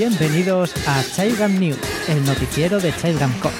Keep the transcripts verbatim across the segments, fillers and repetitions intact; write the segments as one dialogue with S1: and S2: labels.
S1: Bienvenidos a Childgam News, el noticiero de Childgam Corps.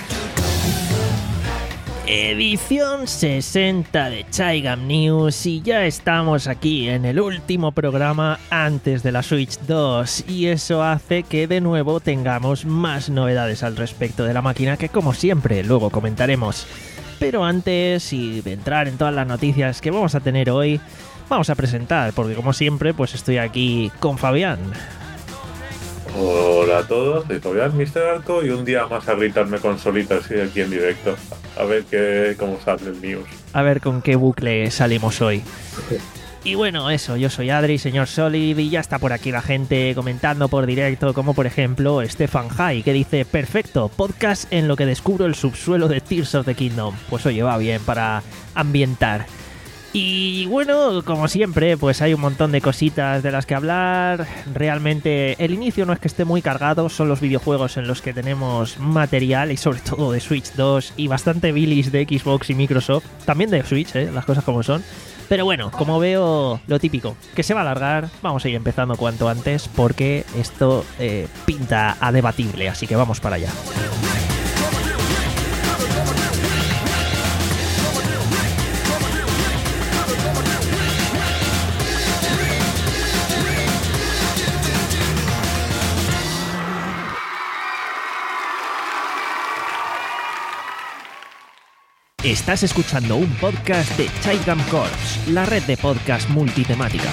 S2: Edición sesenta de Childgam News y ya estamos aquí en el último programa antes de la Switch dos y eso hace que de nuevo tengamos más novedades al respecto de la máquina que como siempre luego comentaremos. Pero antes y de entrar en todas las noticias que vamos a tener hoy, vamos a presentar, porque como siempre pues estoy aquí con Fabián.
S3: Hola a todos, soy Fabián, mister Arco, y un día más a gritarme consolitas aquí en directo. A ver qué, cómo sale el news.
S2: A ver con qué bucle salimos hoy. Y bueno, eso, yo soy Adri, señor Solid, y ya está por aquí la gente comentando por directo, como por ejemplo Stefan High, que dice: perfecto, podcast en lo que descubro el subsuelo de Tears of the Kingdom. Pues oye, va bien para ambientar. Y bueno, como siempre, pues hay un montón de cositas de las que hablar. Realmente el inicio no es que esté muy cargado, son los videojuegos en los que tenemos material, y sobre todo de Switch dos y bastante bilis de Xbox y Microsoft. También de Switch, ¿eh? Las cosas como son. Pero bueno, como veo lo típico, que se va a alargar, vamos a ir empezando cuanto antes porque esto eh, pinta a debatible, así que vamos para allá. Estás escuchando un podcast de Childgam Corps, la red de podcast multitemática.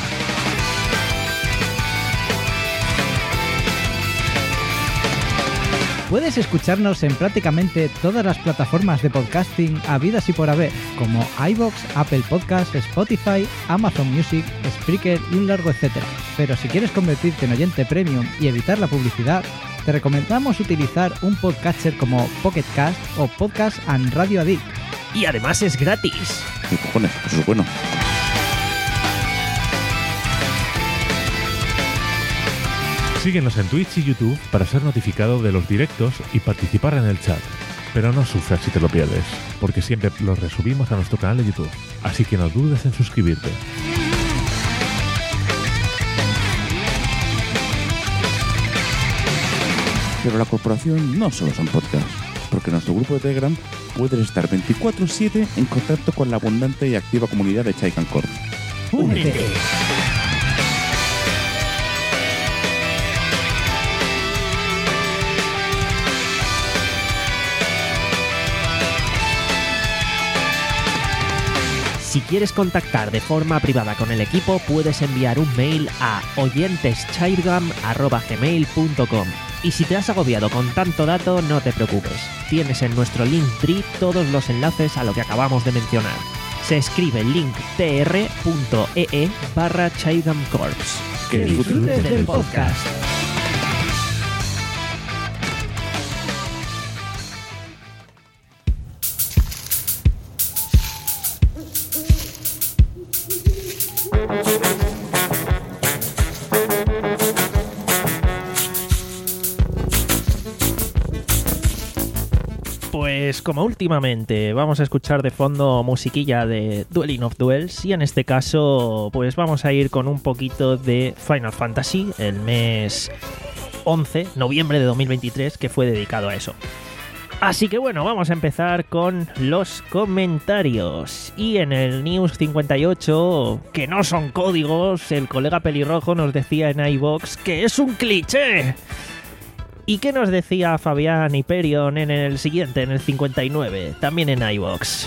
S1: Puedes escucharnos en prácticamente todas las plataformas de podcasting habidas y por haber, como iVoox, Apple Podcasts, Spotify, Amazon Music, Spreaker y un largo etcétera. Pero si quieres convertirte en oyente premium y evitar la publicidad, te recomendamos utilizar un podcatcher como Pocket Cast o Podcast and Radio Addict.
S2: Y además es gratis.
S4: ¿Qué cojones? Eso es bueno.
S5: Síguenos en Twitch y YouTube para ser notificado de los directos y participar en el chat. Pero no sufras si te lo pierdes, porque siempre los resubimos a nuestro canal de YouTube. Así que no dudes en suscribirte.
S4: Pero la corporación no solo son podcasts, porque en nuestro grupo de Telegram puedes estar veinticuatro siete en contacto con la abundante y activa comunidad de Childgam Corps.
S2: ¡Únete! Si quieres contactar de forma privada con el equipo, puedes enviar un mail a oyenteschildgam arroba gmail punto com. Y si te has agobiado con tanto dato, no te preocupes. Tienes en nuestro Linktree todos los enlaces a lo que acabamos de mencionar. Se escribe linktr punto ee barra Childgam Corps.
S4: Que disfrutes
S2: del podcast. Pues como últimamente vamos a escuchar de fondo musiquilla de Dueling of Duels, y en este caso pues vamos a ir con un poquito de Final Fantasy, el mes once, noviembre de dos mil veintitrés, que fue dedicado a eso. Así que bueno, vamos a empezar con los comentarios. Y en el News cincuenta y ocho, que no son códigos, el colega pelirrojo nos decía en iVoox que es un cliché. ¿Y qué nos decía Fabián Hyperion en el siguiente, en el cincuenta y nueve? También en iVoox.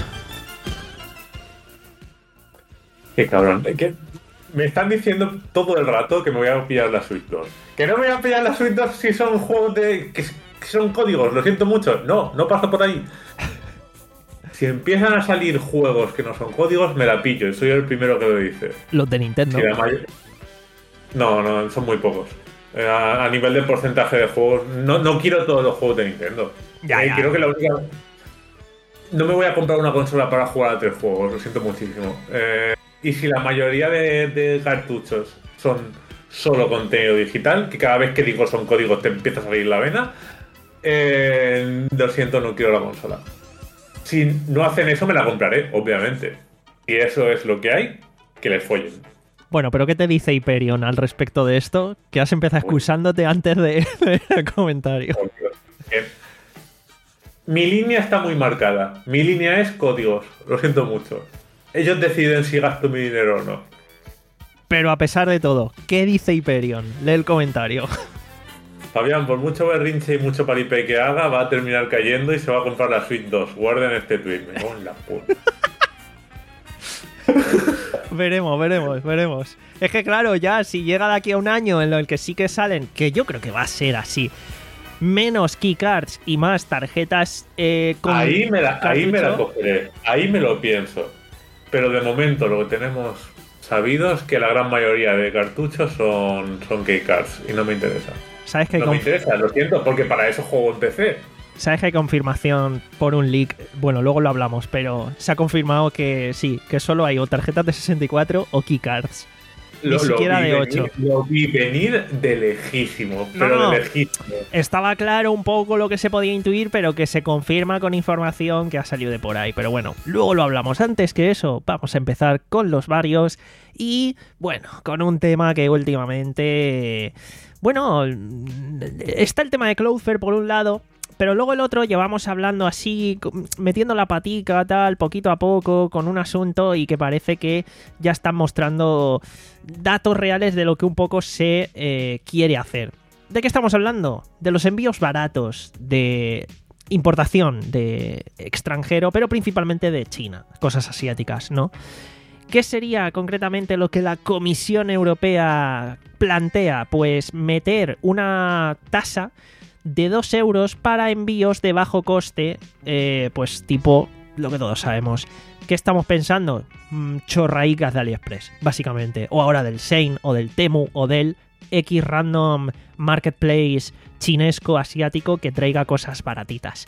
S3: Qué cabrón. ¿Qué? Me están diciendo todo el rato que me voy a pillar la Switch dos. Que no me voy a pillar la Switch dos si son juegos de... que, que son códigos, lo siento mucho. No, no paso por ahí. Si empiezan a salir juegos que no son códigos, me la pillo. Soy el primero que lo dice.
S2: Los de Nintendo.
S3: Sí, mayor... No, no, son muy pocos. A, a nivel de porcentaje de juegos, no, no quiero todos los juegos de Nintendo.
S2: Ya,
S3: eh,
S2: ya.
S3: Quiero que la única... No me voy a comprar una consola para jugar a tres juegos, lo siento muchísimo. Eh, y si la mayoría de, de cartuchos son solo contenido digital, que cada vez que digo son códigos te empieza a salir la vena, eh, lo siento, no quiero la consola. Si no hacen eso, me la compraré, obviamente. Y eso es lo que hay, que les follen.
S2: Bueno, pero ¿qué te dice Hyperion al respecto de esto? Que has empezado excusándote antes de, del comentario.
S3: Eh, mi línea está muy marcada. Mi línea es códigos. Lo siento mucho. Ellos deciden si gasto mi dinero o no.
S2: Pero a pesar de todo, ¿qué dice Hyperion? Lee el comentario.
S3: Fabián, por mucho berrinche y mucho paripé que haga, va a terminar cayendo y se va a comprar la Switch dos. Guarden este tweet. Me cago en la puta.
S2: Veremos, veremos, veremos. Es que claro, ya si llega de aquí a un año en el que sí que salen, que yo creo que va a ser así, menos keycards y más tarjetas eh, con
S3: ahí me la, ahí me la
S2: cartucho.
S3: cogeré, ahí me lo pienso. Pero de momento lo que tenemos sabido es que la gran mayoría de cartuchos son, son keycards y no me interesa.
S2: ¿Sabes que hay
S3: No me
S2: conf-
S3: interesa, lo siento, porque para eso juego en P C.
S2: ¿Sabes que hay confirmación por un leak? Bueno, luego lo hablamos, pero se ha confirmado que sí, que solo hay o tarjetas de sesenta y cuatro o keycards. Ni
S3: Lo,
S2: siquiera
S3: lo vi
S2: de
S3: venir,
S2: ocho.
S3: Lo vi venir de lejísimo,
S2: No,
S3: pero
S2: no.
S3: de lejísimo.
S2: Estaba claro un poco lo que se podía intuir, pero que se confirma con información que ha salido de por ahí. Pero bueno, luego lo hablamos. Antes que eso, vamos a empezar con los varios y, bueno, con un tema que últimamente... Bueno, está el tema de Cloudflare por un lado, pero luego el otro llevamos hablando así, metiendo la patica, tal, poquito a poco, con un asunto y que parece que ya están mostrando datos reales de lo que un poco se eh, quiere hacer. ¿De qué estamos hablando? De los envíos baratos, de importación de extranjero, pero principalmente de China, cosas asiáticas, ¿no? ¿Qué sería concretamente lo que la Comisión Europea plantea? Pues meter una tasa de dos euros para envíos de bajo coste, eh, pues tipo lo que todos sabemos. ¿Qué estamos pensando? Mm, chorraicas de AliExpress, básicamente. O ahora del Shein, o del Temu, o del X Random Marketplace chinesco, asiático, que traiga cosas baratitas.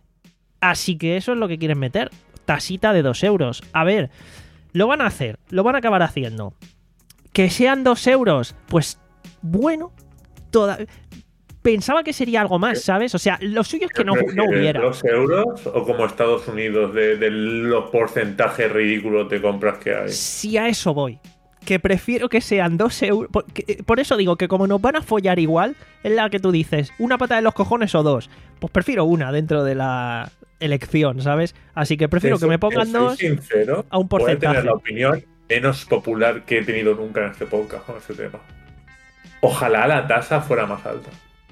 S2: Así que eso es lo que quieren meter. Tasita de dos euros. A ver, lo van a hacer, lo van a acabar haciendo. Que sean dos euros, pues bueno, toda... pensaba que sería algo más, ¿sabes? O sea, lo suyo es que no, no hubiera.
S3: ¿Dos euros o como Estados Unidos de, de los porcentajes ridículos de compras que hay?
S2: Si a eso voy. Que prefiero que sean dos euros. Por, que, por eso digo que como nos van a follar igual, es la que tú dices, ¿una pata de los cojones o dos? Pues prefiero una dentro de la elección, ¿sabes? Así que prefiero
S3: Eso,
S2: que me pongan
S3: soy
S2: dos
S3: sincero,
S2: a un
S3: voy a
S2: porcentaje.
S3: tener la opinión menos popular que he tenido nunca en este podcast con este tema. Ojalá la tasa fuera más alta.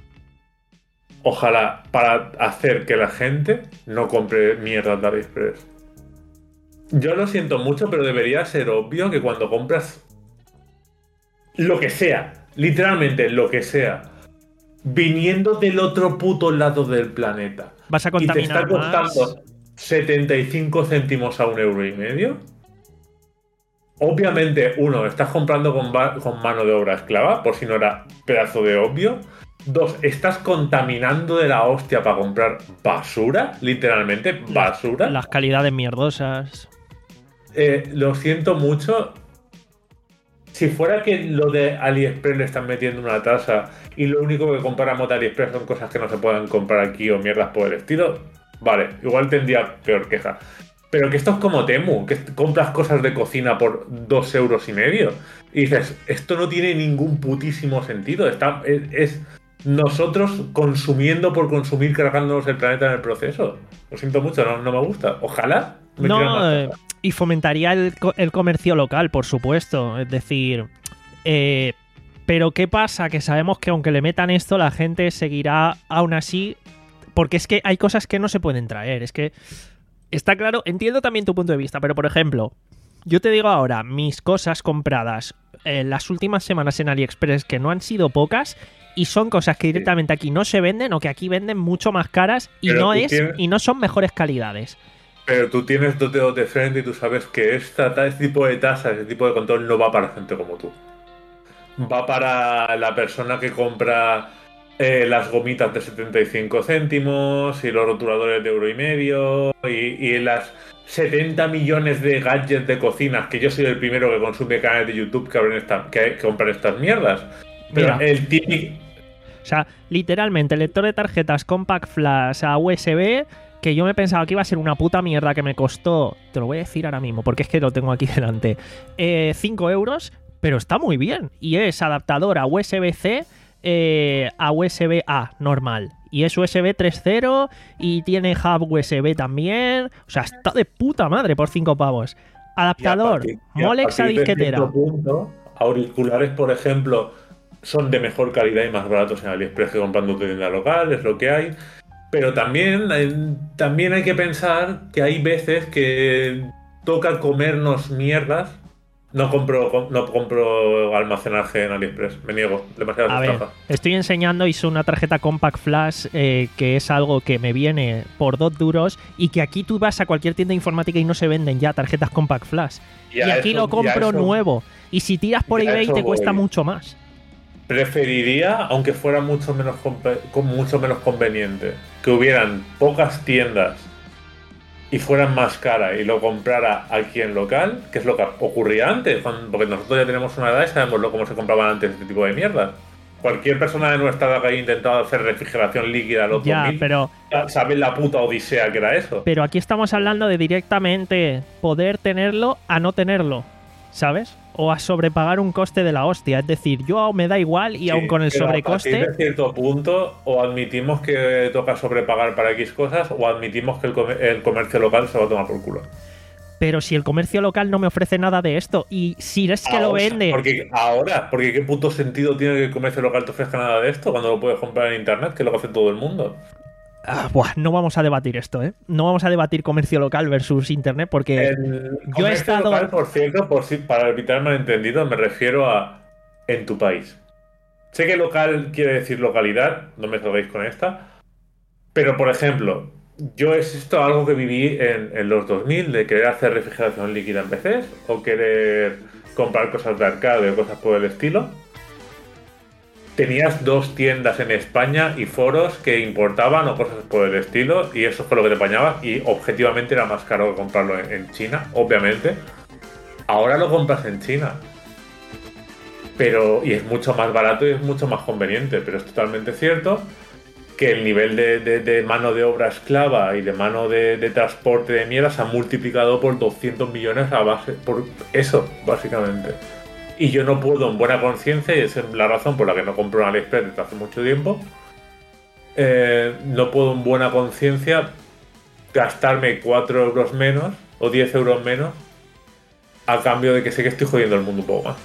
S3: Ojalá, para hacer que la gente no compre mierda de AliExpress. Yo lo siento mucho, pero debería ser obvio que cuando compras lo que sea, literalmente lo que sea, viniendo del otro puto lado del planeta,
S2: Vas a
S3: y te
S2: contaminar
S3: está costando
S2: más.
S3: setenta y cinco céntimos a un euro y medio, obviamente, uno, estás comprando con, con mano de obra esclava, por si no era pedazo de obvio. Dos, estás contaminando de la hostia para comprar basura, literalmente, basura.
S2: Las calidades mierdosas.
S3: Eh, lo siento mucho. Si fuera que lo de AliExpress le están metiendo una tasa y lo único que compramos de AliExpress son cosas que no se puedan comprar aquí o mierdas por el estilo, vale, igual tendría peor queja. Pero que esto es como Temu, que compras cosas de cocina por dos euros y medio y dices, esto no tiene ningún putísimo sentido. Está, es, es nosotros consumiendo por consumir, cargándonos el planeta en el proceso. Lo siento mucho, no, no me gusta. Ojalá me tiran
S2: No,
S3: más
S2: eh,
S3: tasa.
S2: y fomentaría el, co- el comercio local, por supuesto. Es decir, eh, pero ¿qué pasa? Que sabemos que aunque le metan esto, la gente seguirá aún así, porque es que hay cosas que no se pueden traer. Es que está claro, entiendo también tu punto de vista, pero por ejemplo, yo te digo ahora, mis cosas compradas en las últimas semanas en AliExpress, que no han sido pocas, y son cosas que directamente aquí no se venden o que aquí venden mucho más caras y
S3: Pero
S2: no
S3: tú
S2: es
S3: tienes-
S2: y no son mejores calidades.
S3: Pero tú tienes dos dedos de frente y tú sabes que esta, este tipo de tasa, este tipo de control no va para gente como tú. Va para la persona que compra eh, las gomitas de setenta y cinco céntimos y los rotuladores de euro y medio y, y las setenta millones de gadgets de cocinas, que yo soy el primero que consume canales de YouTube que, abren esta, que, que compran estas mierdas. Pero
S2: Mira.
S3: el típico...
S2: O sea, literalmente, lector de tarjetas Compact Flash a U S B, que yo me pensaba que iba a ser una puta mierda que me costó, te lo voy a decir ahora mismo, porque es que lo tengo aquí delante, eh, cinco euros, pero está muy bien. Y es adaptador a U S B-C eh, a U S B-A normal. Y es U S B tres punto cero y tiene hub U S B también. O sea, está de puta madre por cinco pavos. Adaptador,
S3: partir,
S2: Molex a, a disquetera.
S3: Punto, auriculares, por ejemplo, son de mejor calidad y más baratos en AliExpress que comprando tu tienda local, es lo que hay. Pero también, también hay que pensar que hay veces que toca comernos mierdas. No compro, no compro almacenaje en AliExpress, me niego, demasiadas
S2: A ver, estoy enseñando, hice una tarjeta Compact Flash eh, que es algo que me viene por dos duros y que aquí tú vas a cualquier tienda informática y no se venden ya tarjetas Compact Flash. Y, y aquí eso, lo compro eso, nuevo. Y si tiras por eBay te cuesta voy. mucho más.
S3: Preferiría, aunque fuera mucho menos, mucho menos conveniente, que hubieran pocas tiendas y fueran más caras y lo comprara aquí en local, que es lo que ocurría antes, porque nosotros ya tenemos una edad y sabemos cómo se compraban antes este tipo de mierda. Cualquier persona de nuestra edad que haya intentado hacer refrigeración líquida a los
S2: ya,
S3: dos mil,
S2: pero,
S3: sabe la puta odisea que era eso.
S2: Pero aquí estamos hablando de directamente poder tenerlo a no tenerlo, ¿sabes? O a sobrepagar un coste de la hostia. Es decir, yo me da igual y sí, aún con el sobrecoste...
S3: A partir de cierto punto, o admitimos que toca sobrepagar para X cosas, o admitimos que el, comer el comercio local se va a tomar por culo.
S2: Pero si el comercio local no me ofrece nada de esto, y si es que ahora, lo vende...
S3: Porque ahora, porque ¿qué puto sentido tiene que el comercio local te ofrezca nada de esto cuando lo puedes comprar en internet, que es lo que hace todo el mundo?
S2: Ah, buah, no vamos a debatir esto, ¿eh? No vamos a debatir comercio local versus internet porque
S3: el
S2: yo he estado...
S3: local, por cierto, por si, para evitar malentendidos, me refiero a en tu país. Sé que local quiere decir localidad, no me jodáis con esta, pero por ejemplo, yo es esto algo que viví en, en los dos mil, de querer hacer refrigeración líquida en P Cs o querer comprar cosas de arcade o cosas por el estilo. Tenías dos tiendas en España y foros que importaban o cosas por el estilo, y eso fue lo que te apañabas, y objetivamente era más caro que comprarlo en, en China, obviamente. Ahora lo compras en China, pero y es mucho más barato y es mucho más conveniente, pero es totalmente cierto que el nivel de, de, de mano de obra esclava y de mano de, de transporte de mierda se ha multiplicado por doscientos millones a base por eso, básicamente. Y yo no puedo en buena conciencia, y esa es la razón por la que no compro en AliExpress desde hace mucho tiempo, eh, no puedo en buena conciencia gastarme cuatro euros menos o diez euros menos a cambio de que sé que estoy jodiendo el mundo un poco más.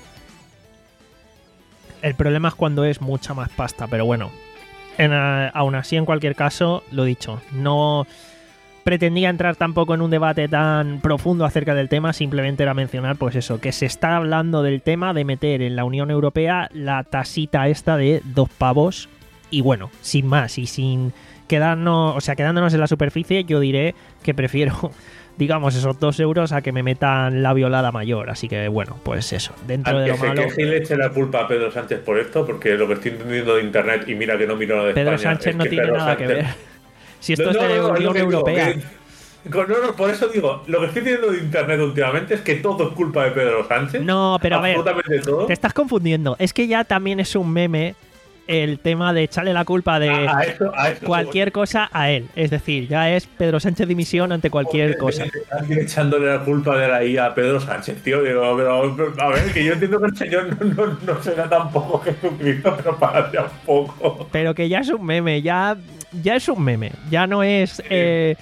S2: El problema es cuando es mucha más pasta, pero bueno, en, uh, aún así en cualquier caso, lo dicho, no... pretendía entrar tampoco en un debate tan profundo acerca del tema, simplemente era mencionar, pues eso, que se está hablando del tema de meter en la Unión Europea la tasita esta de dos pavos, y bueno, sin más, y sin quedarnos, o sea, quedándonos en la superficie, yo diré que prefiero, digamos, esos dos euros a que me metan la violada mayor, así que bueno, pues eso, dentro de lo malo...
S3: Que le eche la culpa a Pedro Sánchez por esto, porque lo que estoy entendiendo de internet, y mira que no miro nada de
S2: Pedro
S3: España...
S2: Sánchez no tiene
S3: Pedro
S2: nada
S3: Sánchez...
S2: que ver... Si esto
S3: no,
S2: es de la
S3: no, no,
S2: Unión
S3: no,
S2: Europea.
S3: Que, no, no, por eso digo, lo que estoy teniendo de internet últimamente es que todo es culpa de Pedro Sánchez.
S2: No, pero a ver,
S3: todo.
S2: Te estás confundiendo. Es que ya también es un meme el tema de echarle la culpa de
S3: a, a eso, a eso,
S2: cualquier cosa a él. Es decir, ya es Pedro Sánchez dimisión ante cualquier cosa.
S3: Alguien echándole la culpa de la I A a Pedro Sánchez, tío. Digo, pero, a ver, que yo entiendo que el señor no, no, no será tampoco Jesucristo, pero para ya un poco.
S2: Pero que ya es un meme, ya, ya es un meme. Ya no es... Eh,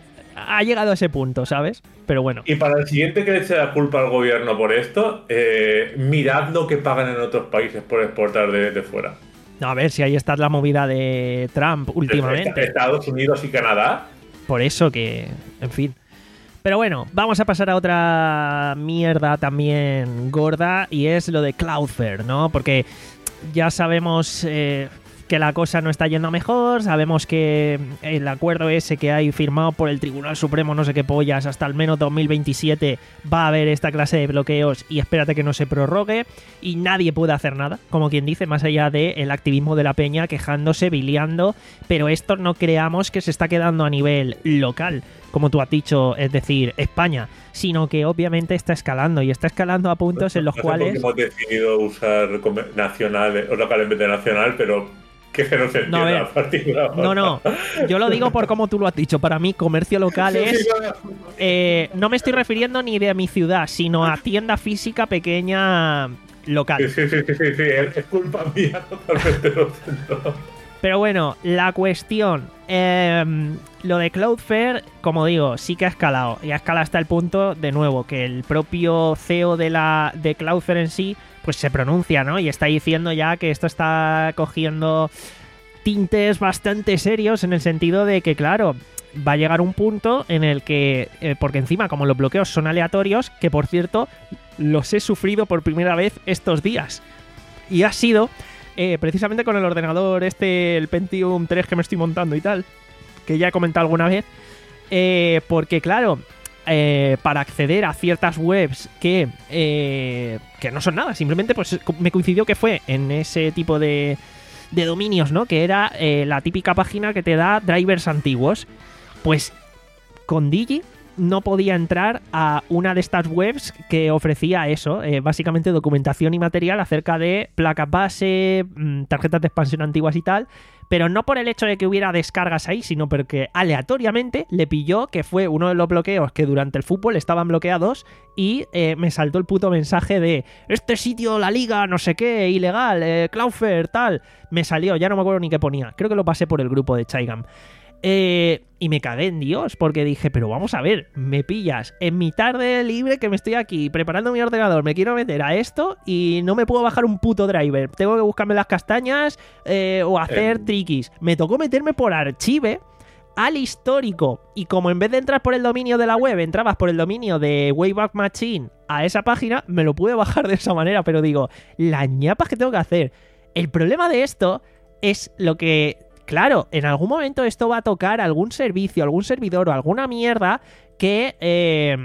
S2: ha llegado a ese punto, ¿sabes? Pero bueno.
S3: Y para el siguiente que le eche la culpa al gobierno por esto, eh, mirad lo que pagan en otros países por exportar de, de fuera.
S2: No, a ver, si ahí está la movida de Trump últimamente.
S3: Estados Unidos y Canadá.
S2: Por eso que, en fin. Pero bueno, vamos a pasar a otra mierda también gorda, y es lo de Cloudflare, ¿no? Porque ya sabemos eh, que la cosa no está yendo mejor, sabemos que el acuerdo ese que hay firmado por el Tribunal Supremo, no sé qué pollas, hasta al menos dos mil veintisiete va a haber esta clase de bloqueos, y espérate que no se prorrogue, y nadie puede hacer nada, como quien dice, más allá del activismo de la peña quejándose, biliando, pero esto no creamos que se está quedando a nivel local, como tú has dicho, es decir, España, sino que obviamente está escalando, y está escalando a puntos en los
S3: no sé
S2: cuales...
S3: Hemos decidido usar nacional o local en vez de nacional, pero que se nos entienda
S2: No, a ver,
S3: a partir de ahora.
S2: No, no, yo lo digo por como tú lo has dicho. Para mí, comercio local es... Eh, no me estoy refiriendo ni de mi ciudad, sino a tienda física pequeña local.
S3: Sí, sí, sí, sí, sí, sí, es culpa mía, totalmente lo siento.
S2: Pero bueno, la cuestión, eh, lo de Cloudflare, como digo, sí que ha escalado. Y ha escalado hasta el punto, de nuevo, que el propio C E O de, la, de Cloudflare en sí, pues se pronuncia, ¿no? Y está diciendo ya que esto está cogiendo tintes bastante serios en el sentido de que, claro, va a llegar un punto en el que, eh, porque encima como los bloqueos son aleatorios, que por cierto, los he sufrido por primera vez estos días. Y ha sido... Eh, precisamente con el ordenador este, el Pentium tres que me estoy montando y tal, que ya he comentado alguna vez, eh, porque claro, eh, para acceder a ciertas webs que, eh, que no son nada, simplemente pues me coincidió que fue en ese tipo de, de dominios, ¿no? Que era eh, la típica página que te da drivers antiguos. Pues con Digi no podía entrar a una de estas webs que ofrecía eso, eh, básicamente documentación y material acerca de placas base, tarjetas de expansión antiguas y tal, pero no por el hecho de que hubiera descargas ahí, sino porque aleatoriamente le pilló que fue uno de los bloqueos que durante el fútbol estaban bloqueados y eh, me saltó el puto mensaje de este sitio, la liga, no sé qué, ilegal, eh, Cloudflare, tal. Me salió, ya no me acuerdo ni qué ponía, creo que lo pasé por el grupo de Chaigam. Eh, y me cagué en Dios porque dije, pero vamos a ver, me pillas en mi tarde libre que me estoy aquí preparando mi ordenador, me quiero meter a esto y no me puedo bajar un puto driver, tengo que buscarme las castañas eh, o hacer eh. triquis. Me tocó meterme por Archive al histórico y como en vez de entrar por el dominio de la web entrabas por el dominio de Wayback Machine a esa página, me lo pude bajar de esa manera, pero digo, las ñapas que tengo que hacer. El problema de esto es lo que... Claro, en algún momento esto va a tocar algún servicio, algún servidor o alguna mierda que eh,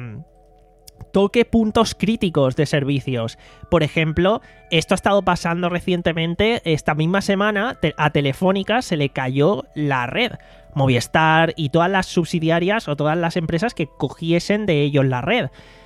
S2: toque puntos críticos de servicios. Por ejemplo, esto ha estado pasando recientemente, esta misma semana te- a Telefónica se le cayó la red. Movistar y todas las subsidiarias o todas las empresas que cogiesen de ellos la red.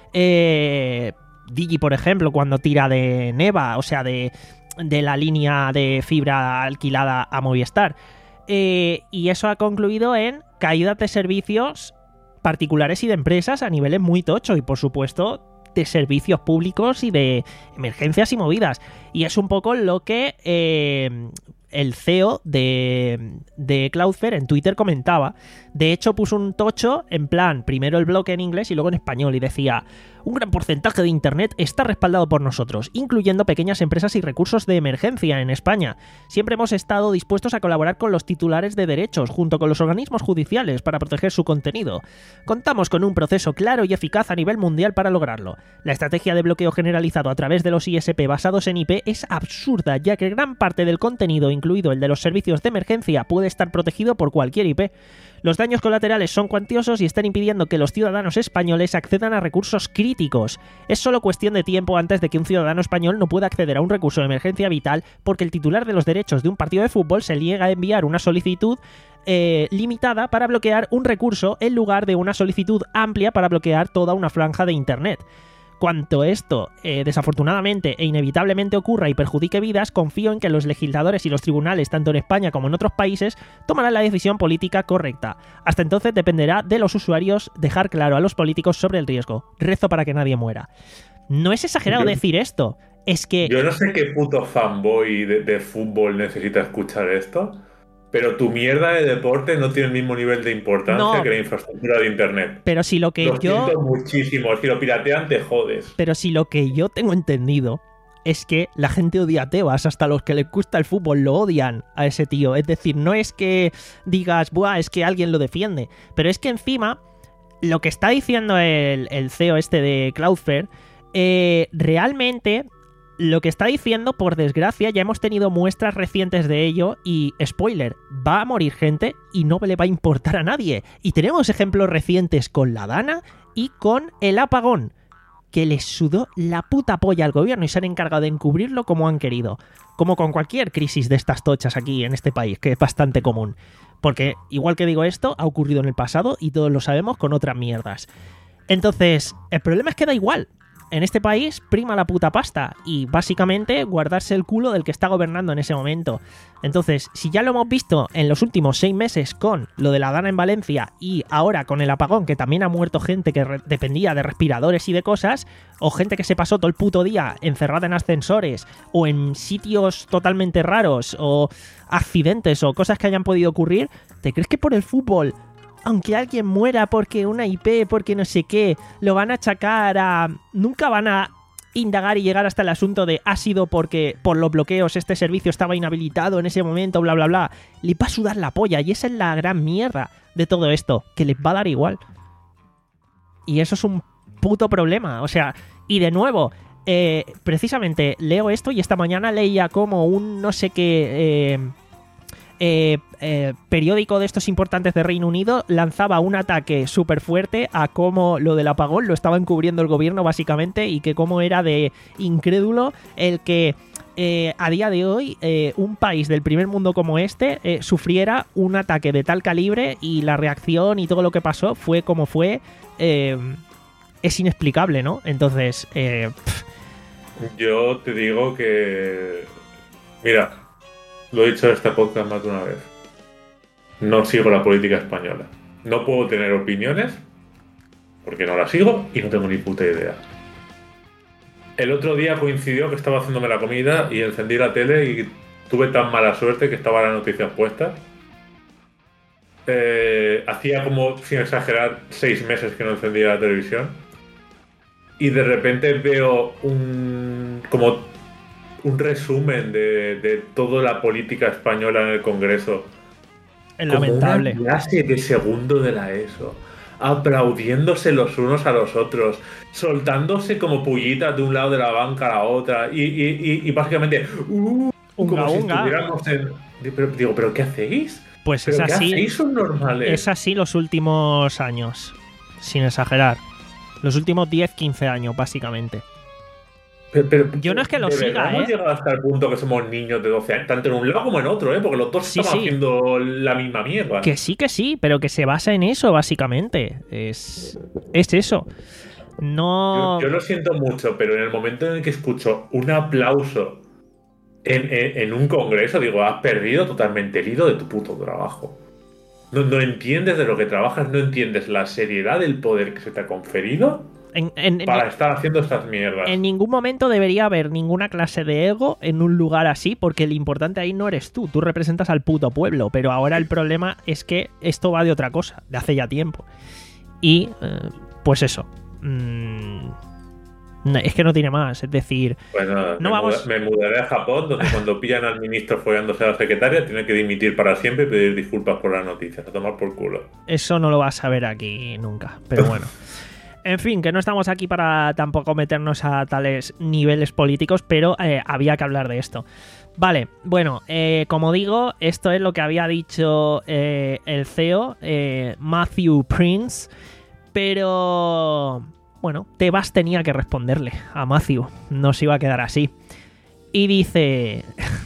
S2: Eh, Digi, por ejemplo, cuando tira de Neva, o sea, de, de la línea de fibra alquilada a Movistar. Eh, y eso ha concluido en caídas de servicios particulares y de empresas a niveles muy tochos y por supuesto de servicios públicos y de emergencias y movidas. Y es un poco lo que eh, el C E O de, de Cloudflare en Twitter comentaba. De hecho puso un tocho en plan, primero el bloque en inglés y luego en español y decía: un gran porcentaje de Internet está respaldado por nosotros, incluyendo pequeñas empresas y recursos de emergencia en España. Siempre hemos estado dispuestos a colaborar con los titulares de derechos, junto con los organismos judiciales, para proteger su contenido. Contamos con un proceso claro y eficaz a nivel mundial para lograrlo. La estrategia de bloqueo generalizado a través de los I S P basados en I P es absurda, ya que gran parte del contenido, incluido el de los servicios de emergencia, puede estar protegido por cualquier I P. Los daños colaterales son cuantiosos y están impidiendo que los ciudadanos españoles accedan a recursos críticos. Es solo cuestión de tiempo antes de que un ciudadano español no pueda acceder a un recurso de emergencia vital porque el titular de los derechos de un partido de fútbol se niega a enviar una solicitud eh, limitada para bloquear un recurso en lugar de una solicitud amplia para bloquear toda una franja de Internet. Cuanto esto, eh, desafortunadamente e inevitablemente ocurra y perjudique vidas, confío en que los legisladores y los tribunales, tanto en España como en otros países, tomarán la decisión política correcta. Hasta entonces dependerá de los usuarios dejar claro a los políticos sobre el riesgo. Rezo para que nadie muera. No es exagerado yo, decir esto, es que...
S3: Yo no sé qué puto fanboy de, de fútbol necesita escuchar esto, pero tu mierda de deporte no tiene el mismo nivel de importancia no, que la infraestructura de Internet.
S2: Pero si lo que
S3: lo
S2: yo...
S3: siento muchísimo, si lo piratean te jodes.
S2: Pero si lo que yo tengo entendido es que la gente odia a Tebas, hasta los que les gusta el fútbol lo odian a ese tío. Es decir, no es que digas, buah, es que alguien lo defiende, pero es que encima lo que está diciendo el, el C E O este de Cloudflare, eh, realmente... Lo que está diciendo, por desgracia, ya hemos tenido muestras recientes de ello y, spoiler, va a morir gente y no le va a importar a nadie. Y tenemos ejemplos recientes con la Dana y con el apagón, que les sudó la puta polla al gobierno y se han encargado de encubrirlo como han querido. Como con cualquier crisis de estas tochas aquí en este país, que es bastante común. Porque, igual que digo esto, ha ocurrido en el pasado y todos lo sabemos con otras mierdas. Entonces, el problema es que da igual. en este país prima la puta pasta y básicamente guardarse el culo del que está gobernando en ese momento. Entonces, si ya lo hemos visto en los últimos seis meses con lo de la Dana en Valencia y ahora con el apagón, que también ha muerto gente que re- dependía de respiradores y de cosas, o gente que se pasó todo el puto día encerrada en ascensores o en sitios totalmente raros o accidentes o cosas que hayan podido ocurrir, ¿te crees que por el fútbol, aunque alguien muera porque una I P, porque no sé qué, lo van a achacar a... Nunca van a indagar y llegar hasta el asunto de ha sido porque por los bloqueos este servicio estaba inhabilitado en ese momento, bla, bla, bla. Le va a sudar la polla y esa es la gran mierda de todo esto, que les va a dar igual. Y eso es un puto problema, o sea, y de nuevo... Eh, precisamente leo esto y esta mañana leía como un no sé qué... Eh, Eh, eh, periódico de estos importantes de Reino Unido lanzaba un ataque súper fuerte a cómo lo del apagón lo estaba encubriendo el gobierno básicamente y que cómo era de incrédulo el que eh, a día de hoy eh, un país del primer mundo como este eh, sufriera un ataque de tal calibre y la reacción y todo lo que pasó fue como fue. Eh, es inexplicable, ¿no? Entonces eh,
S3: yo te digo que mira, lo he dicho en este podcast más de una vez. No sigo la política española. No puedo tener opiniones porque no la sigo y no tengo ni puta idea. El otro día coincidió que estaba haciéndome la comida y encendí la tele y tuve tan mala suerte que estaba la noticia puesta. Eh, hacía como, sin exagerar, seis meses que no encendía la televisión. Y de repente veo un... como... un resumen de, de toda la política española en el Congreso.
S2: es lamentable.
S3: Como una clase de segundo de la ESO. Aplaudiéndose los unos a los otros. Soltándose como pullitas de un lado de la banca a la otra. Y, y, y, y básicamente... Uh,
S2: unga,
S3: como si
S2: unga.
S3: estuviéramos en... Pero, digo, ¿pero qué hacéis?
S2: Pues
S3: ¿Pero
S2: es
S3: qué
S2: así.
S3: hacéis? Son normales.
S2: Es así los últimos años. Sin exagerar. Los últimos diez, quince años, básicamente.
S3: Pero, pero,
S2: yo no es que lo
S3: ¿de
S2: siga,
S3: verdad
S2: ¿eh?
S3: hemos llegado hasta el punto que somos niños de doce años, tanto en un lado como en otro, ¿eh? Porque los dos
S2: Sí,
S3: estamos
S2: sí.
S3: haciendo la misma mierda.
S2: Que sí, que sí, pero que se basa en eso, básicamente. Es, es eso. No...
S3: Yo, yo lo siento mucho, pero en el momento en el que escucho un aplauso en, en, en un congreso, digo, has perdido totalmente el hilo de tu puto trabajo. No, no entiendes de lo que trabajas, no entiendes la seriedad del poder que se te ha conferido
S2: En, en,
S3: para
S2: en,
S3: estar haciendo estas mierdas.
S2: en ningún momento debería haber ninguna clase de ego en un lugar así, porque el importante ahí no eres tú, tú representas al puto pueblo, pero ahora el problema es que esto va de otra cosa, de hace ya tiempo. Y, eh, pues eso. Mm, no, es que no tiene más, es decir...
S3: Pues nada,
S2: no
S3: me,
S2: vamos...
S3: muda, me mudaré a Japón, donde cuando pillan al ministro follándose a la secretaria, tiene que dimitir para siempre y pedir disculpas por las noticias, a tomar por culo.
S2: Eso no lo vas a ver aquí nunca, pero bueno. En fin, que no estamos aquí para tampoco meternos a tales niveles políticos, pero eh, había que hablar de esto. Vale, bueno, eh, como digo, esto es lo que había dicho eh, el C E O, eh, Matthew Prince, pero... Bueno, Tebas tenía que responderle a Matthew, no se iba a quedar así. Y dice...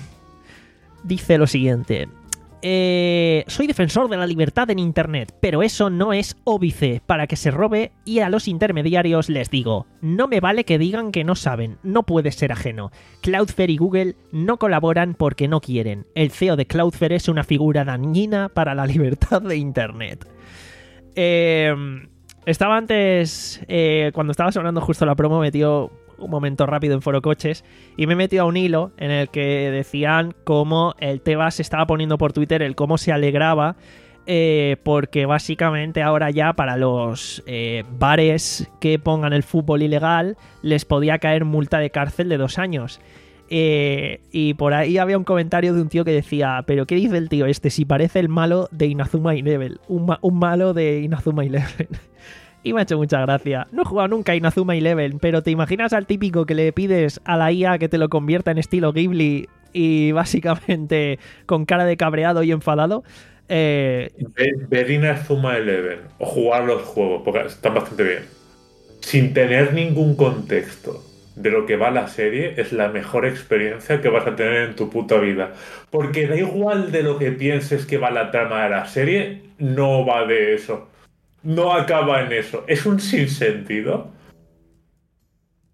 S2: dice lo siguiente... Eh, soy defensor de la libertad en Internet, pero eso no es óbice para que se robe y a los intermediarios les digo, no me vale que digan que no saben, no puede ser ajeno. Cloudflare y Google no colaboran porque no quieren. El C E O de Cloudflare es una figura dañina para la libertad de Internet. Eh, estaba antes, eh, cuando estaba sonando justo la promo, metió un momento rápido en Foro Coches y me he metido a un hilo en el que decían cómo el Tebas se estaba poniendo por Twitter el cómo se alegraba eh, porque básicamente ahora ya para los eh, bares que pongan el fútbol ilegal les podía caer multa de cárcel de dos años. Eh, y por ahí había un comentario de un tío que decía, pero ¿qué dice el tío este? Si parece el malo de Inazuma Eleven, un, ma- un malo de Inazuma Eleven. Y me ha hecho mucha gracia. No he jugado nunca a Inazuma Eleven, pero ¿te imaginas al típico que le pides a la I A que te lo convierta en estilo Ghibli y básicamente con cara de cabreado y enfadado? Eh...
S3: Ver, ver Inazuma Eleven o jugar los juegos, porque están bastante bien, sin tener ningún contexto de lo que va la serie, es la mejor experiencia que vas a tener en tu puta vida. Porque da igual de lo que pienses que va la trama de la serie, no va de eso. No acaba en eso. Es un sinsentido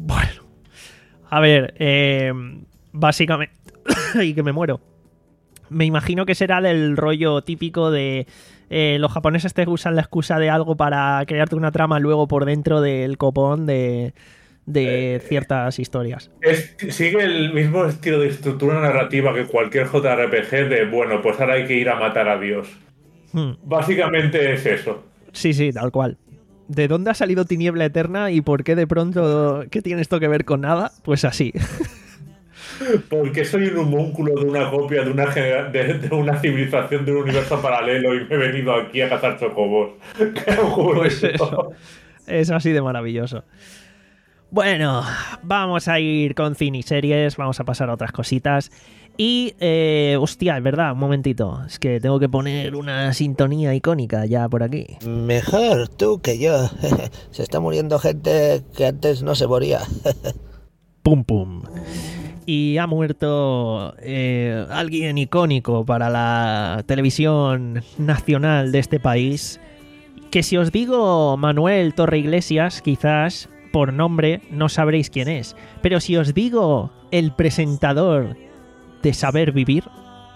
S2: Bueno, a ver, eh, básicamente... y que me muero. Me imagino que será del rollo típico de... Eh, los japoneses te usan la excusa de algo para crearte una trama luego por dentro del copón de, de ciertas historias.
S3: Es, sigue el mismo estilo de estructura narrativa que cualquier J R P G de, bueno, pues ahora hay que ir a matar a Dios.
S2: Hmm.
S3: Básicamente es eso.
S2: Sí, sí, tal cual. ¿De dónde ha salido Tiniebla Eterna y por qué de pronto... ¿Qué tiene esto que ver con nada? Pues así.
S3: Porque soy un homúnculo de una copia de una, genera- de, de una civilización de un universo paralelo y me he venido aquí a cazar chocobos. ¡Qué ocurre?
S2: Pues eso. Es así de maravilloso. Bueno, vamos a ir con cine y series, vamos a pasar a otras cositas. Y, eh, hostia, es verdad, un momentito. Es que tengo que poner una sintonía icónica ya por aquí.
S6: Mejor tú que yo. Se está muriendo gente que antes no se moría.
S2: Pum, pum. Y ha muerto eh, alguien icónico para la televisión nacional de este país. Que si os digo Manuel Torreiglesias, quizás por nombre no sabréis quién es. Pero si os digo el presentador de Saber Vivir...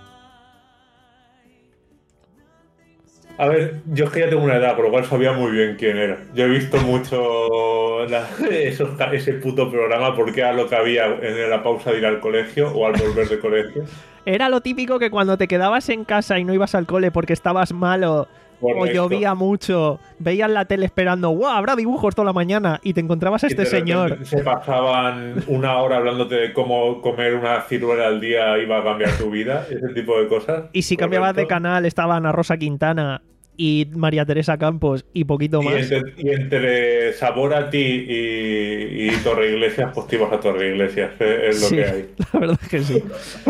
S3: A ver, yo es que ya tengo una edad, por lo cual sabía muy bien quién era. Yo he visto mucho la- esos- ese puto programa porque era lo que había en la pausa de ir al colegio o al volver de colegio.
S2: Era lo típico que cuando te quedabas en casa y no ibas al cole porque estabas malo o
S3: Correcto.
S2: llovía mucho, veías la tele esperando, ¡guau! Habrá dibujos toda la mañana y te encontrabas a
S3: Y
S2: este
S3: de repente
S2: señor.
S3: Se pasaban una hora hablándote de cómo comer una ciruela al día iba a cambiar tu vida, ese tipo de cosas.
S2: Y si cambiabas de
S3: Correcto.
S2: canal estaban Ana Rosa Quintana y María Teresa Campos y poquito
S3: Y
S2: más.
S3: entre, y entre Sabor a ti y, y Torreiglesias, pues te ibas a Torreiglesias, eh, es lo
S2: Sí,
S3: que hay.
S2: la verdad es que sí.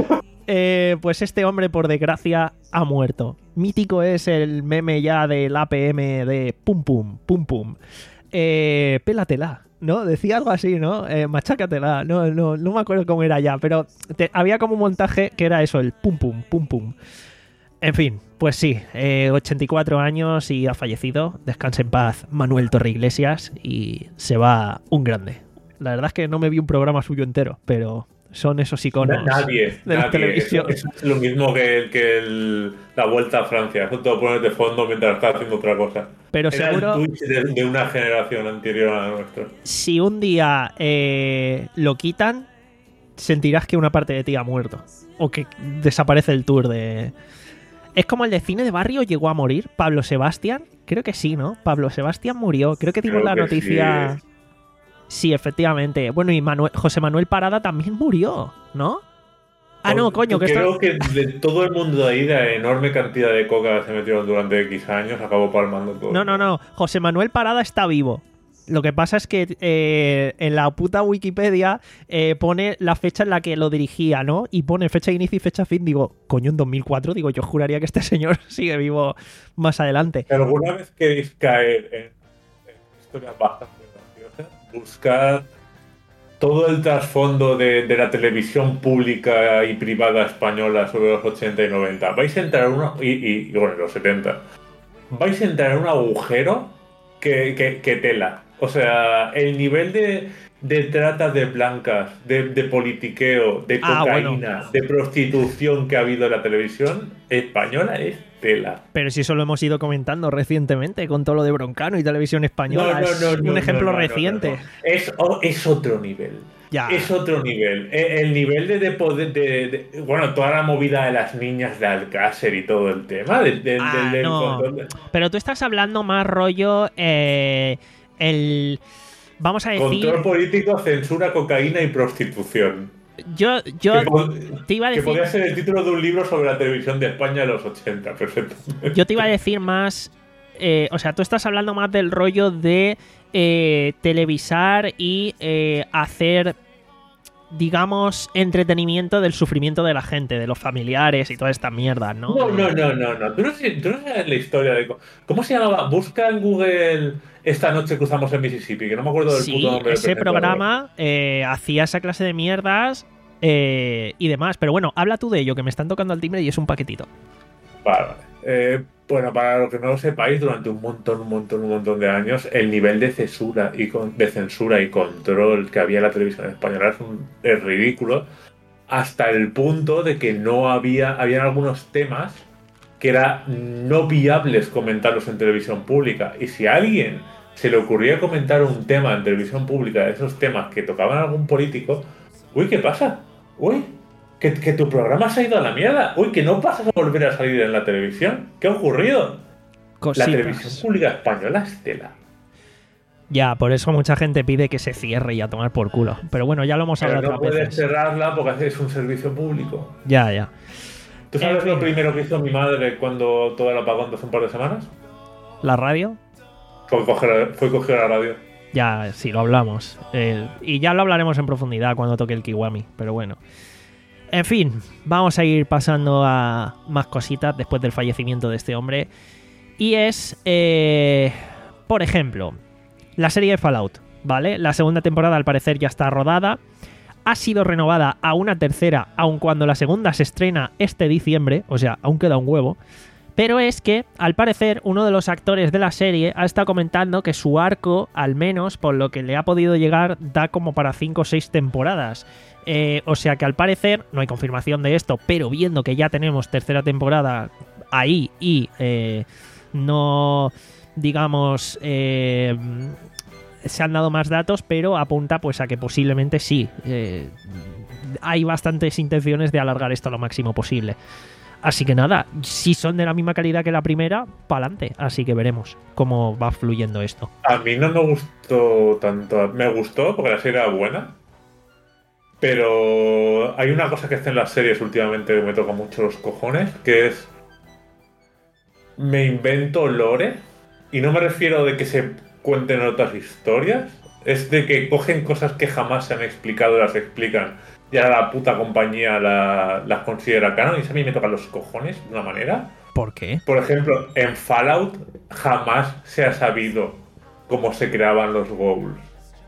S2: Eh, pues este hombre, por desgracia, ha muerto. Mítico es el meme ya del A P M de pum pum, pum pum. Eh, pélatela, ¿no? Decía algo así, ¿no? Eh, machácatela. No, no, no me acuerdo cómo era ya, pero te- había como un montaje que era eso, el pum pum, pum pum. En fin, pues sí, eh, ochenta y cuatro años y ha fallecido. Descanse en paz Manuel Torreiglesias y se va un grande. La verdad es que no me vi un programa suyo entero, pero son esos iconos
S3: Nadie,
S2: de la
S3: nadie.
S2: televisión.
S3: Eso, eso es lo mismo que, el, que el- la vuelta a Francia. Eso te lo pones de fondo mientras estás haciendo otra cosa.
S2: Pero
S3: Era
S2: seguro,
S3: el Twitch de, de una generación anterior a la nuestra.
S2: si un día eh, lo quitan, sentirás que una parte de ti ha muerto. O que desaparece el tour de... Es como el de cine de barrio llegó a morir. Pablo Sebastián, creo que sí, ¿no? Pablo Sebastián murió. Creo que dimos
S3: Creo
S2: la
S3: que
S2: noticia...
S3: sí.
S2: Sí, efectivamente. Bueno, y Manuel, José Manuel Parada también murió, ¿no? Ah, no, coño, que
S3: Creo
S2: esto...
S3: que de todo el mundo de ahí, de la enorme cantidad de coca que se metieron durante X años, acabó palmando todo.
S2: No, no, no. José Manuel Parada está vivo. Lo que pasa es que eh, en la puta Wikipedia eh, pone la fecha en la que lo dirigía, ¿no? Y pone fecha de inicio y fecha fin. Digo, coño, en dos mil cuatro. Digo, yo juraría que este señor sigue vivo más adelante.
S3: ¿Alguna vez queréis caer en, en historias bastante graciosas? Buscad todo el trasfondo de, de la televisión pública y privada española sobre los ochenta y noventa. Vais a entrar en una... Y, y, y bueno, los setenta. Vais a entrar en un agujero que, que, que tela. O sea, el nivel de, de trata de blancas, de, de politiqueo, de
S2: Ah,
S3: cocaína,
S2: bueno.
S3: de prostitución que ha habido en la televisión española es tela.
S2: Pero si eso lo hemos ido comentando recientemente con todo lo de Broncano y televisión española. es un ejemplo
S3: no, no,
S2: reciente.
S3: no, no. Es, o- es otro nivel.
S2: Ya.
S3: Es otro nivel. E- El nivel de, de poder. De, de- bueno, toda la movida de las niñas de Alcácer y todo el tema. de- de-
S2: Ah,
S3: del- del
S2: no.
S3: control de-
S2: Pero tú estás hablando más rollo... eh, el... Vamos a decir...
S3: Control político, censura, cocaína y prostitución.
S2: Yo, yo
S3: que, po-
S2: te iba a
S3: que
S2: decir...
S3: podría ser el título de un libro sobre la televisión de España de los ochenta, perfectamente.
S2: Yo te iba a decir más... eh, o sea, tú estás hablando más del rollo de eh, televisar y eh, hacer, digamos, entretenimiento del sufrimiento de la gente, de los familiares y toda esta mierda, ¿no?
S3: No, no, no, no, no. ¿Tú no, sabes- tú no sabes la historia de... co- ¿Cómo se llamaba? Busca en Google Esta noche cruzamos el Mississippi, que no me acuerdo del
S2: Sí,
S3: puto nombre del
S2: ese
S3: presentador.
S2: programa eh, hacía esa clase de mierdas eh, y demás. Pero bueno, habla tú de ello, que me están tocando al timbre y es un paquetito.
S3: Vale, vale. Eh, Bueno, para lo que no lo sepáis, durante un montón, un montón, un montón de años, el nivel de censura y, con, de censura y control que había en la televisión española es, un, es ridículo, hasta el punto de que no había, habían algunos temas que eran no viables comentarlos en televisión pública. Y si a alguien se le ocurría comentar un tema en televisión pública, de esos temas que tocaban a algún político, uy, ¿qué pasa? Uy, que, que tu programa se ha ido a la mierda. Uy, que no pasas a volver a salir en la televisión. ¿Qué ha ocurrido?
S2: Cositas.
S3: La televisión pública española es tela.
S2: Ya, por eso mucha gente pide que se cierre y a tomar por culo. Pero bueno, ya lo hemos
S3: Pero
S2: hablado
S3: no
S2: otras
S3: puedes
S2: veces.
S3: cerrarla porque es un servicio público.
S2: Ya, ya.
S3: ¿Tú sabes
S2: En fin.
S3: lo primero que hizo mi madre cuando todo el apagón de hace un par de semanas?
S2: ¿La radio?
S3: Fue coger, fue coger la radio.
S2: Ya, sí, lo hablamos. Eh, y ya lo hablaremos en profundidad cuando toque el Kiwami, pero bueno. En fin, vamos a ir pasando a más cositas después del fallecimiento de este hombre. Y es, eh, por ejemplo, la serie de Fallout, ¿vale? La segunda temporada al parecer ya está rodada. Ha sido renovada a una tercera, aun cuando la segunda se estrena este diciembre, o sea, aún queda un huevo. Pero es que, al parecer, uno de los actores de la serie ha estado comentando que su arco, al menos por lo que le ha podido llegar, da como para cinco o seis temporadas. Eh, o sea que al parecer, no hay confirmación de esto, pero viendo que ya tenemos tercera temporada ahí y eh, no, digamos, eh, se han dado más datos, pero apunta pues a que posiblemente sí. Eh, hay bastantes intenciones de alargar esto lo máximo posible. Así que nada, si son de la misma calidad que la primera, pa'lante. Así que veremos cómo va fluyendo esto.
S3: A mí no me gustó tanto. Me gustó porque la serie era buena. Pero hay una cosa que hacen las series últimamente que me toca mucho los cojones, que es... Me invento lore. Y no me refiero de que se cuenten otras historias. Es de que cogen cosas que jamás se han explicado y las explican. Y ahora la puta compañía la, las considera canon. Y eso a mí me tocan los cojones de una manera.
S2: ¿Por qué?
S3: Por ejemplo, en Fallout jamás se ha sabido cómo se creaban los ghouls.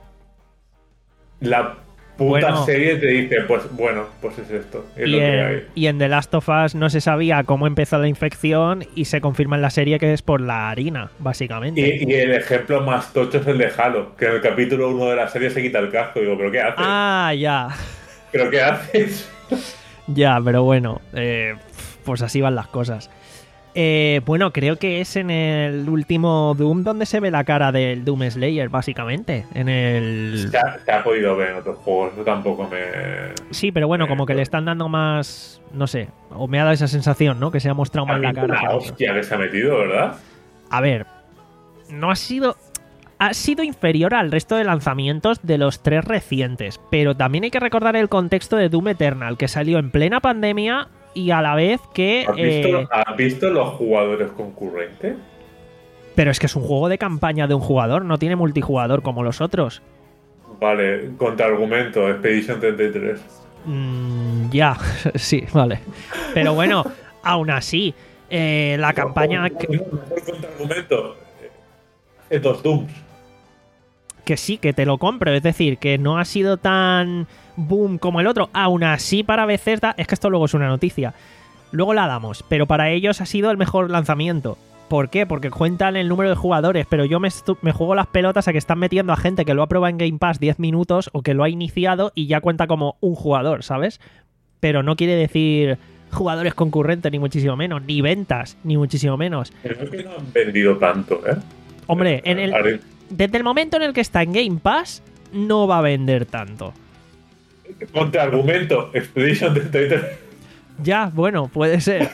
S3: La puta
S2: Bueno.
S3: serie te dice, pues bueno, pues es esto. Es
S2: Y
S3: lo que
S2: en,
S3: hay.
S2: y en The Last of Us no se sabía cómo empezó la infección y se confirma en la serie que es por la harina, básicamente.
S3: Y, y el ejemplo más tocho es el de Halo, que en el capítulo uno de la serie se quita el casco. Y digo, ¿pero qué haces?
S2: Ah, ya.
S3: ¿Pero qué haces?
S2: Ya, pero bueno, eh, pues así van las cosas. Eh, bueno, creo que es en el último Doom donde se ve la cara del Doom Slayer, básicamente. En el...
S3: Se ha, se ha podido ver en otros juegos, eso tampoco me...
S2: Sí, pero bueno, como que le están dando más... No sé, o me ha dado esa sensación, ¿no? Que se ha mostrado más la cara.
S3: La
S2: que otro.
S3: hostia que se ha metido, ¿verdad?
S2: A ver, no ha sido... Ha sido inferior al resto de lanzamientos de los tres recientes, pero también hay que recordar el contexto de Doom Eternal, que salió en plena pandemia y a la vez que...
S3: ¿Has visto,
S2: eh,
S3: ¿has visto los jugadores concurrentes?
S2: Pero es que es un juego de campaña de un jugador, no tiene multijugador como los otros.
S3: Vale, contraargumento, Expedition treinta y tres.
S2: Mm, ya, sí, vale. Pero bueno, aún así, eh, la campaña...
S3: Mejor, mejor contraargumento. Hace dos Dooms.
S2: Que sí, que te lo compro, es decir, que no ha sido tan boom como el otro. Aún así, para Bethesda, es que esto luego es una noticia. Luego la damos, pero para ellos ha sido el mejor lanzamiento. ¿Por qué? Porque cuentan el número de jugadores, pero yo me, me juego las pelotas a que están metiendo a gente que lo ha probado en Game Pass diez minutos o que lo ha iniciado y ya cuenta como un jugador, ¿sabes? Pero no quiere decir jugadores concurrentes, ni muchísimo menos, ni ventas, ni muchísimo menos.
S3: Creo que no han vendido tanto, ¿eh?
S2: Hombre, en el...
S3: Haré-
S2: Desde el momento en el que está en Game Pass, no va a vender tanto.
S3: Contraargumento, Expedition treinta y tres.
S2: Ya, bueno, puede ser.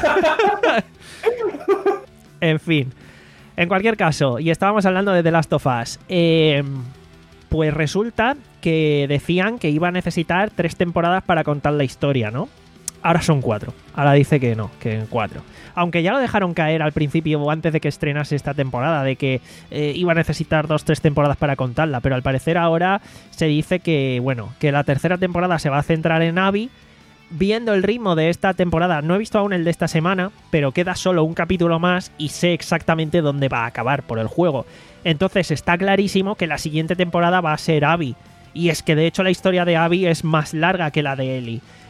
S2: En fin. En cualquier caso, y estábamos hablando de The Last of Us, eh, pues resulta que decían que iba a necesitar tres temporadas para contar la historia, ¿no? Ahora son cuatro. Ahora dice que no, que en cuatro. Aunque ya lo dejaron caer al principio o antes de que estrenase esta temporada, de que eh, iba a necesitar dos, tres temporadas para contarla, pero al parecer ahora se dice que, bueno, que la tercera temporada se va a centrar en Abby. Viendo el ritmo de esta temporada, no he visto aún el de esta semana, pero queda solo un capítulo más y sé exactamente dónde va a acabar por el juego. Entonces está clarísimo que la siguiente temporada va a ser Abby. Y es que de hecho la historia de Abby es más larga que la de Ellie.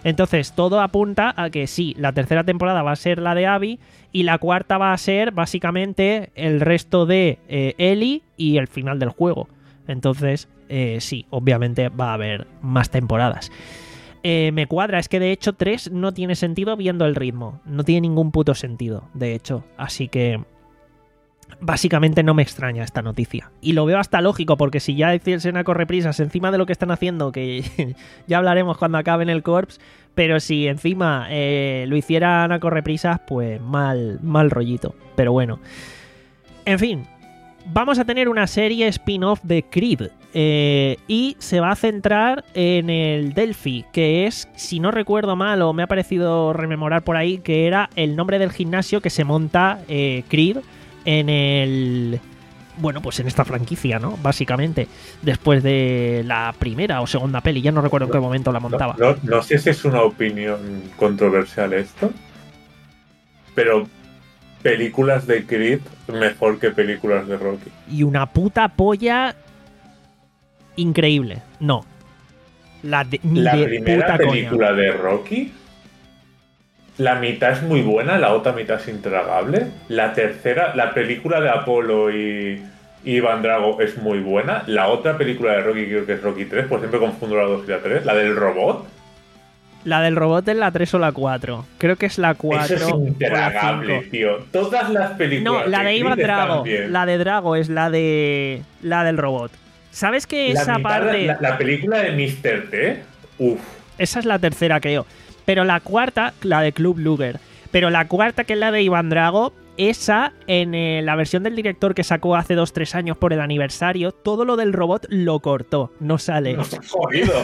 S2: Entonces, todo apunta a que sí, la tercera temporada va a ser la de Abby y la cuarta va a ser básicamente el resto de eh, Ellie y el final del juego. Entonces, eh, sí, obviamente va a haber más temporadas. Eh, me cuadra, es que de hecho tres no tiene sentido viendo el ritmo. No tiene ningún puto sentido, de hecho. Así que básicamente no me extraña esta noticia. Y lo veo hasta lógico, porque si ya hiciesen a correprisas encima de lo que están haciendo, que ya hablaremos cuando acaben el Corps, pero si encima eh, lo hicieran a correprisas, pues mal, mal rollito. Pero bueno. En fin. Vamos a tener una serie spin-off de Creed eh, y se va a centrar en el Delphi, que es, si no recuerdo mal o me ha parecido rememorar por ahí, que era el nombre del gimnasio que se monta eh, Creed en el... Bueno, pues en esta franquicia, ¿no? Básicamente, después de la primera o segunda peli, ya no recuerdo en qué momento la montaba.
S3: No, no, no sé si es una opinión controversial esto, pero... películas de Creed mejor que películas de Rocky.
S2: Y una puta polla increíble. No. La, de, ni
S3: la
S2: de
S3: primera
S2: puta
S3: película
S2: coña.
S3: de Rocky, la mitad es muy buena, la otra mitad es intragable. La tercera, la película de Apolo y, y Iván Drago es muy buena. La otra película de Rocky, creo que es Rocky tres, pues siempre confundo la dos y la tres. La del robot.
S2: La del robot es la tres o la cuatro. Creo que es la cuatro.
S3: Eso es intragable, tío. Todas las películas.
S2: No, la de Iván Drago. La de Drago es la de. La del robot. ¿Sabes que
S3: la
S2: esa
S3: mitad,
S2: parte.
S3: La, la película de míster T. Uff.
S2: Esa es la tercera, creo. Pero la cuarta, la de Club Luger. Pero la cuarta, que es la de Iván Drago, esa, en eh, la versión del director que sacó hace dos tres años por el aniversario, todo lo del robot lo cortó. No sale.
S3: Nos has jodido.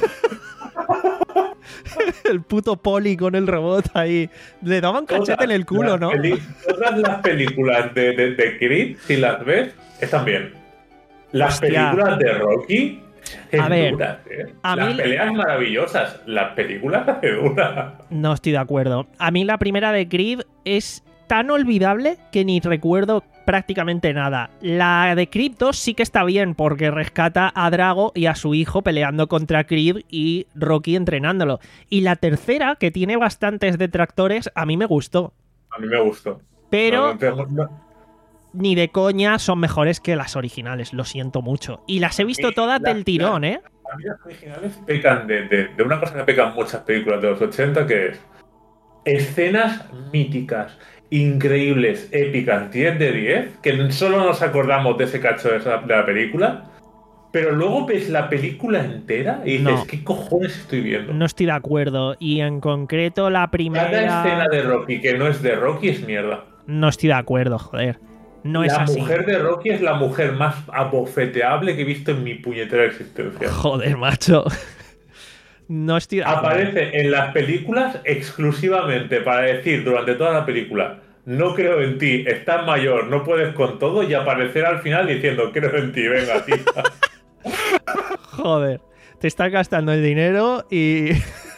S2: El puto Poli con el robot ahí. Le daban cachete todas en el culo, ¿no?
S3: Todas las películas de, de, de Creed, si las ves, están bien. Las Hostia. películas de Rocky,
S2: a ver,
S3: duras, ¿eh?
S2: a
S3: las
S2: mí...
S3: peleas maravillosas, las películas de duras.
S2: No estoy de acuerdo. A mí la primera de Creed es tan olvidable que ni recuerdo prácticamente nada. La de Creed dos sí que está bien porque rescata a Drago y a su hijo peleando contra Creed y Rocky entrenándolo. Y la tercera, que tiene bastantes detractores, a mí me gustó.
S3: A mí me gustó.
S2: Pero
S3: no, no, no.
S2: ni de coña son mejores que las originales, lo siento mucho. Y las he visto todas
S3: la,
S2: del tirón,
S3: la,
S2: ¿eh?
S3: A mí las originales pecan de, de, de una cosa que pecan muchas películas de los ochenta, que es escenas míticas, increíbles, épicas, diez de diez, que solo nos acordamos de ese cacho de, esa, de la película, pero luego ves la película entera y dices, no, ¿qué cojones estoy viendo?
S2: No estoy de acuerdo, y en concreto la primera...
S3: Cada escena de Rocky que no es de Rocky es mierda.
S2: No estoy de acuerdo, joder. No es
S3: la
S2: así.
S3: La mujer de Rocky es la mujer más abofeteable que he visto en mi puñetera existencia.
S2: Joder, macho. No estoy...
S3: Aparece en las películas exclusivamente para decir durante toda la película: no creo en ti, estás mayor, no puedes con todo, y aparecer al final diciendo: creo en ti, venga, tía.
S2: Joder, te estás gastando el dinero y...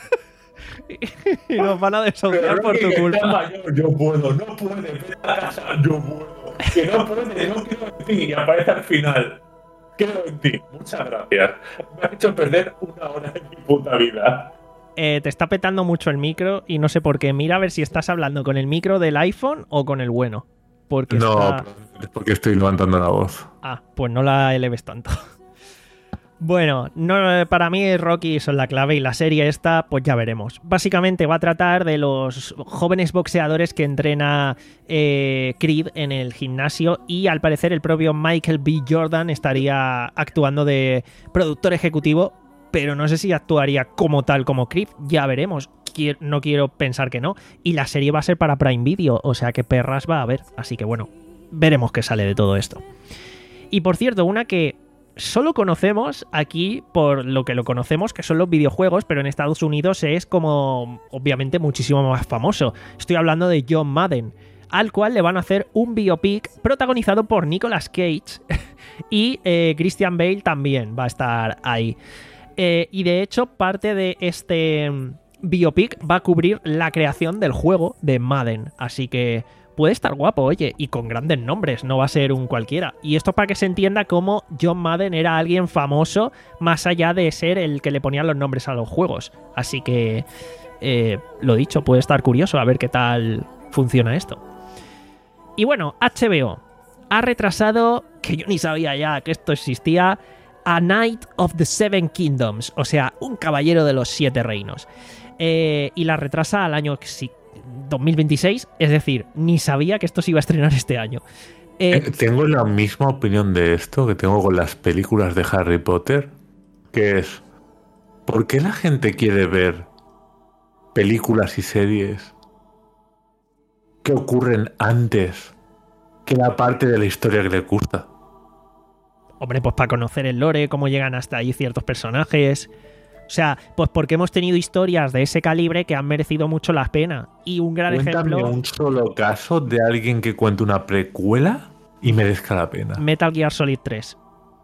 S2: y nos van a desahuciar por tu culpa.
S3: Mayor, yo puedo, no puede, vete a casa, yo puedo. Que no puede, no creo en ti, y aparece al final: creo en ti. Muchas gracias. Me ha hecho perder una hora de mi puta vida.
S2: Eh, te está petando mucho el micro y no sé por qué. Mira a ver si estás hablando con el micro del iPhone o con el bueno. Porque
S3: no,
S2: está...
S3: es porque estoy levantando la voz.
S2: Ah, pues no la eleves tanto. Bueno, no, para mí Rocky son la clave y la serie esta, pues ya veremos. Básicamente va a tratar de los jóvenes boxeadores que entrena eh, Creed en el gimnasio, y al parecer el propio Michael B. Jordan estaría actuando de productor ejecutivo, pero no sé si actuaría como tal como Creed, ya veremos. Quiero, no quiero pensar que no. Y la serie va a ser para Prime Video, o sea que perras va a haber. Así que bueno, veremos qué sale de todo esto. Y por cierto, una que solo conocemos aquí por lo que lo conocemos, que son los videojuegos, pero en Estados Unidos es como obviamente muchísimo más famoso. Estoy hablando de John Madden, al cual le van a hacer un biopic protagonizado por Nicolas Cage y eh, Christian Bale también va a estar ahí. Eh, y de hecho parte de este biopic va a cubrir la creación del juego de Madden, así que puede estar guapo, oye, y con grandes nombres, no va a ser un cualquiera. Y esto para que se entienda cómo John Madden era alguien famoso más allá de ser el que le ponía los nombres a los juegos. Así que eh, lo dicho, puede estar curioso a ver qué tal funciona esto. Y bueno, H B O ha retrasado, que yo ni sabía ya que esto existía, A Knight of the Seven Kingdoms, o sea, un caballero de los siete reinos. Eh, y la retrasa al año dos mil veintiséis, es decir, ni sabía que esto se iba a estrenar este año. Eh,
S3: Eh, tengo la misma opinión de esto que tengo con las películas de Harry Potter, que es, ¿por qué la gente quiere ver películas y series que ocurren antes que la parte de la historia que le gusta?
S2: Hombre, pues para conocer el lore, cómo llegan hasta ahí ciertos personajes. O sea, pues porque hemos tenido historias de ese calibre que han merecido mucho la pena. Y un gran
S3: Cuéntame
S2: ejemplo...
S3: un solo caso de alguien que cuente una precuela y merezca la pena.
S2: Metal Gear Solid tres.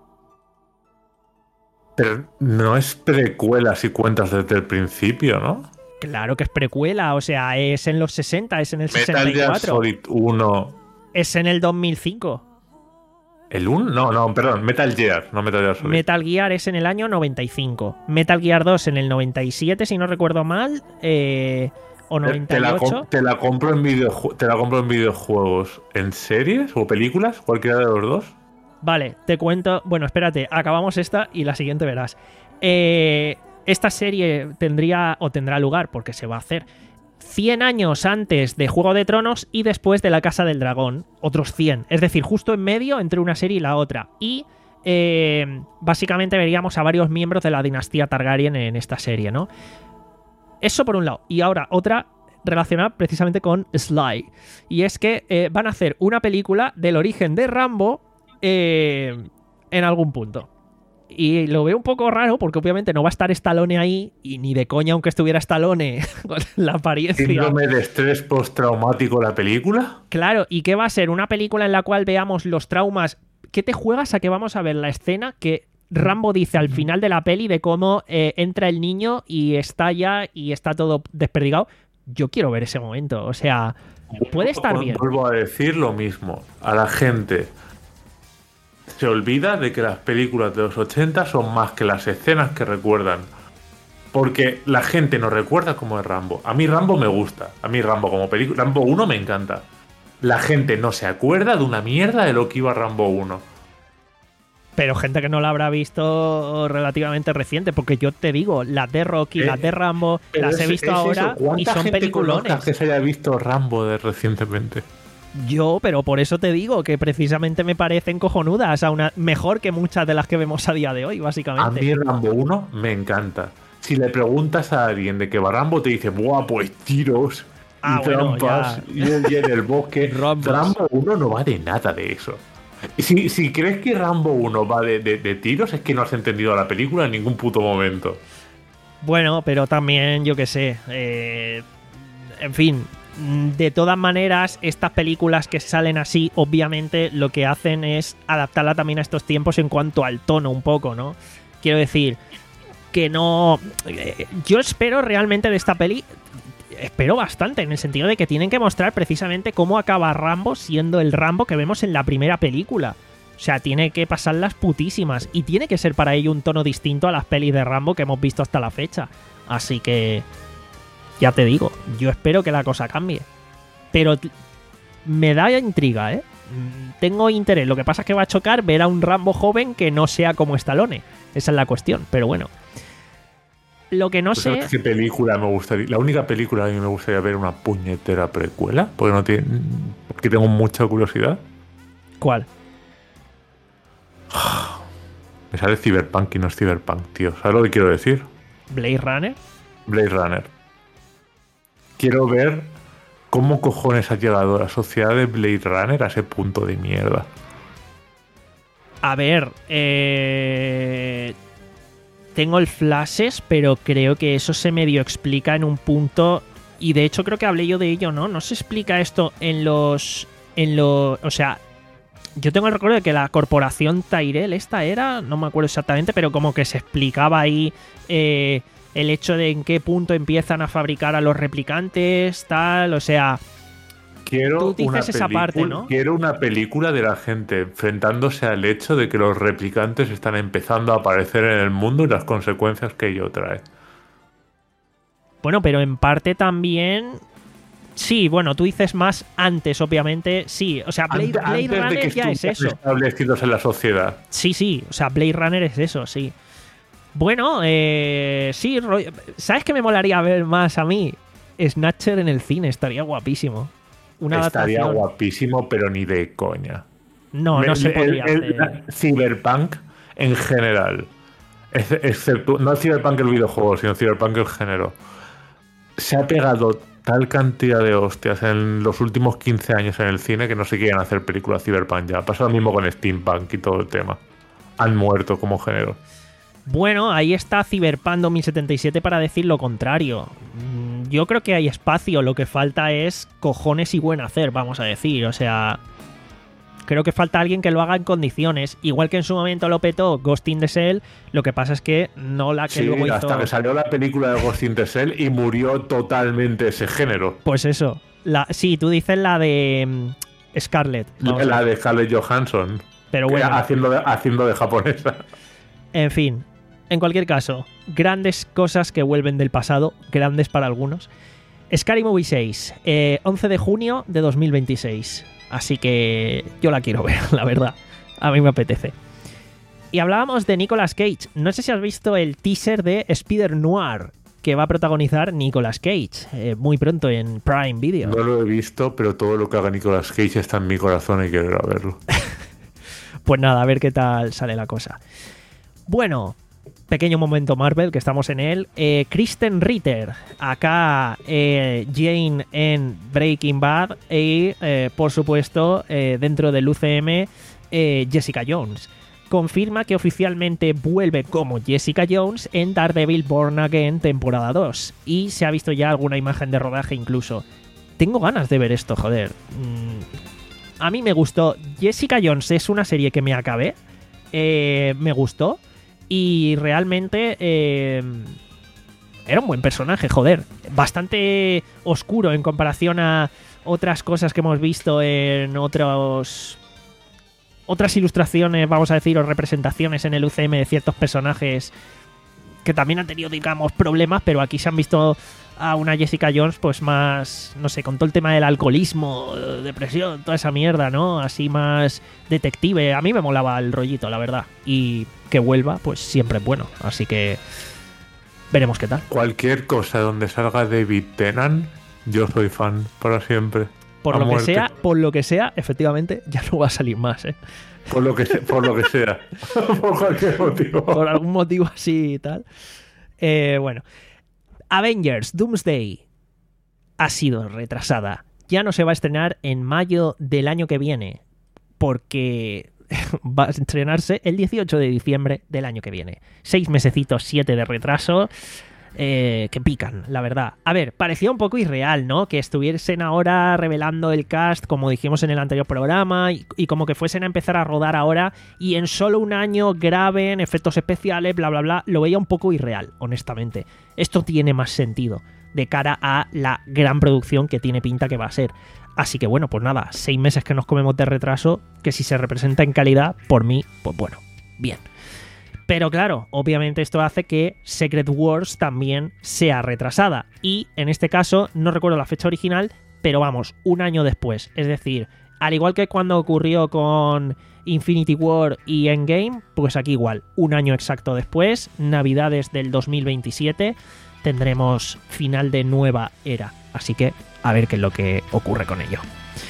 S3: Pero no es precuela si cuentas desde el principio, ¿no?
S2: Claro que es precuela, o sea, es en los sesenta, es en el sesenta y
S3: Metal Gear
S2: cuatro.
S3: Solid uno.
S2: Es en el dos mil cinco.
S3: ¿El uno? No, no, perdón, Metal Gear, no Metal Gear Solid.
S2: Metal Gear es en el año noventa y cinco. Metal Gear dos en el noventa y siete, si no recuerdo mal. Eh, o
S3: Te-
S2: noventa
S3: Te
S2: y
S3: la,
S2: ocho.
S3: com- te la compro en videoju- te la compro en videojuegos, en series o películas, cualquiera de los dos.
S2: Vale, te cuento. Bueno, espérate, acabamos esta y la siguiente verás. Eh, esta serie tendría o tendrá lugar, porque se va a hacer, cien años antes de Juego de Tronos y después de La Casa del Dragón, otros cien. Es decir, justo en medio entre una serie y la otra. Y eh, básicamente veríamos a varios miembros de la dinastía Targaryen en esta serie, ¿no? Eso por un lado. Y ahora otra relacionada precisamente con Sly. Y es que eh, van a hacer una película del origen de Rambo eh, en algún punto. Y lo veo un poco raro porque obviamente no va a estar Stallone ahí, y ni de coña aunque estuviera Stallone con la apariencia.
S3: Síndrome de estrés postraumático la película.
S2: Claro, ¿y qué va a ser? Una película en la cual veamos los traumas. ¿Qué te juegas a que vamos a ver la escena que Rambo dice al final de la peli de cómo eh, entra el niño y estalla y está todo desperdigado? Yo quiero ver ese momento, o sea, puede estar bien.
S3: Vuelvo a decir lo mismo. A la gente se olvida de que las películas de los ochenta son más que las escenas que recuerdan. Porque la gente no recuerda cómo es Rambo. A mí Rambo me gusta. A mí Rambo como película... Rambo uno me encanta. La gente no se acuerda de una mierda de lo que iba Rambo uno.
S2: Pero gente que no la habrá visto relativamente reciente, porque yo te digo, las de Rocky,
S3: Eh,
S2: las de Rambo,
S3: Pero
S2: las he
S3: es-
S2: visto
S3: es eso.
S2: ahora y
S3: ¿Cuánta
S2: son
S3: gente
S2: peliculones.
S3: conozcas que se haya visto Rambo de recientemente?
S2: Yo, pero por eso te digo que precisamente me parecen cojonudas, a una, mejor que muchas de las que vemos a día de hoy,
S3: A
S2: básicamente.
S3: mí Rambo uno me encanta. Si le preguntas a alguien de que va Rambo, te dice, ¡buah, pues tiros!
S2: Ah,
S3: y
S2: bueno,
S3: trampas
S2: ya.
S3: y el y en el bosque.
S2: Rambos.
S3: Rambo uno no va de nada de eso. Si, si crees que Rambo uno va de, de- de tiros, es que no has entendido la película en ningún puto momento.
S2: Bueno, pero también, yo qué sé, eh, en fin, de todas maneras, estas películas que salen así, obviamente lo que hacen es adaptarla también a estos tiempos en cuanto al tono un poco, ¿no? Quiero decir, que no... eh, yo espero realmente de esta peli... Espero bastante, en el sentido de que tienen que mostrar precisamente cómo acaba Rambo siendo el Rambo que vemos en la primera película. O sea, tiene que pasar las putísimas. Y tiene que ser para ello un tono distinto a las pelis de Rambo que hemos visto hasta la fecha. Así que... Ya te digo, yo espero que la cosa cambie. Pero t- me da intriga, ¿eh? Mm, Tengo interés. Lo que pasa es que va a chocar ver a un Rambo joven que no sea como Stallone. Esa es la cuestión. Pero bueno. Lo que no
S3: Pues
S2: sé...
S3: ¿sabes qué película me gustaría? La única película que me gustaría ver una puñetera precuela, porque no tiene, porque tengo mucha curiosidad.
S2: ¿Cuál?
S3: Me sale Cyberpunk y no es Cyberpunk, tío. ¿Sabes lo que quiero decir?
S2: ¿Blade Runner?
S3: Blade Runner. Quiero ver cómo cojones ha llegado la sociedad de Blade Runner a ese punto de mierda.
S2: A ver, eh... tengo el flashes, pero creo que eso se medio explica en un punto. Y de hecho creo que hablé yo de ello, ¿no? No se explica esto en los... En los... O sea, yo tengo el recuerdo de que la corporación Tyrell esta era, no me acuerdo exactamente, pero como que se explicaba ahí eh, el hecho de en qué punto empiezan a fabricar a los replicantes, tal, o sea...
S3: Quiero
S2: Tú dices
S3: una
S2: esa
S3: película-
S2: parte, ¿no?
S3: Quiero una película de la gente enfrentándose al hecho de que los replicantes están empezando a aparecer en el mundo y las consecuencias que ello trae.
S2: Bueno, pero en parte también... Sí, bueno, tú dices más antes, obviamente. Sí, o sea, Blade,
S3: Antes,
S2: Blade
S3: antes de
S2: Runner
S3: que
S2: ya es eso.
S3: establecidos en la sociedad.
S2: Sí, sí, o sea, Blade Runner es eso, sí. Bueno, eh, sí, ¿sabes qué me molaría ver más a mí? Snatcher en el cine, estaría guapísimo. Una
S3: Estaría
S2: adaptación.
S3: guapísimo, pero ni de coña.
S2: No,
S3: Me-
S2: no se
S3: el-
S2: podría
S3: el-
S2: hacer.
S3: Cyberpunk en general, ex- excepto, no el Cyberpunk el videojuego, sino el Cyberpunk el género, se ha pegado tal cantidad de hostias en los últimos quince años en el cine que no se quieren hacer películas Cyberpunk ya. Pasa lo mismo con Steampunk y todo el tema. Han muerto como género.
S2: Bueno, ahí está Cyberpunk dos mil setenta y siete para decir lo contrario. Mm, Yo creo que hay espacio, lo que falta es cojones y buen hacer, vamos a decir. O sea, creo que falta alguien que lo haga en condiciones. Igual que en su momento lo petó Ghost in the Shell, lo que pasa es que no la que
S3: Sí,
S2: luego
S3: hasta
S2: hizo...
S3: que salió la película de Ghost in the Shell y murió totalmente ese género.
S2: Pues eso. La... Sí, tú dices la de mm, Scarlett. vamos a
S3: La
S2: ver.
S3: de Scarlett Johansson.
S2: Pero
S3: que
S2: bueno,
S3: haciendo de, haciendo de japonesa.
S2: en fin. En cualquier caso, grandes cosas que vuelven del pasado, grandes para algunos. Scary Movie seis, eh, once de junio de dos mil veintiséis. Así que yo la quiero ver, la verdad. A mí me apetece. Y hablábamos de Nicolas Cage. No sé si has visto el teaser de Spider Noir, que va a protagonizar Nicolas Cage, eh, muy pronto en Prime Video.
S3: No lo he visto, pero todo lo que haga Nicolas Cage está en mi corazón y quiero ir a verlo.
S2: Pues nada, a ver qué tal sale la cosa. Bueno, pequeño momento Marvel, que estamos en él. Eh, Kristen Ritter, acá eh, Jane en Breaking Bad y, eh, por supuesto, eh, dentro del U C M, eh, Jessica Jones. Confirma que oficialmente vuelve como Jessica Jones en Daredevil Born Again temporada dos. Y se ha visto ya alguna imagen de rodaje incluso. Tengo ganas de ver esto, joder. Mm, a mí me gustó. Jessica Jones es una serie que me acabé. Eh, me gustó. Y realmente eh, era un buen personaje, joder. Bastante oscuro en comparación a otras cosas que hemos visto en otros... Otras ilustraciones, vamos a decir, o representaciones en el U C M de ciertos personajes que también han tenido, digamos, problemas, pero aquí se han visto a una Jessica Jones, pues más, no sé, con todo el tema del alcoholismo, depresión, toda esa mierda, ¿no? Así más detective. A mí me molaba el rollito, la verdad. Y que vuelva, pues siempre es bueno. Así que veremos qué tal.
S3: Cualquier cosa donde salga David Tennant, yo soy fan para siempre.
S2: Por
S3: A
S2: lo que
S3: muerte.
S2: sea, por lo que sea, efectivamente, ya no va a salir más, ¿eh?
S3: Por lo que, se- por lo que sea. Por cualquier motivo.
S2: Por algún motivo así y tal. Eh, bueno. Avengers Doomsday ha sido retrasada. Ya no se va a estrenar en mayo del año que viene, porque va a estrenarse el dieciocho de diciembre del año que viene. Seis mesecitos, siete de retraso. Eh, que pican, la verdad. A ver, parecía un poco irreal, ¿no? Que estuviesen ahora revelando el cast, como dijimos en el anterior programa, y, y como que fuesen a empezar a rodar ahora y en solo un año graben efectos especiales, bla, bla, bla. Lo veía un poco irreal, honestamente. Esto tiene más sentido de cara a la gran producción que tiene pinta que va a ser. Así que bueno, pues nada, seis meses que nos comemos de retraso, que si se representa en calidad, por mí, pues bueno, bien. Pero claro, obviamente esto hace que Secret Wars también sea retrasada. Y en este caso, no recuerdo la fecha original, pero vamos, un año después. Es decir, al igual que cuando ocurrió con Infinity War y Endgame, pues aquí igual, un año exacto después, Navidades del dos mil veintisiete, tendremos final de nueva era. Así que a ver qué es lo que ocurre con ello.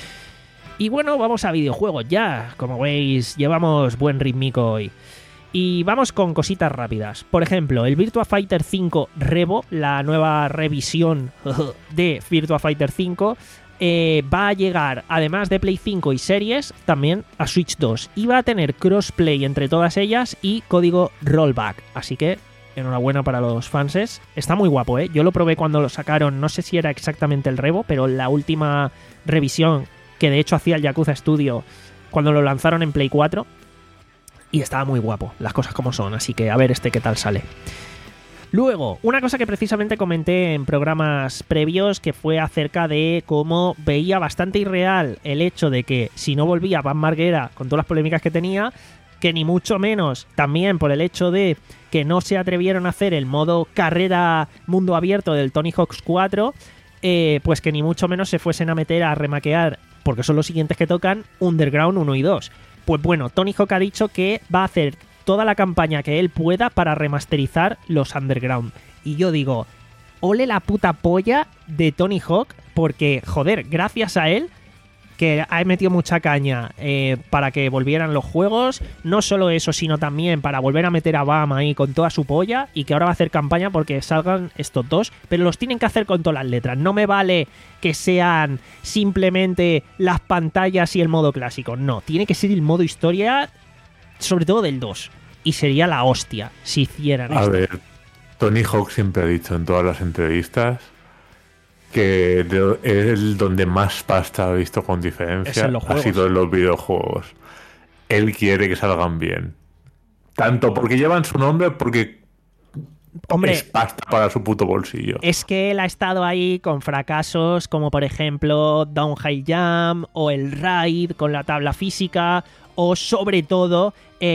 S2: Y bueno, vamos a videojuegos ya. Como veis, llevamos buen ritmico hoy. Y vamos con cositas rápidas. Por ejemplo, el Virtua Fighter cinco Revo, la nueva revisión de Virtua Fighter cinco, eh, va a llegar, además de Play cinco y series, también a Switch dos. Y va a tener crossplay entre todas ellas y código rollback. Así que, enhorabuena para los fanses. Está muy guapo, ¿eh? Yo lo probé cuando lo sacaron, no sé si era exactamente el Revo, pero la última revisión que de hecho hacía el Yakuza Studio cuando lo lanzaron en Play cuatro. Y estaba muy guapo, las cosas como son, así que a ver este qué tal sale. Luego, una cosa que precisamente comenté en programas previos, que fue acerca de cómo veía bastante irreal el hecho de que si no volvía Bam Margera con todas las polémicas que tenía, que ni mucho menos, también por el hecho de que no se atrevieron a hacer el modo carrera mundo abierto del Tony Hawk's cuatro, eh, pues que ni mucho menos se fuesen a meter a remaquear, porque son los siguientes que tocan, Underground uno y dos. Pues bueno, Tony Hawk ha dicho que va a hacer toda la campaña que él pueda para remasterizar los Underground. Y yo digo, ole la puta polla de Tony Hawk, porque, joder, gracias a él, que ha metido mucha caña eh, para que volvieran los juegos, no solo eso, sino también para volver a meter a Bam ahí con toda su polla, y que ahora va a hacer campaña porque salgan estos dos, pero los tienen que hacer con todas las letras. No me vale que sean simplemente las pantallas y el modo clásico, no, tiene que ser el modo historia, sobre todo del dos, y sería la hostia si hicieran
S3: a
S2: esto.
S3: ver, Tony Hawk siempre ha dicho en todas las entrevistas que de, él donde más pasta ha visto con diferencia ha sido en los videojuegos. Él quiere que salgan bien. Tanto porque llevan su nombre, porque
S2: Hombre,
S3: es pasta para su puto bolsillo.
S2: Es que él ha estado ahí con fracasos como por ejemplo Downhill Jam o el Raid con la tabla física, o sobre todo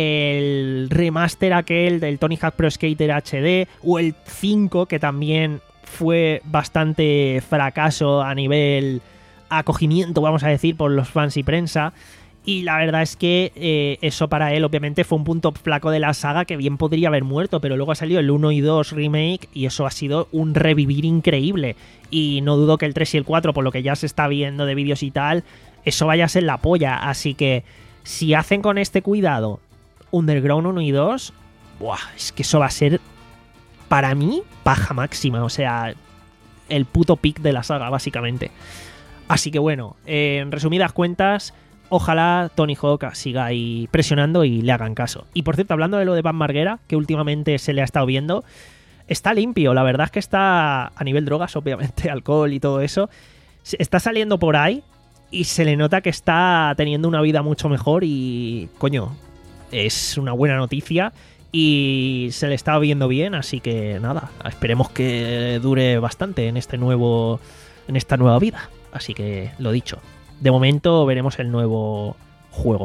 S2: el remaster aquel del Tony Hawk Pro Skater H D, o el cinco, que también fue bastante fracaso a nivel acogimiento, vamos a decir, por los fans y prensa. Y la verdad es que eh, eso para él obviamente fue un punto flaco de la saga que bien podría haber muerto, pero luego ha salido el uno y dos remake y eso ha sido un revivir increíble. Y no dudo que el tres y el cuatro, por lo que ya se está viendo de vídeos y tal, eso vaya a ser la polla. Así que si hacen con este cuidado Underground uno y dos, ¡buah! Es que eso va a ser, para mí, paja máxima. O sea, el puto pick de la saga, básicamente. Así que bueno, eh, en resumidas cuentas, ojalá Tony Hawk siga ahí presionando y le hagan caso. Y por cierto, hablando de lo de Bam Margera, que últimamente se le ha estado viendo, está limpio. La verdad es que está a nivel drogas, obviamente, alcohol y todo eso. Está saliendo por ahí y se le nota que está teniendo una vida mucho mejor y, coño, es una buena noticia. Y se le está viendo bien, así que nada, esperemos que dure bastante en este nuevo, en esta nueva vida. Así que lo dicho, de momento veremos el nuevo juego.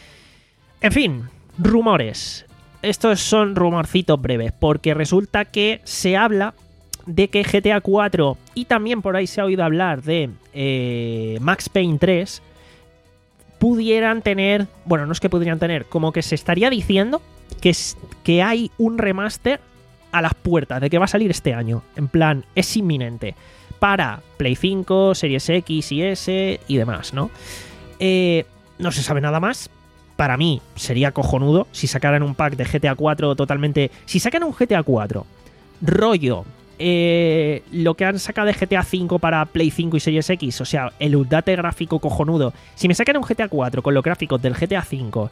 S2: En fin, rumores. Estos son rumorcitos breves, porque resulta que se habla de que G T A cuatro, y también por ahí se ha oído hablar de eh, Max Payne tres, pudieran tener, bueno, no es que pudieran tener, como que se estaría diciendo que, es, que hay un remaster a las puertas, de que va a salir este año. En plan, es inminente. Para Play cinco, Series X y S y demás, ¿no? Eh, no se sabe nada más. Para mí sería cojonudo si sacaran un pack de G T A cuatro totalmente... Si sacan un G T A cuatro, rollo, eh, lo que han sacado de G T A cinco para Play cinco y Series X, o sea, el update gráfico cojonudo. Si me sacan un G T A cuatro con los gráficos del G T A cinco,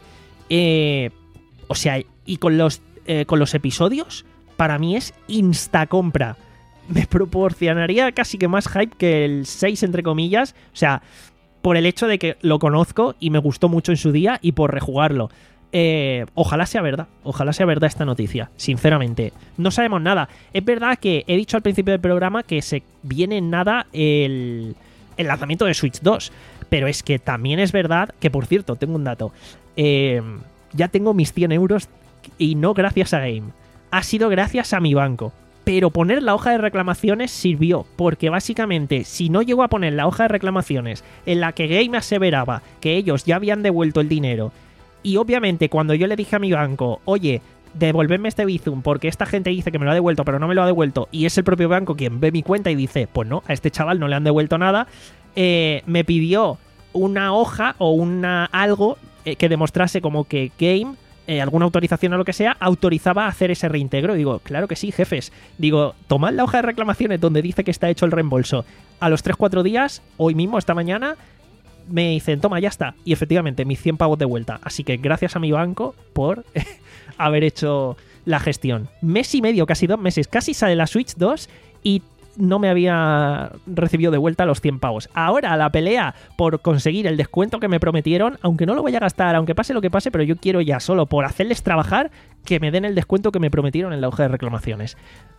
S2: eh, o sea, y con los, eh, con los episodios, para mí es instacompra. Me proporcionaría casi que más hype que el seis, entre comillas. O sea, por el hecho de que lo conozco y me gustó mucho en su día y por rejugarlo. Eh, ojalá sea verdad, ojalá sea verdad esta noticia, sinceramente. No sabemos nada. Es verdad que he dicho al principio del programa que se viene en nada el, el lanzamiento de Switch dos. Pero es que también es verdad que, por cierto, tengo un dato. Eh, ya tengo mis cien euros y no gracias a Game. Ha sido gracias a mi banco. Pero poner la hoja de reclamaciones sirvió, porque básicamente si no llego a poner la hoja de reclamaciones en la que Game aseveraba que ellos ya habían devuelto el dinero, y obviamente cuando yo le dije a mi banco, oye, devolverme este Bizum porque esta gente dice que me lo ha devuelto pero no me lo ha devuelto, y es el propio banco quien ve mi cuenta y dice, pues no, a este chaval no le han devuelto nada, eh, me pidió una hoja o una algo eh, que demostrase como que Game... Eh, alguna autorización o lo que sea, autorizaba a hacer ese reintegro. Digo, claro que sí, jefes. Digo, tomad la hoja de reclamaciones donde dice que está hecho el reembolso. A los tres cuatro días, hoy mismo, esta mañana, me dicen, toma, ya está. Y efectivamente, mis cien pavos de vuelta. Así que gracias a mi banco por haber hecho la gestión. Mes y medio, casi dos meses. Casi sale la Switch dos y no me había recibido de vuelta los cien pavos. Ahora la pelea por conseguir el descuento que me prometieron, aunque no lo voy a gastar, aunque pase lo que pase, pero yo quiero ya solo por hacerles trabajar que me den el descuento que me prometieron en la hoja de reclamaciones.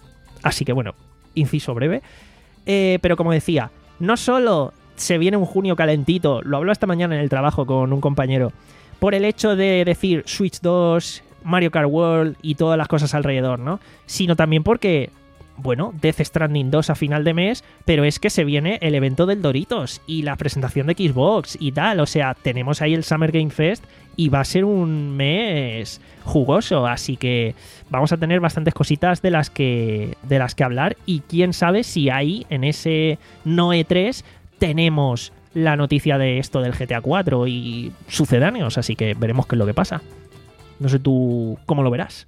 S2: Así que bueno, inciso breve. Eh, pero como decía, no solo se viene un junio calentito, lo hablo esta mañana en el trabajo con un compañero, por el hecho de decir Switch dos, Mario Kart World y todas las cosas alrededor, ¿no? Sino también porque, bueno, Death Stranding dos a final de mes, pero es que se viene el evento del Doritos y la presentación de Xbox y tal. O sea, tenemos ahí el Summer Game Fest y va a ser un mes jugoso, así que vamos a tener bastantes cositas de las que, de las que hablar y quién sabe si ahí en ese no E tres tenemos la noticia de esto del G T A cuatro y sucedáneos, así que veremos qué es lo que pasa. No sé tú cómo lo verás.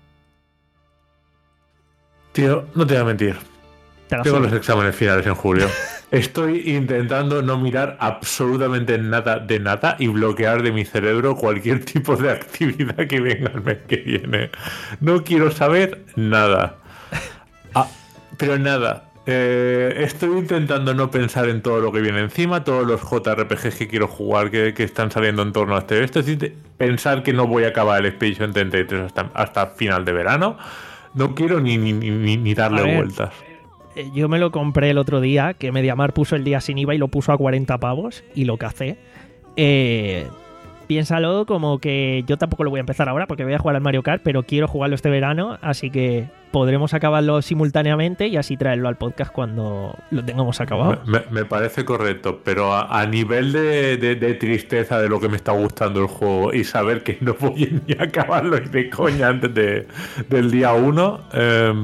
S3: Tío, no te voy a mentir. Tengo
S2: suelo.
S3: los exámenes finales en julio. Estoy intentando no mirar absolutamente nada de nada y bloquear de mi cerebro cualquier tipo de actividad que venga el mes que viene. No quiero saber nada. Ah, pero nada. Eh, estoy intentando no pensar en todo lo que viene encima, todos los J R P Gs que quiero jugar que, que están saliendo en torno a este. Esto es pensar que no voy a acabar el Expedition treinta y tres hasta, hasta final de verano. No quiero ni, ni, ni, ni darle
S2: A ver,
S3: vueltas.
S2: Yo me lo compré el otro día, que MediaMarkt puso el día sin I V A y lo puso a cuarenta pavos y lo cacé. Eh, piénsalo como que yo tampoco lo voy a empezar ahora porque voy a jugar al Mario Kart, pero quiero jugarlo este verano, así que podremos acabarlo simultáneamente y así traerlo al podcast cuando lo tengamos acabado.
S3: Me, me parece correcto, pero a, a nivel de, de, de tristeza de lo que me está gustando el juego y saber que no voy ni a acabarlo ni de coña antes de, del día uno, eh,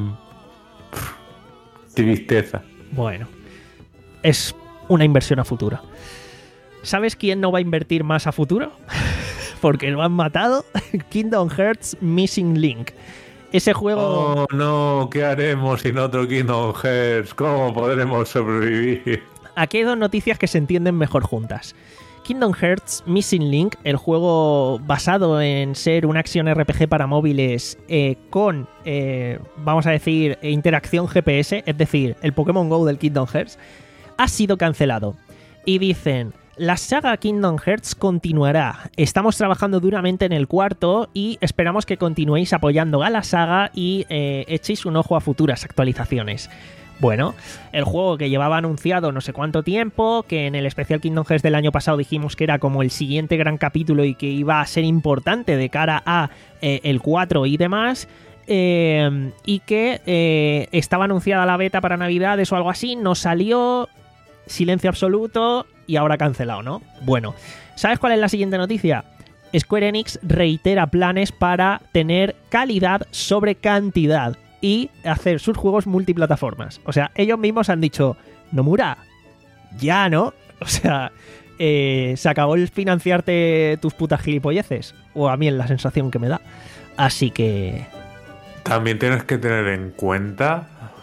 S3: tristeza.
S2: Bueno, es una inversión a futuro. ¿Sabes quién no va a invertir más a futuro? Porque lo han matado. Kingdom Hearts Missing Link. Ese juego...
S3: Oh, no, ¿qué haremos sin otro Kingdom Hearts? ¿Cómo podremos sobrevivir?
S2: Aquí hay dos noticias que se entienden mejor juntas. Kingdom Hearts Missing Link, el juego basado en ser una acción R P G para móviles eh, con, eh, vamos a decir, interacción G P S, es decir, el Pokémon Go del Kingdom Hearts, ha sido cancelado. Y dicen... La saga Kingdom Hearts continuará. Estamos trabajando duramente en el cuarto y esperamos que continuéis apoyando a la saga y eh, echéis un ojo a futuras actualizaciones. Bueno, el juego que llevaba anunciado no sé cuánto tiempo, que en el especial Kingdom Hearts del año pasado dijimos que era como el siguiente gran capítulo y que iba a ser importante de cara a eh, el cuatro y demás... Eh, y que eh, estaba anunciada la beta para Navidades o algo así, no salió, silencio absoluto... y ahora cancelado, ¿no? Bueno, ¿sabes cuál es la siguiente noticia? Square Enix reitera planes para tener calidad sobre cantidad y hacer sus juegos multiplataformas. O sea, ellos mismos han dicho, Nomura, ya, ¿no? O sea, eh, se acabó el financiarte tus putas gilipolleces. O a mí es la sensación que me da. Así que...
S3: También tienes que tener en cuenta...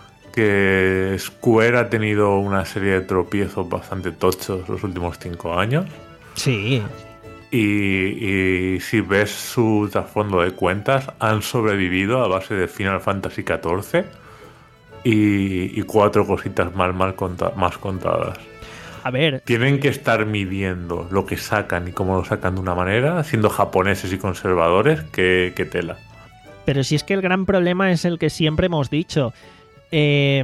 S3: que Square ha tenido una serie de tropiezos bastante tochos los últimos cinco años.
S2: Sí.
S3: Y, y si ves su trasfondo de cuentas, han sobrevivido a base de Final Fantasy catorce y, y cuatro cositas mal, mal conta, más contadas.
S2: A ver...
S3: Tienen que estar midiendo lo que sacan y cómo lo sacan de una manera, siendo japoneses y conservadores, que, que tela.
S2: Pero si es que el gran problema es el que siempre hemos dicho... Eh,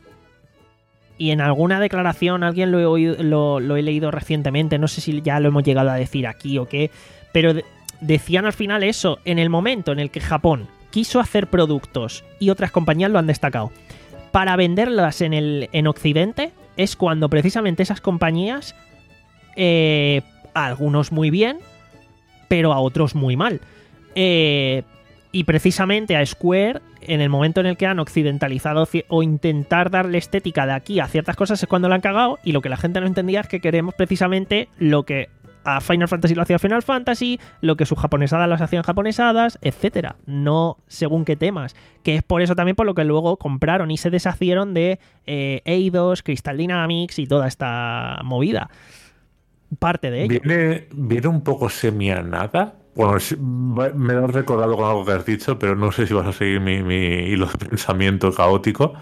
S2: y en alguna declaración alguien lo he, oído, lo, lo he leído recientemente, no sé si ya lo hemos llegado a decir aquí o qué, pero de, decían al final eso, en el momento en el que Japón quiso hacer productos y otras compañías lo han destacado para venderlas en, el, en Occidente, es cuando precisamente esas compañías eh, a algunos muy bien, pero a otros muy mal. eh Y precisamente a Square, en el momento en el que han occidentalizado o intentar darle estética de aquí a ciertas cosas es cuando la han cagado, y lo que la gente no entendía es que queremos precisamente lo que a Final Fantasy lo hacía Final Fantasy, lo que sus japonesadas las hacían japonesadas, etcétera. No según qué temas. Que es por eso también por lo que luego compraron y se deshacieron de eh, Eidos, Crystal Dynamics y toda esta movida. Parte de ello.
S3: Viene, viene un poco semi a nada. Bueno, me lo has recordado con algo que has dicho, pero no sé si vas a seguir mi, mi hilo de pensamiento caótico.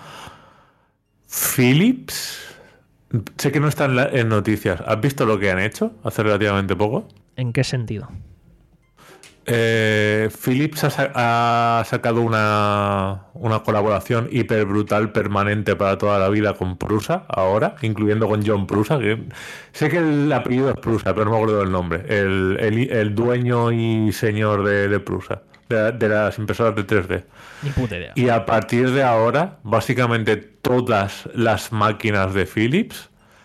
S3: Philips, sé que no está en, la, en noticias. ¿Has visto lo que han hecho hace relativamente poco?
S2: ¿En qué sentido?
S3: Eh, Philips ha, sa- ha sacado una, una colaboración hiper brutal permanente para toda la vida con Prusa, ahora, incluyendo con John Prusa, que sé que el apellido es Prusa, pero no me acuerdo del nombre. El, el- el dueño y señor de, de Prusa, de, de las impresoras de tres D.
S2: Ni puta idea.
S3: Y a partir de ahora, básicamente todas las máquinas de Philips,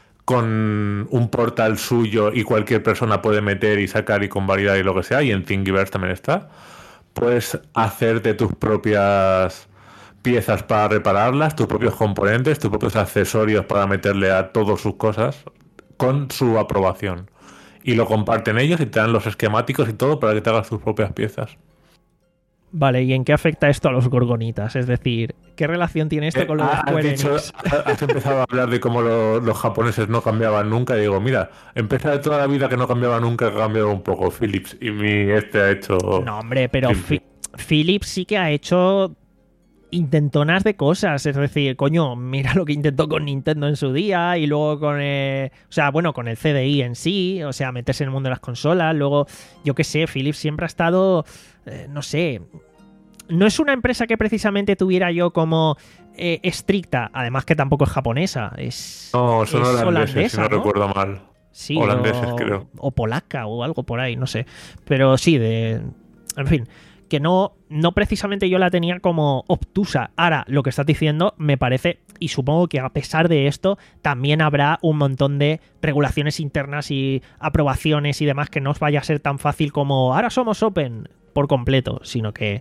S3: con un portal suyo y cualquier persona puede meter y sacar y convalidar y lo que sea, y en Thingiverse también está, puedes hacerte tus propias piezas para repararlas, tus propios componentes, tus propios accesorios para meterle a todas sus cosas con su aprobación. Y lo comparten ellos y te dan los esquemáticos y todo para que te hagas tus propias piezas.
S2: Vale, ¿y en qué afecta esto a los gorgonitas? Es decir, ¿qué relación tiene esto
S3: Eh,
S2: con lo de
S3: has,
S2: Square
S3: dicho-
S2: Enix?
S3: has empezado a hablar de cómo lo- los japoneses no cambiaban nunca y digo, mira, empieza de toda la vida que no cambiaba nunca, ha cambiado un poco Philips y mi este ha hecho...
S2: No, hombre, pero
S3: Sí, sí.
S2: Fi- Philips sí que ha hecho intentonas de cosas. Es decir, coño, mira lo que intentó con Nintendo en su día y luego con el... O sea, bueno, con el C D I en sí, o sea, meterse en el mundo de las consolas. Luego, yo qué sé, Philips siempre ha estado, eh, no sé... No es una empresa que precisamente tuviera yo como eh, estricta, además que tampoco es japonesa, es,
S3: No, son
S2: es
S3: holandeses, si no,
S2: holandesa, ¿no?
S3: recuerdo mal.
S2: Sí,
S3: holandeses,
S2: o,
S3: creo.
S2: o polaca o algo por ahí, no sé. Pero sí, de... En fin, que no, no precisamente yo la tenía como obtusa. Ahora, lo que estás diciendo me parece, y supongo que a pesar de esto, también habrá un montón de regulaciones internas y aprobaciones y demás que no os vaya a ser tan fácil como ahora somos open por completo, sino que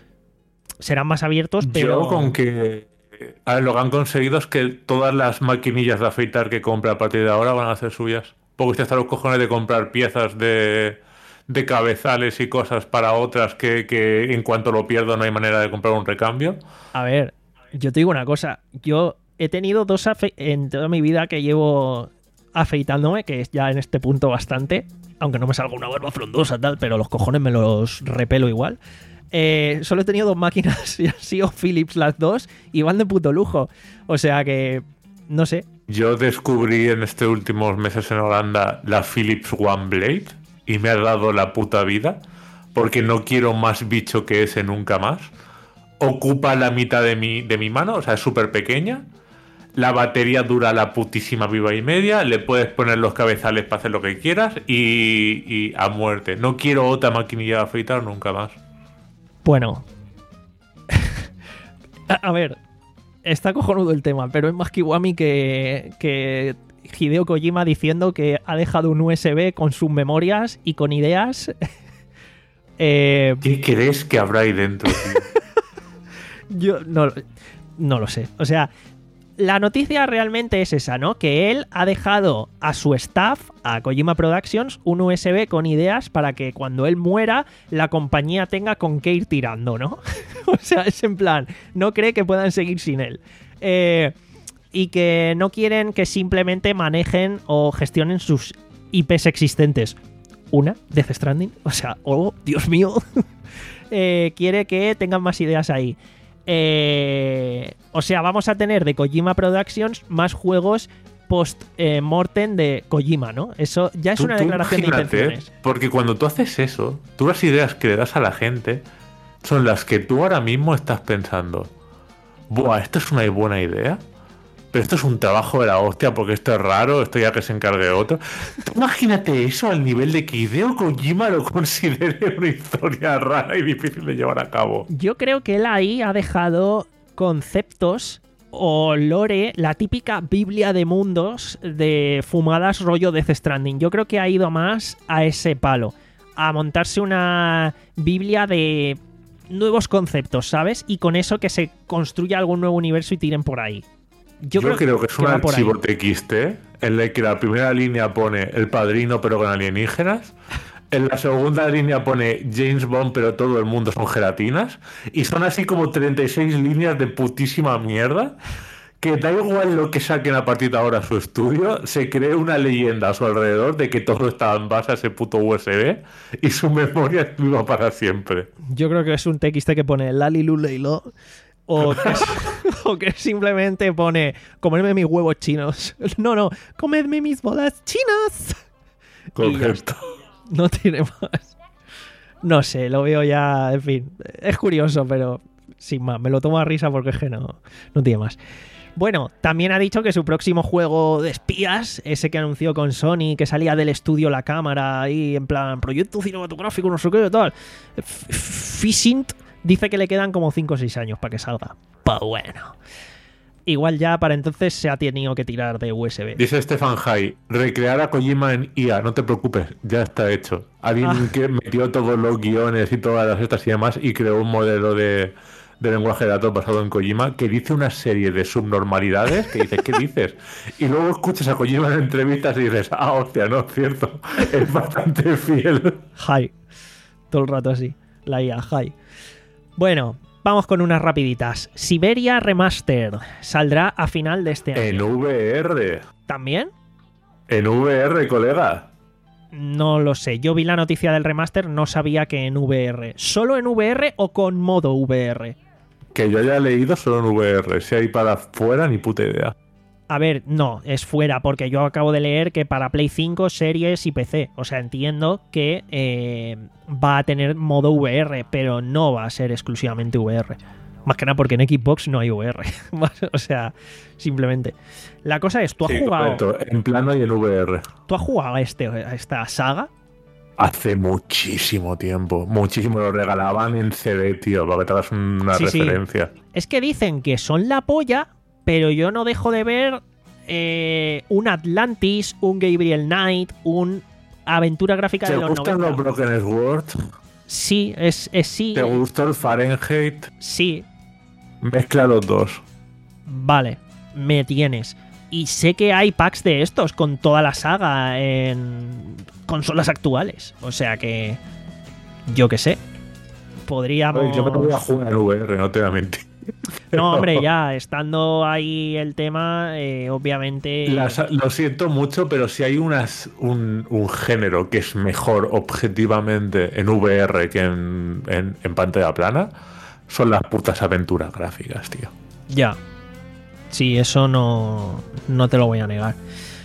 S2: serán más abiertos, pero...
S3: Yo con que... A ver, lo que han conseguido es que todas las maquinillas de afeitar que compre a partir de ahora van a ser suyas. Porque usted está a los cojones de comprar piezas de, de cabezales y cosas para otras que, que en cuanto lo pierdo no hay manera de comprar un recambio.
S2: A ver, yo te digo una cosa. Yo he tenido dos afe- en toda mi vida que llevo afeitándome, que es ya en este punto bastante, aunque no me salga una barba frondosa tal, pero los cojones me los repelo igual. Eh, solo he tenido dos máquinas y han sido Philips las dos y van de puto lujo. O sea que, no sé.
S3: Yo descubrí en estos últimos meses en Holanda la Philips One Blade y me ha dado la puta vida porque no quiero más bicho que ese nunca más. Ocupa la mitad de mi, de mi mano, o sea, es súper pequeña. La batería dura la putísima viva y media. Le puedes poner los cabezales para hacer lo que quieras y, y a muerte. No quiero otra maquinilla de afeitar nunca más.
S2: Bueno. a, a ver, está cojonudo el tema, pero es más Kiwami que, que Hideo Kojima diciendo que ha dejado un U S B con sus memorias y con ideas. eh,
S3: ¿Qué crees que habrá ahí dentro, tío?
S2: yo no, no lo sé. O sea, la noticia realmente es esa, ¿no? Que él ha dejado a su staff, a Kojima Productions, un U S B con ideas para que cuando él muera la compañía tenga con qué ir tirando, ¿no? O sea, es en plan, no cree que puedan seguir sin él. Eh, y que no quieren que simplemente manejen o gestionen sus I Pes existentes. Una, Death Stranding, o sea, oh, Dios mío. eh, quiere que tengan más ideas ahí. Eh, o sea, vamos a tener de Kojima Productions más juegos post-mortem de Kojima, ¿no? Eso ya es
S3: Tú-
S2: una
S3: tú
S2: declaración de
S3: imagínate,
S2: intenciones.
S3: porque cuando tú haces eso, tú las ideas que le das a la gente son las que tú ahora mismo estás pensando, buah, esto es una buena idea, pero esto es un trabajo de la hostia porque esto es raro, esto ya que se encargue otro. Tú imagínate eso al nivel de que Hideo Kojima lo considere una historia rara y difícil de llevar a cabo.
S2: Yo creo que él ahí ha dejado conceptos o lore, la típica Biblia de mundos de fumadas rollo Death Stranding. Yo creo que ha ido más a ese palo, a montarse una Biblia de nuevos conceptos, ¿sabes? Y con eso que se construya algún nuevo universo y tiren por ahí. Yo,
S3: Yo, creo, que es un
S2: va por ahí.
S3: archivo T X T en el que la primera línea pone El Padrino pero con alienígenas, en la segunda línea pone James Bond pero todo el mundo son gelatinas, y son así como treinta y seis líneas de putísima mierda que da igual lo que saquen a partir de ahora a su estudio, se cree una leyenda a su alrededor de que todo está en base a ese puto U S B y su memoria es viva para siempre.
S2: Yo creo que es un T X T que pone Lali Luleilo. O que, es- o que simplemente pone comerme mis huevos chinos. No, no, comedme mis bolas chinas. Y ya
S3: Correcto.
S2: está. No tiene más. No sé, lo veo ya, en fin. Es curioso, pero sin más. Me lo tomo a risa porque es que no, no tiene más. Bueno, también ha dicho que su próximo juego de espías, ese que anunció con Sony, que salía del estudio la cámara ahí en plan proyecto cinematográfico, no sé qué tal, Fishint, dice que le quedan como cinco o seis años para que salga. Pues bueno. Igual ya para entonces se ha tenido que tirar de U S B.
S3: Dice Stefan Hay, recrear a Kojima en I A, no te preocupes, ya está hecho. Alguien
S2: Ah.
S3: que metió todos los guiones y todas las estas y demás y creó un modelo de... de lenguaje de datos basado en Kojima, que dice una serie de subnormalidades que dices, ¿qué dices? Y luego escuchas a Kojima en entrevistas y dices, ah, hostia, no, es cierto, es bastante fiel.
S2: Hi. Todo el rato así. La I A, hi. Bueno, vamos con unas rapiditas. Siberia Remastered saldrá a final de este año.
S3: En V R.
S2: ¿También?
S3: En V R, colega.
S2: No lo sé. Yo vi la noticia del remaster, no sabía que en V R. ¿Solo en V R o con modo V R?
S3: Que yo haya leído solo en V R. Si hay para fuera, ni puta idea.
S2: A ver, no, es fuera, porque yo acabo de leer que para Play cinco, Series y P C. O sea, entiendo que eh, va a tener modo V R, pero no va a ser exclusivamente V R. Más que nada porque en Xbox no hay V R. O sea, simplemente. La cosa es, ¿tú has
S3: Sí,
S2: jugado
S3: correcto, en plano y en V R.
S2: ¿Tú has jugado a, este, a esta saga?
S3: Hace muchísimo tiempo. Muchísimo. Lo regalaban en C D, tío, para que te hagas una
S2: Sí, sí.
S3: referencia.
S2: Es que dicen que son la polla, pero yo no dejo de ver eh, un Atlantis, un Gabriel Knight, un aventura gráfica
S3: ¿Te
S2: de los
S3: gustan
S2: noventa.
S3: los Broken Sword?
S2: Sí, es, es sí.
S3: ¿Te gustó el Fahrenheit?
S2: Sí,
S3: Mezcla los dos.
S2: vale, me tienes. Y sé que hay packs de estos con toda la saga en consolas actuales. O sea que, yo qué sé, podríamos...
S3: Oye, yo me lo voy a jugar en V R, no te voy a mentir.
S2: No, hombre, ya, estando ahí el tema, eh, obviamente...
S3: Las- lo siento mucho, pero si hay unas, un, un género que es mejor objetivamente en V R que en, en, en pantalla plana, son las putas aventuras gráficas, tío.
S2: Ya. Sí, eso no, no te lo voy a negar.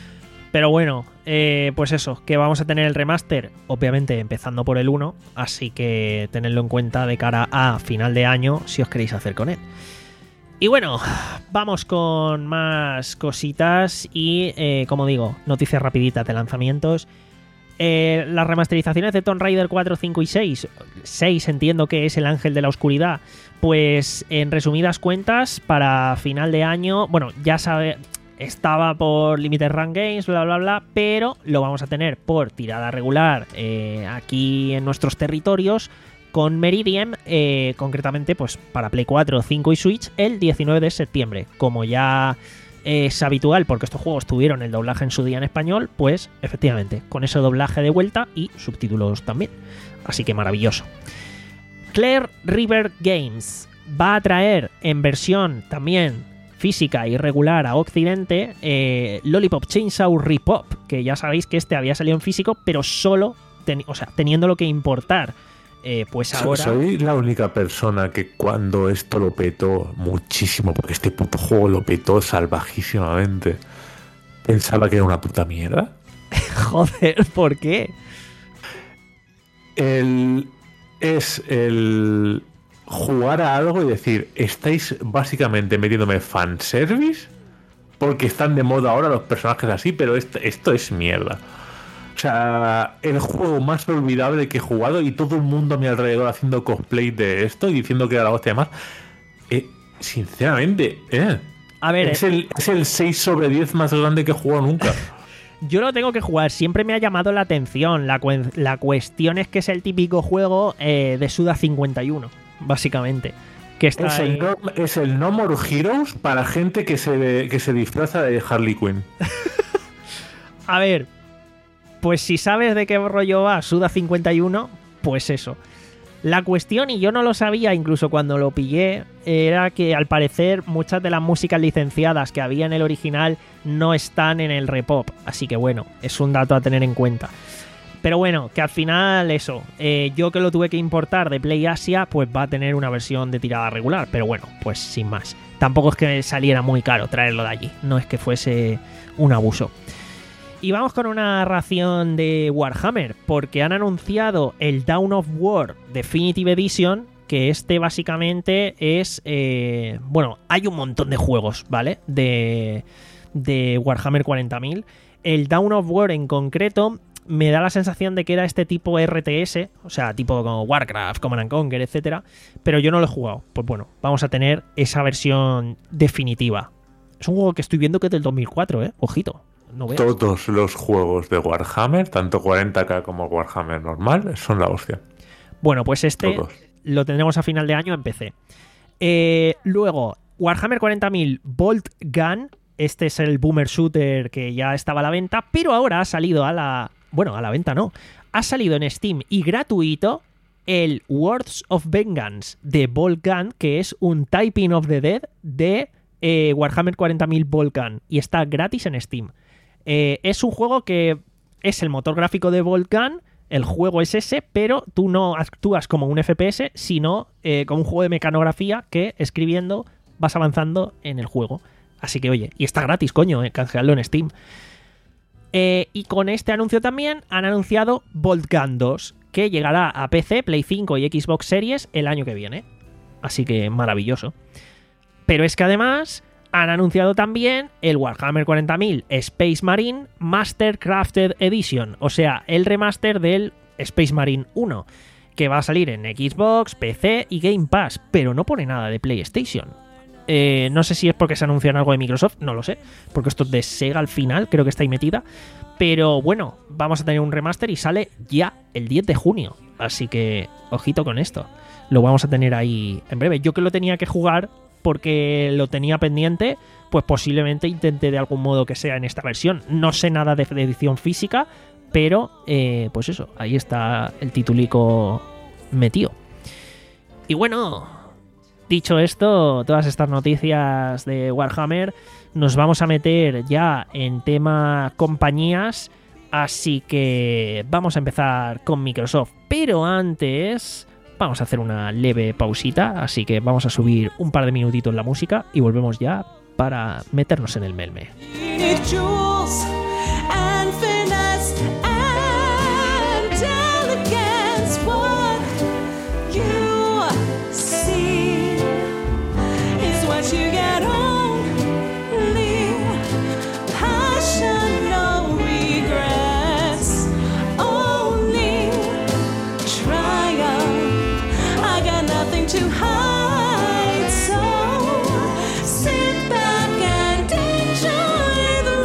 S2: Pero bueno, eh, pues eso, que vamos a tener el remaster, obviamente empezando por el uno, así que tenedlo en cuenta de cara a final de año si os queréis hacer con él. Y bueno, vamos con más cositas y, eh, como digo, noticias rapiditas de lanzamientos. Eh, las remasterizaciones de Tomb Raider cuatro, cinco y seis, seis entiendo que es el Ángel de la Oscuridad, pues en resumidas cuentas, para final de año, bueno, ya sabe, estaba por Limited Run Games, bla bla bla, pero lo vamos a tener por tirada regular eh, aquí en nuestros territorios con Meridian, eh, concretamente pues para Play cuatro, cinco y Switch el diecinueve de septiembre, como ya... es habitual porque estos juegos tuvieron el doblaje en su día en español, pues efectivamente, con ese doblaje de vuelta y subtítulos también. Así que maravilloso. Clear River Games va a traer en versión también física y regular a Occidente eh, Lollipop Chainsaw Repop, que ya sabéis que este había salido en físico, pero solo ten- o sea, teniéndolo que importar. Eh, pues
S3: So-
S2: ahora...
S3: Soy la única persona que cuando esto lo petó muchísimo, porque este puto juego lo petó salvajísimamente, pensaba que era una puta mierda.
S2: Joder, ¿por qué?
S3: El, es el jugar a algo y decir, estáis básicamente metiéndome fanservice porque están de moda ahora los personajes así, pero esto, esto es mierda. O sea, el juego más olvidable que he jugado y todo el mundo a mi alrededor haciendo cosplay de esto y diciendo que era la hostia más. Eh, sinceramente, eh,
S2: A ver,
S3: es, el, es el seis sobre diez más grande que he jugado nunca.
S2: yo lo tengo que jugar, siempre me ha llamado la atención. La, cuen- la cuestión es que es el típico juego eh, de Suda cincuenta y uno, básicamente. Que está
S3: Es
S2: ahí.
S3: el, no, es el No More Heroes para gente que se, que se disfraza de Harley Quinn.
S2: A ver, pues si sabes de qué rollo va Suda cincuenta y uno, pues eso. La cuestión, y yo no lo sabía incluso cuando lo pillé, era que al parecer muchas de las músicas licenciadas que había en el original no están en el repop. Así que bueno, es un dato a tener en cuenta. Pero bueno, que al final eso, eh, yo que lo tuve que importar de Play Asia, pues va a tener una versión de tirada regular. Pero bueno, pues sin más. Tampoco es que saliera muy caro traerlo de allí, no es que fuese un abuso. Y vamos con una ración de Warhammer, porque han anunciado el Dawn of War Definitive Edition, que este básicamente es... Eh, bueno, hay un montón de juegos, ¿vale? De, de Warhammer cuarenta mil. El Dawn of War en concreto me da la sensación de que era este tipo R T S, o sea, tipo como Warcraft, Command and Conquer, etcétera, pero yo no lo he jugado. Pues bueno, vamos a tener esa versión definitiva. Es un juego que estoy viendo que es del dos mil cuatro, ¿eh? Ojito. No veas.
S3: Todos los juegos de Warhammer, tanto cuarenta K como Warhammer normal, son la hostia.
S2: Bueno, pues este
S3: Todos.
S2: Lo tendremos a final de año en P C. Eh, luego, Warhammer cuarenta mil Bolt Gun. Este es el boomer shooter que ya estaba a la venta, pero ahora ha salido a la... Bueno, a la venta no. Ha salido en Steam y gratuito el Words of Vengeance de Bolt Gun, que es un Typing of the Dead de eh, Warhammer cuarenta mil Bolt Gun. Y está gratis en Steam. Eh, es un juego que es el motor gráfico de Bolt Gun, el juego es ese, pero tú no actúas como un F P S, sino eh, como un juego de mecanografía que escribiendo vas avanzando en el juego. Así que oye, y está gratis, coño, eh, canjearlo en Steam. Eh, y con este anuncio también han anunciado Bolt Gun dos, que llegará a P C, Play cinco y Xbox Series el año que viene. Así que maravilloso. Pero es que además... han anunciado también el Warhammer cuarenta mil Space Marine Master Crafted Edition, o sea, el remaster del Space Marine uno, que va a salir en Xbox, P C y Game Pass, pero no pone nada de PlayStation. Eh, no sé si es porque se anuncian algo de Microsoft, no lo sé, porque esto es de Sega al final, creo que está ahí metida, pero bueno, vamos a tener un remaster y sale ya el diez de junio, así que ojito con esto, lo vamos a tener ahí en breve. Yo que lo tenía que jugar porque lo tenía pendiente, pues posiblemente intente de algún modo que sea en esta versión. No sé nada de edición física, pero eh, pues eso, ahí está el titulico metido. Y bueno, dicho esto, todas estas noticias de Warhammer, nos vamos a meter ya en tema compañías, así que vamos a empezar con Microsoft. Pero antes... vamos a hacer una leve pausita, así que vamos a subir un par de minutitos la música y volvemos ya para meternos en el melme.
S7: To hide, so sit back and enjoy the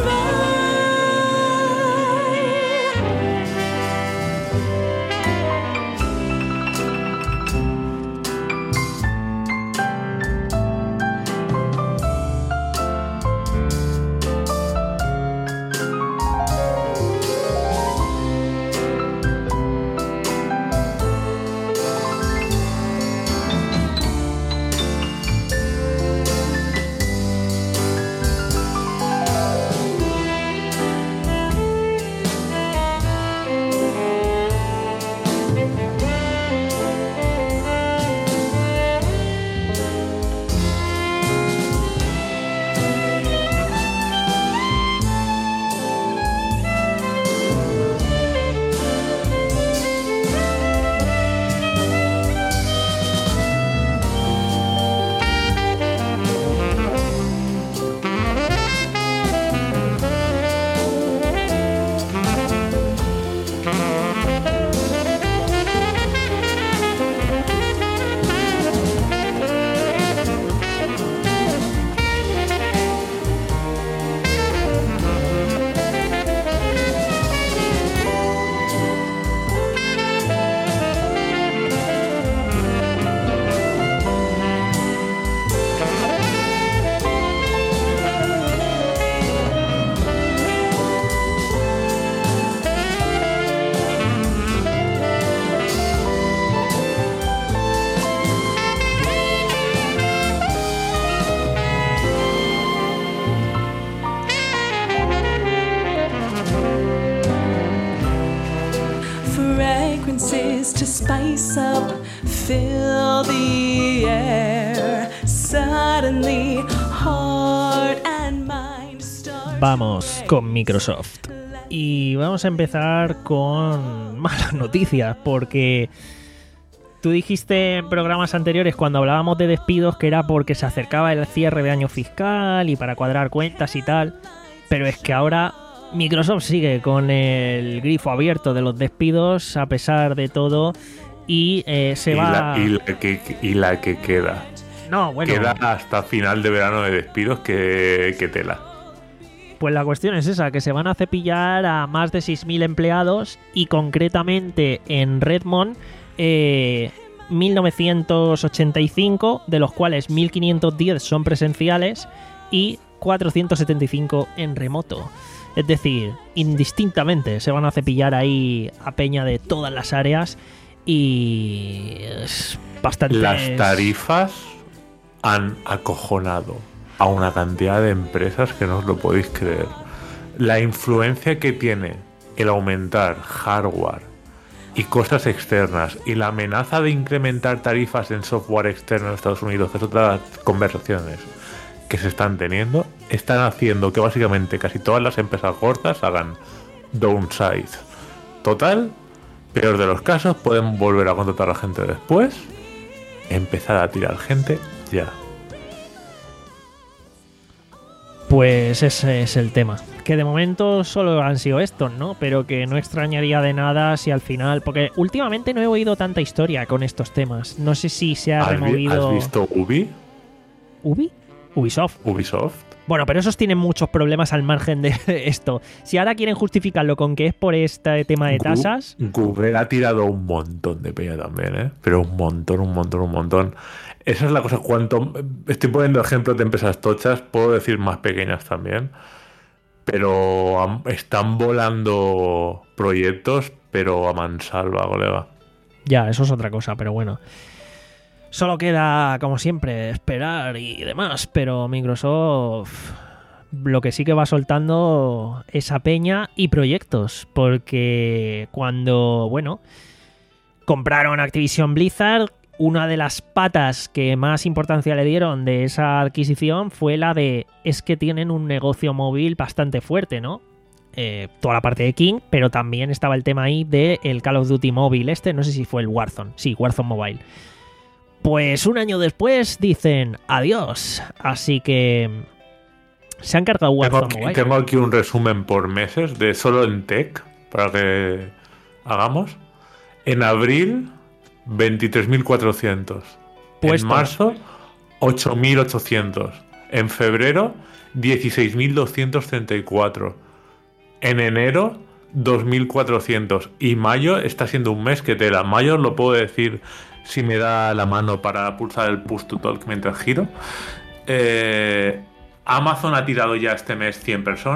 S7: fragrances to spice up, fill the air. Suddenly, heart and mind start.
S2: Vamos con Microsoft. Y vamos a empezar con malas noticias, porque tú dijiste en programas anteriores, cuando hablábamos de despidos, que era porque se acercaba el cierre de año fiscal y para cuadrar cuentas y tal, pero es que ahora Microsoft sigue con el grifo abierto de los despidos a pesar de todo y eh, se
S3: y
S2: va...
S3: La, y, la que, y la que queda.
S2: No, bueno...
S3: Queda hasta final de verano de despidos que, que tela.
S2: Pues la cuestión es esa, que se van a cepillar a más de seis mil empleados y concretamente en Redmond eh, mil novecientos ochenta y cinco, de los cuales mil quinientos diez son presenciales y cuatrocientos setenta y cinco en remoto. Es decir, indistintamente se van a cepillar ahí a peña de todas las áreas y es bastante...
S3: Las tarifas han acojonado a una cantidad de empresas que no os lo podéis creer. La influencia que tiene el aumentar hardware y cosas externas y la amenaza de incrementar tarifas en software externo en Estados Unidos, que es otra de las conversaciones que se están teniendo, están haciendo que básicamente casi todas las empresas gordas hagan downsize. Total, peor de los casos, pueden volver a contratar a gente después, empezar a tirar gente ya.
S2: Pues ese es el tema. Que de momento solo han sido estos, ¿no? Pero que no extrañaría de nada si al final... Porque últimamente no he oído tanta historia con estos temas. No sé si se ha
S3: ¿Has,
S2: removido...
S3: ¿Has visto Ubi?
S2: ¿Ubi? Ubisoft.
S3: Ubisoft.
S2: Bueno, pero esos tienen muchos problemas al margen de esto. Si ahora quieren justificarlo con que es por este tema de tasas...
S3: Google ha tirado un montón de peña también, ¿eh? Pero un montón, un montón, un montón. Esa es la cosa. Cuanto estoy poniendo ejemplos de empresas tochas, puedo decir más pequeñas también. Pero están volando proyectos, pero a mansalva, colega.
S2: Ya, eso es otra cosa, pero bueno. Solo queda, como siempre, esperar y demás, pero Microsoft lo que sí que va soltando es a peña y proyectos, porque cuando, bueno, compraron Activision Blizzard, una de las patas que más importancia le dieron de esa adquisición fue la de, es que tienen un negocio móvil bastante fuerte, ¿no? Eh, toda la parte de King, pero también estaba el tema ahí de el Call of Duty móvil este, no sé si fue el Warzone, sí, Warzone Mobile. Pues un año después dicen adiós, así que se han cargado Warzone
S3: tengo aquí,
S2: Mobile.
S3: Tengo aquí un resumen por meses de solo en Tech, para que hagamos. En abril, veintitrés mil cuatrocientos.
S2: Puestos.
S3: En marzo, ocho mil ochocientos. En febrero, dieciséis mil doscientos treinta y cuatro. En enero, dos mil cuatrocientos. Y mayo está siendo un mes que tela. Mayo lo puedo decir si me da la mano para pulsar el push to talk mientras giro. Eh, Amazon ha tirado ya este mes cien personas.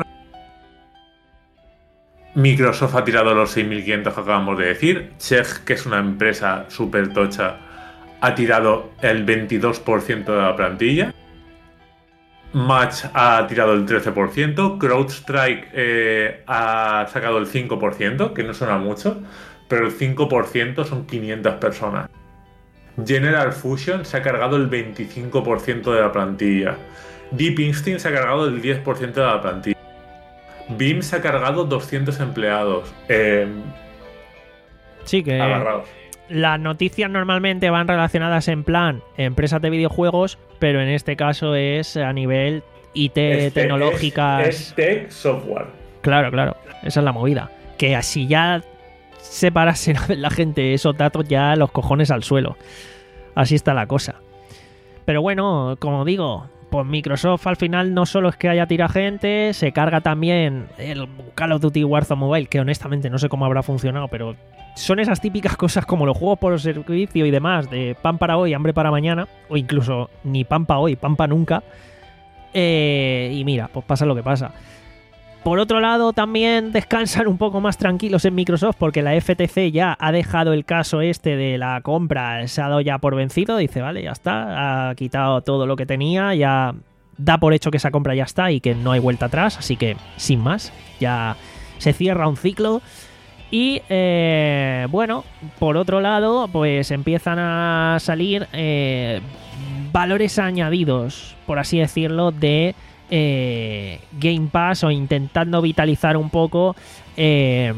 S3: Microsoft ha tirado los seis mil quinientos que acabamos de decir. Chegg, que es una empresa súper tocha, ha tirado el veintidós por ciento de la plantilla. Match ha tirado el trece por ciento. CrowdStrike eh, ha sacado el cinco por ciento, que no suena mucho, pero el cinco por ciento son quinientas personas. General Fusion se ha cargado el veinticinco por ciento de la plantilla. Deep Instinct se ha cargado el diez por ciento de la plantilla. Beam se ha cargado doscientos empleados. Eh,
S2: sí, que
S3: agarrados.
S2: Las noticias normalmente van relacionadas en plan empresas de videojuegos, pero en este caso es a nivel I T,
S3: Este
S2: tecnológicas.
S3: Es, es tech software.
S2: Claro, claro. Esa es la movida. Que así ya separase la gente esos datos, ya los cojones al suelo. Así está la cosa. Pero bueno, como digo, pues Microsoft al final no solo es que haya tirado gente, se carga también el Call of Duty Warzone Mobile, que honestamente no sé cómo habrá funcionado, pero son esas típicas cosas como los juegos por servicio y demás, de pan para hoy, hambre para mañana, o incluso ni pan para hoy, pan para nunca. Eh, y mira, pues pasa lo que pasa. Por otro lado, también descansan un poco más tranquilos en Microsoft porque la F T C ya ha dejado el caso este de la compra, se ha dado ya por vencido, dice, vale, ya está, ha quitado todo lo que tenía, ya da por hecho que esa compra ya está y que no hay vuelta atrás, así que sin más, ya se cierra un ciclo. Y eh, bueno, por otro lado, pues empiezan a salir eh, valores añadidos, por así decirlo, de eh, Game Pass o intentando vitalizar un poco eh,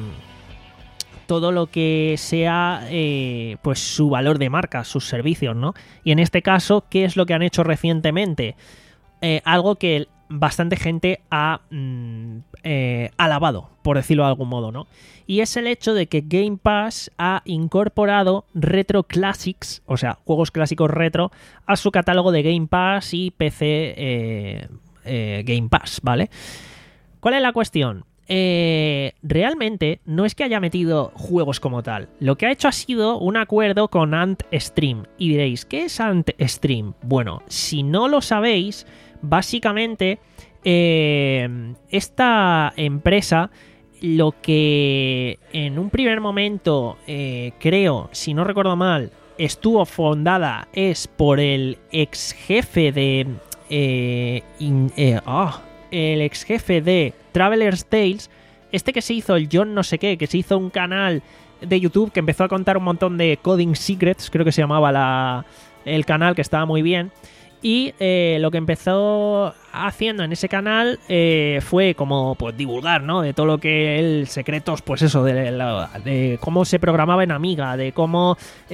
S2: todo lo que sea eh, pues su valor de marca, sus servicios, ¿no? Y en este caso, ¿qué es lo que han hecho recientemente? Eh, algo que bastante gente ha mm, eh, alabado, por decirlo de algún modo, ¿no? Y es el hecho de que Game Pass ha incorporado Retro Classics, o sea, juegos clásicos retro, a su catálogo de Game Pass y P C eh, eh, Game Pass, ¿vale? ¿Cuál es la cuestión? Eh, realmente no es que haya metido juegos como tal. Lo que ha hecho ha sido un acuerdo con Antstream. Y diréis, ¿qué es Antstream? Bueno, si no lo sabéis, básicamente eh, esta empresa, lo que en un primer momento eh, creo, si no recuerdo mal, estuvo fundada es por el ex jefe de eh, in, eh, oh, el ex jefe de Traveler's Tales, este que se hizo el John no sé qué, que se hizo un canal de YouTube que empezó a contar un montón de Coding Secrets, creo que se llamaba la, el canal, que estaba muy bien. Y eh, lo que empezó haciendo en ese canal eh, fue como pues divulgar, ¿no? De todo lo que él, secretos, pues eso, de, la, de cómo se programaba en Amiga, de cómo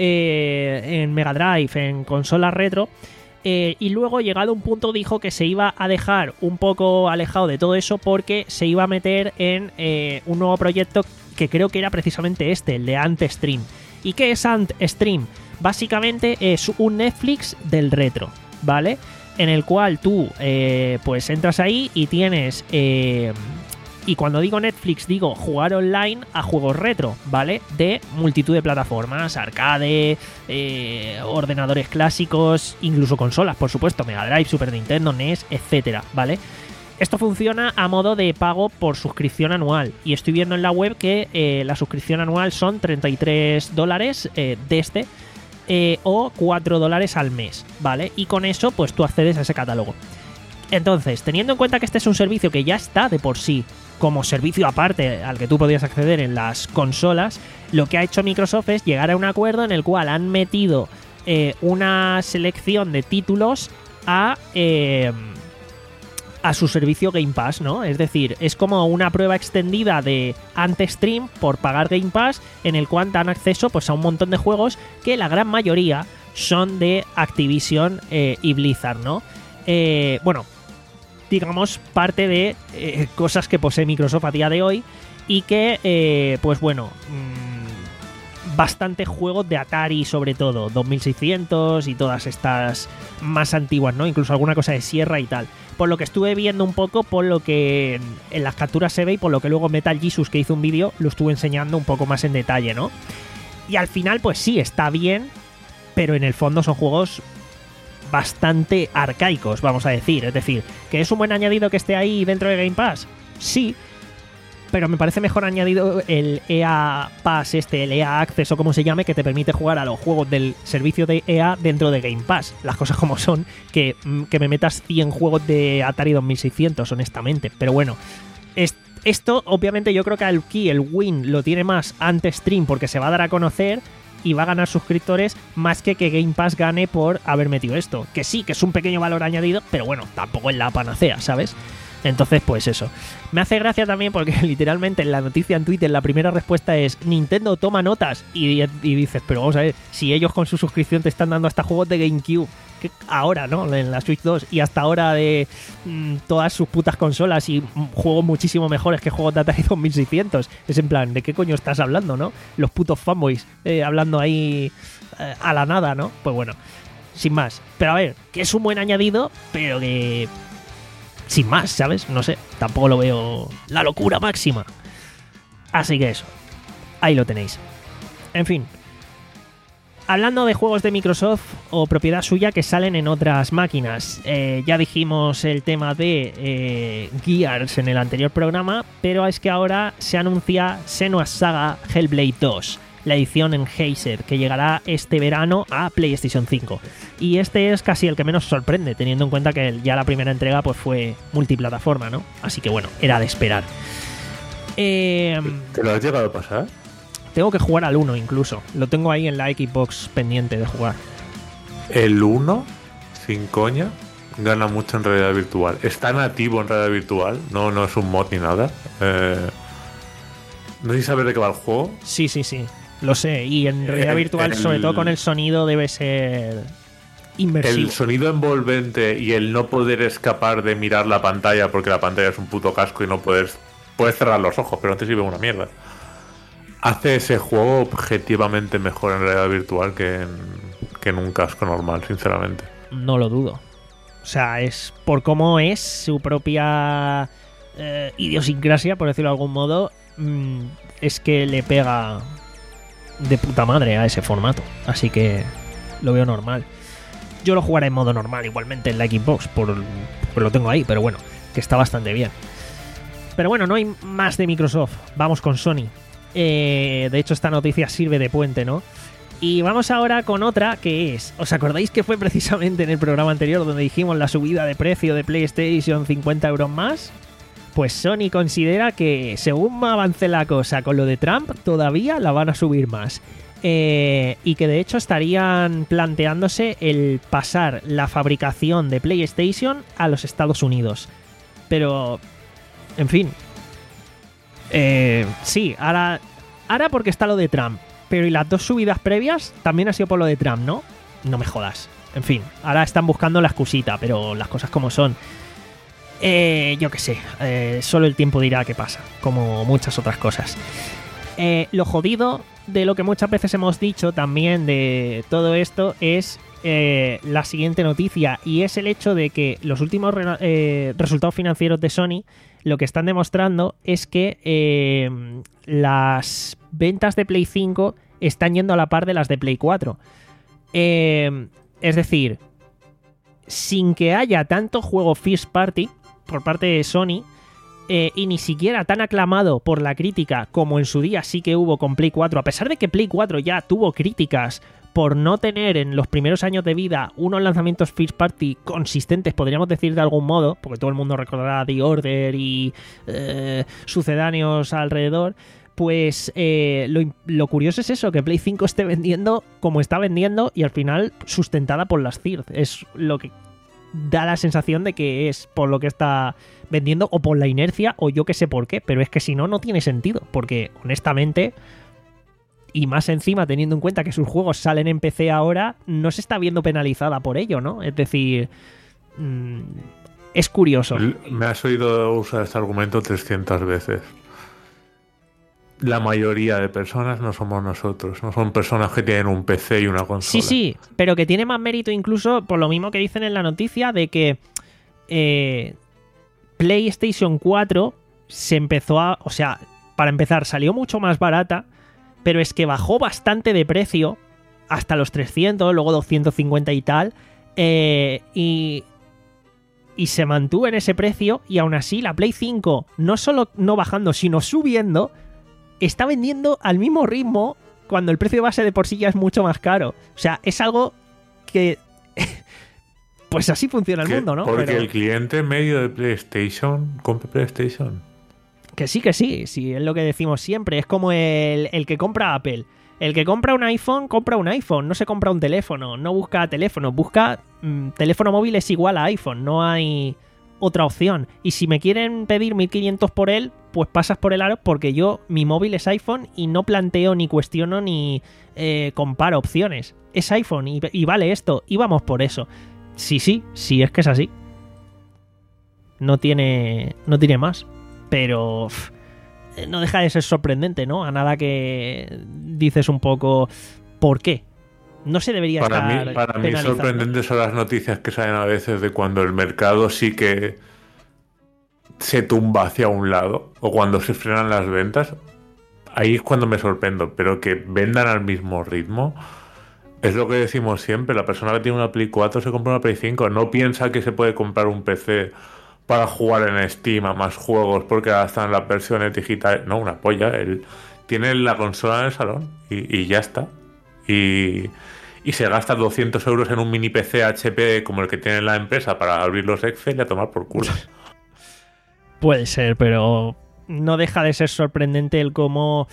S2: eh, en Mega Drive, en consolas retro. Eh, y luego, llegado a un punto, dijo que se iba a dejar un poco alejado de todo eso porque se iba a meter en eh, un nuevo proyecto que creo que era precisamente este, el de Antstream. ¿Y qué es Antstream? Básicamente es un Netflix del retro, ¿vale? En el cual tú eh, pues entras ahí y tienes... Eh, y cuando digo Netflix, digo jugar online a juegos retro, ¿vale? De multitud de plataformas, arcade, eh, ordenadores clásicos, incluso consolas, por supuesto, Mega Drive, Super Nintendo, N E S, etcétera, ¿vale? Esto funciona a modo de pago por suscripción anual. Y estoy viendo en la web que eh, la suscripción anual son treinta y tres dólares eh, de este eh, o cuatro dólares al mes, ¿vale? Y con eso, pues tú accedes a ese catálogo. Entonces, teniendo en cuenta que este es un servicio que ya está de por sí como servicio aparte al que tú podías acceder en las consolas, lo que ha hecho Microsoft es llegar a un acuerdo en el cual han metido eh, una selección de títulos a, eh, a su servicio Game Pass, ¿no? Es decir, es como una prueba extendida de Antstream por pagar Game Pass, en el cual dan acceso pues, a un montón de juegos que la gran mayoría son de Activision eh, y Blizzard, ¿no? Eh, bueno, digamos, parte de eh, cosas que posee Microsoft a día de hoy y que, eh, pues bueno, mmm, bastante juegos de Atari, sobre todo, dos mil seiscientos y todas estas más antiguas, ¿no? Incluso alguna cosa de Sierra y tal. Por lo que estuve viendo un poco, por lo que en las capturas se ve y por lo que luego Metal Jesus, que hizo un vídeo, lo estuvo enseñando un poco más en detalle, ¿no? Y al final, pues sí, está bien, pero en el fondo son juegos bastante arcaicos, vamos a decir. Es decir, ¿que es un buen añadido que esté ahí dentro de Game Pass? Sí, pero me parece mejor añadido el E A Pass, este, el E A Access o como se llame, que te permite jugar a los juegos del servicio de E A dentro de Game Pass. Las cosas como son, que, que me metas cien juegos de Atari dos mil seiscientos, honestamente. Pero bueno, es, esto obviamente yo creo que aquí el win lo tiene más Antstream porque se va a dar a conocer y va a ganar suscriptores más que que Game Pass gane por haber metido esto. Que sí, que es un pequeño valor añadido, pero bueno, tampoco es la panacea, ¿sabes? Entonces, pues eso. Me hace gracia también porque literalmente en la noticia en Twitter la primera respuesta es Nintendo toma notas y, y dices, pero vamos a ver, si ellos con su suscripción te están dando hasta juegos de GameCube, que ahora, ¿no? En la Switch dos y hasta ahora de mmm, todas sus putas consolas y mmm, juegos muchísimo mejores que juegos de Atari dos mil seiscientos. Es en plan, ¿de qué coño estás hablando, no? Los putos fanboys eh, hablando ahí eh, a la nada, ¿no? Pues bueno, sin más. Pero a ver, que es un buen añadido, pero que sin más, ¿sabes? No sé, tampoco lo veo la locura máxima. Así que eso, ahí lo tenéis. En fin, hablando de juegos de Microsoft o propiedad suya que salen en otras máquinas, eh, ya dijimos el tema de eh, Gears en el anterior programa, pero es que ahora se anuncia Senua's Saga Hellblade dos, la edición en Heiser, que llegará este verano a PlayStation cinco. Y este es casi el que menos sorprende, teniendo en cuenta que ya la primera entrega pues fue multiplataforma, ¿no? Así que bueno, era de esperar. Eh,
S3: ¿Te lo has llegado a pasar?
S2: Tengo que jugar al uno incluso. Lo tengo ahí en la Xbox pendiente de jugar.
S3: El uno, sin coña, gana mucho en realidad virtual. Está nativo en realidad virtual, no, no es un mod ni nada. Eh, no sé si sabes de qué va el juego.
S2: Sí, sí, sí. Lo sé. Y en realidad
S3: El-
S2: virtual,
S3: el-
S2: sobre todo con el sonido, debe ser inmersivo.
S3: El sonido envolvente y el no poder escapar de mirar la pantalla porque la pantalla es un puto casco y no puedes... Puedes cerrar los ojos, pero no te sirve una mierda. Hace ese juego objetivamente mejor en realidad virtual que en, que en un casco normal, sinceramente.
S2: No lo dudo. O sea, es por cómo es su propia eh, idiosincrasia, por decirlo de algún modo, mm, es que le pega de puta madre a ese formato. Así que lo veo normal. Yo lo jugaré en modo normal igualmente en la Xbox, por, por lo tengo ahí, pero bueno, que está bastante bien. Pero bueno, no hay más de Microsoft. Vamos con Sony. Eh, de hecho, esta noticia sirve de puente, ¿no? Y vamos ahora con otra que es... ¿Os acordáis que fue precisamente en el programa anterior donde dijimos la subida de precio de PlayStation cincuenta euros más? Pues Sony considera que según avance la cosa con lo de Trump, todavía la van a subir más. Eh, y que de hecho estarían planteándose el pasar la fabricación de PlayStation a los Estados Unidos. Pero, en fin. Eh, sí, ahora, ahora porque está lo de Trump. Pero y las dos subidas previas también ha sido por lo de Trump, ¿no? No me jodas. En fin, ahora están buscando la excusita, pero las cosas como son. Eh, yo qué sé, eh, solo el tiempo dirá qué pasa, como muchas otras cosas. Eh, lo jodido de lo que muchas veces hemos dicho también de todo esto es eh, la siguiente noticia, y es el hecho de que los últimos re- eh, resultados financieros de Sony lo que están demostrando es que eh, las ventas de Play cinco están yendo a la par de las de Play cuatro. Eh, es decir, sin que haya tanto juego first party por parte de Sony, eh, y ni siquiera tan aclamado por la crítica como en su día sí que hubo con Play cuatro, a pesar de que Play cuatro ya tuvo críticas por no tener en los primeros años de vida unos lanzamientos first party consistentes, podríamos decir de algún modo, porque todo el mundo recordará The Order y eh, sucedáneos alrededor. Pues eh, lo, lo curioso es eso, que Play cinco esté vendiendo como está vendiendo y al final sustentada por las C I R. Es lo que da la sensación de que es por lo que está vendiendo o por la inercia o yo que sé por qué, pero es que si no, no tiene sentido, porque honestamente, y más encima teniendo en cuenta que sus juegos salen en P C ahora, no se está viendo penalizada por ello, ¿no? Es decir, mmm, es curioso.
S3: Me has oído usar este argumento trescientas veces. La mayoría de personas no somos nosotros, no son personas que tienen un P C y una consola.
S2: Sí, sí, pero que tiene más mérito incluso por lo mismo que dicen en la noticia de que eh, PlayStation cuatro se empezó a... O sea, para empezar, salió mucho más barata, pero es que bajó bastante de precio hasta los trescientos, luego doscientos cincuenta y tal, eh, y... y se mantuvo en ese precio, y aún así la Play cinco, no solo no bajando, sino subiendo, está vendiendo al mismo ritmo cuando el precio base de por sí ya es mucho más caro. O sea, es algo que... pues así funciona el
S3: Que-
S2: mundo, ¿no?
S3: Porque
S2: Pero
S3: el cliente medio de PlayStation compra PlayStation.
S2: que sí, que sí, sí, es lo que decimos siempre. Es como el, el que compra Apple. El que compra un iPhone, compra un iPhone. No se compra un teléfono, no busca teléfono. Busca mm, teléfono móvil es igual a iPhone. No hay otra opción. Y si me quieren pedir mil quinientos por él, pues pasas por el aro, porque yo, mi móvil es iPhone y no planteo ni cuestiono ni eh, comparo opciones. Es iPhone y, y vale esto, y vamos por eso. Sí, sí, sí, es que es así. No tiene, no tiene más. Pero pff, no deja de ser sorprendente, ¿no? A nada que dices un poco ¿por qué? No se debería
S3: Para
S2: estar
S3: mí, para mí
S2: penalizando.
S3: sorprendentes son las noticias que salen a veces de cuando el mercado sí que se tumba hacia un lado o cuando se frenan las ventas. Ahí es cuando me sorprendo, pero que vendan al mismo ritmo es lo que decimos siempre. La persona que tiene una Play cuatro se compra una Play cinco, no piensa que se puede comprar un P C para jugar en Steam a más juegos porque ahora están las versiones digitales. No, una polla. Él tiene la consola en el salón y, y ya está. Y, y se gasta doscientos euros en un mini P C H P como el que tiene la empresa para abrir los Excel y a tomar por culo.
S2: Puede ser, pero no deja de ser sorprendente el cómo...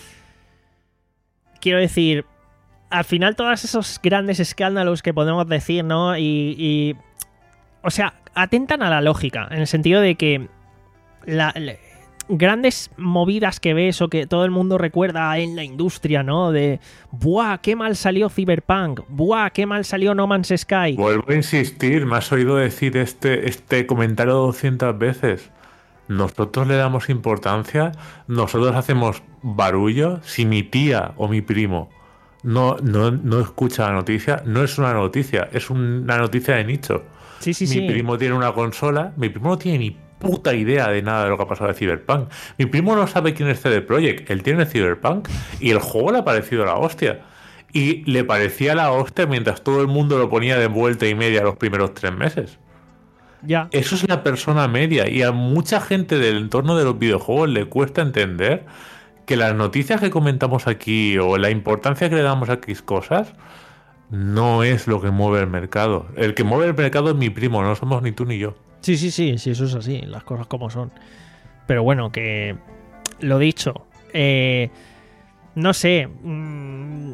S2: Quiero decir, al final todos esos grandes escándalos que podemos decir, ¿no? Y... y... O sea, atentan a la lógica, en el sentido de que la, la- grandes movidas que ves o que todo el mundo recuerda en la industria, ¿no? De, ¡buah, qué mal salió Cyberpunk! ¡Buah, qué mal salió No Man's Sky!
S3: Vuelvo a insistir, me has oído decir este, este comentario doscientas veces. Nosotros le damos importancia, nosotros hacemos barullo. Si mi tía o mi primo no, no, no escucha la noticia, no es una noticia, es una noticia de nicho.
S2: Sí, sí,
S3: mi
S2: sí.
S3: primo tiene una consola, mi primo no tiene ni puta idea de nada de lo que ha pasado de Cyberpunk. Mi primo no sabe quién es C D Projekt, él tiene Cyberpunk y el juego le ha parecido la hostia. Y le parecía la hostia mientras todo el mundo lo ponía de vuelta y media los primeros tres meses.
S2: Ya.
S3: Eso es la persona media y a mucha gente del entorno de los videojuegos le cuesta entender que las noticias que comentamos aquí o la importancia que le damos a X cosas no es lo que mueve el mercado. El que mueve el mercado es mi primo, no somos ni tú ni yo.
S2: Sí, sí, sí, sí, eso es así, las cosas como son. Pero bueno, que lo dicho, eh, no sé, mm,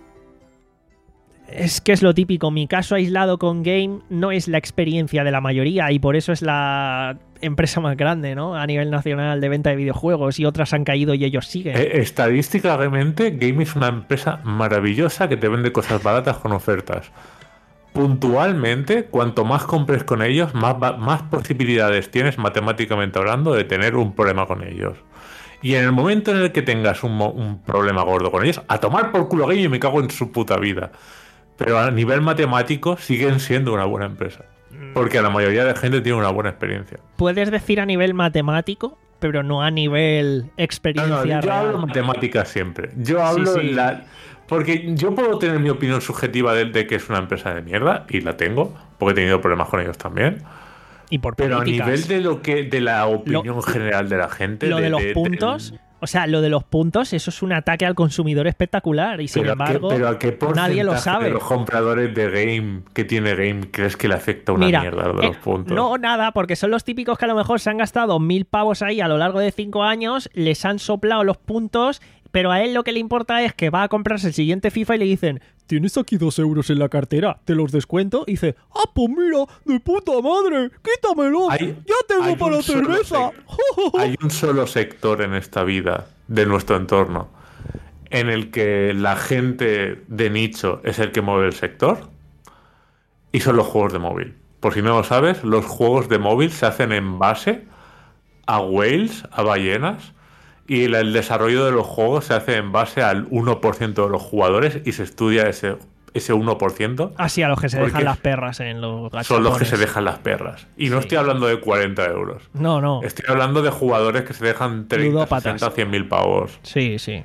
S2: es que es lo típico, mi caso aislado con Game no es la experiencia de la mayoría y por eso es la empresa más grande, ¿no? A nivel nacional de venta de videojuegos y otras han caído y ellos siguen.
S3: Eh, estadísticamente, Game es una empresa maravillosa que te vende cosas baratas con ofertas. Puntualmente, cuanto más compres con ellos, más, va- más posibilidades tienes, matemáticamente hablando, de tener un problema con ellos. Y en el momento en el que tengas un, mo- un problema gordo con ellos, a tomar por culo Game y me cago en su puta vida. Pero a nivel matemático siguen siendo una buena empresa. Porque la mayoría de gente tiene una buena experiencia.
S2: Puedes decir a nivel matemático, pero no a nivel
S3: No,
S2: experiencia
S3: no, yo
S2: real.
S3: hablo matemáticas siempre. Yo hablo
S2: sí.
S3: la... Porque yo puedo tener mi opinión subjetiva de, de que es una empresa de mierda, y la tengo, porque he tenido problemas con ellos también.
S2: Y por
S3: Pero a
S2: políticas.
S3: nivel de lo que de la opinión general de la gente...
S2: Lo de, los
S3: de-
S2: puntos,
S3: del-
S2: o sea, lo de los puntos, eso es un ataque al consumidor espectacular y sin
S3: pero a qué-
S2: embargo
S3: pero a qué
S2: nadie lo
S3: porcentaje
S2: sabe.
S3: de los compradores de Game que tiene Game crees que le afecta una
S2: Mira,
S3: mierda lo de
S2: eh,
S3: los puntos?
S2: no, nada, porque son los típicos que a lo mejor se han gastado mil pavos ahí a lo largo de cinco años, les han soplado los puntos, pero a él lo que le importa es que va a comprarse el siguiente FIFA y le dicen, tienes aquí dos euros en la cartera, te los descuento, y dice, ah, pues mira, de puta madre, quítamelos,
S3: Hay-
S2: ya tengo
S3: hay
S2: para
S3: un solo
S2: cerveza.
S3: sec- Hay un solo sector en esta vida de nuestro entorno en el que la gente de nicho es el que mueve el sector, y son los juegos de móvil. Por si no lo sabes, los juegos de móvil se hacen en base a whales, a ballenas, y el, el desarrollo de los juegos se hace en base al uno por ciento de los jugadores y se estudia ese, ese uno por ciento.
S2: Así a los que se
S3: Porque
S2: dejan las perras en los gachapones.
S3: Son los que se dejan las perras. Y no
S2: Sí.
S3: estoy hablando de cuarenta euros.
S2: No, no.
S3: Estoy hablando de jugadores que se dejan treinta,
S2: Ludópatas.
S3: sesenta, cien mil pavos.
S2: Sí, sí.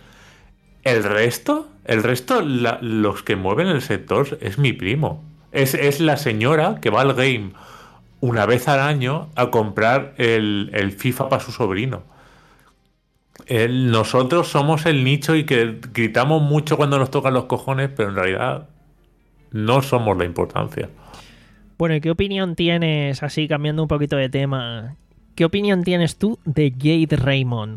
S3: El resto, el resto, la- los que mueven el sector es mi primo. Es, es la señora que va al game una vez al año a comprar el, el FIFA para su sobrino. El- nosotros somos el nicho y que gritamos mucho cuando nos tocan los cojones, pero en realidad no somos la importancia.
S2: Bueno, ¿y qué opinión tienes, así cambiando un poquito de tema, qué opinión tienes tú de Jade Raymond?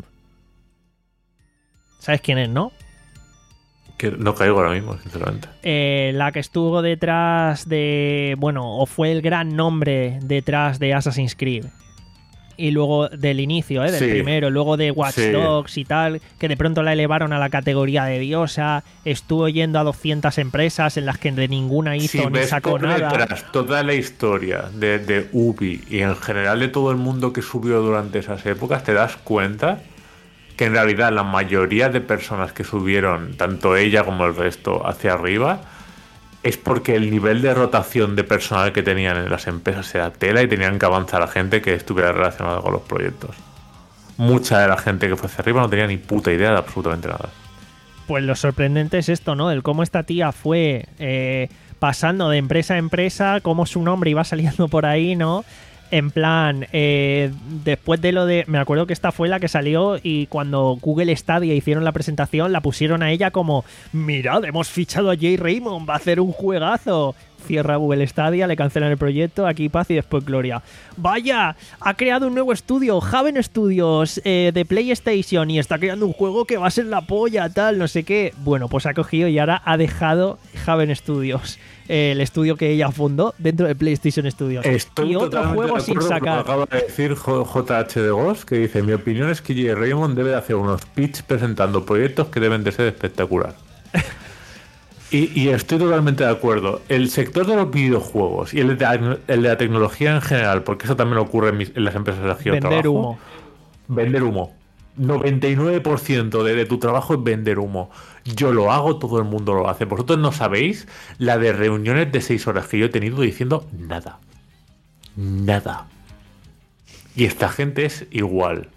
S2: ¿Sabes quién es, no?
S3: Que no caigo ahora mismo, sinceramente.
S2: Eh, la que estuvo detrás de, bueno, o fue el gran nombre detrás de Assassin's Creed. Y luego del inicio, ¿eh? Del
S3: Sí.
S2: primero, luego de Watch
S3: Sí.
S2: Dogs y tal, que de pronto la elevaron a la categoría de diosa, estuvo yendo a doscientas empresas en las que de ninguna hizo
S3: Si
S2: ni
S3: ves
S2: sacó
S3: por
S2: nada.
S3: detrás toda la historia de, de Ubi y en general de todo el mundo que subió durante esas épocas, te das cuenta que en realidad la mayoría de personas que subieron, tanto ella como el resto, hacia arriba, es porque el nivel de rotación de personal que tenían en las empresas era tela y tenían que avanzar a gente que estuviera relacionada con los proyectos. Mucha de la gente que fue hacia arriba no tenía ni puta idea de absolutamente nada.
S2: Pues lo sorprendente es esto, ¿no? El cómo esta tía fue eh, pasando de empresa a empresa, cómo su nombre iba saliendo por ahí, ¿no? En plan, eh, después de lo de... Me acuerdo que esta fue la que salió y cuando Google Stadia hicieron la presentación, la pusieron a ella como, mirad, hemos fichado a Jay Raymond, va a hacer un juegazo. cierra Google Stadia, le cancelan el proyecto, aquí paz y después gloria. Vaya, ha creado un nuevo estudio, Haven Studios, eh, de PlayStation, y está creando un juego que va a ser la polla, tal, no sé qué. Bueno, pues ha cogido y ahora ha dejado Haven Studios, eh, el estudio que ella fundó dentro de PlayStation Studios.
S3: Estoy
S2: y otro
S3: totalmente
S2: juego
S3: de
S2: sin
S3: acuerdo con lo
S2: sacar.
S3: que acaba de decir J H de Ghost, que dice: mi opinión es que J. Raymond debe de hacer unos pitch presentando proyectos que deben de ser espectacular. y, y estoy totalmente de acuerdo. El sector de los videojuegos y el de, el de la tecnología en general, porque eso también ocurre en, mis, en las empresas en las que yo
S2: Vender
S3: trabajo.
S2: humo.
S3: Vender humo. noventa y nueve por ciento de, de tu trabajo es vender humo. Yo lo hago, todo el mundo lo hace. Vosotros no sabéis la de reuniones de seis horas que yo he tenido diciendo nada. Nada. Y esta gente es igual.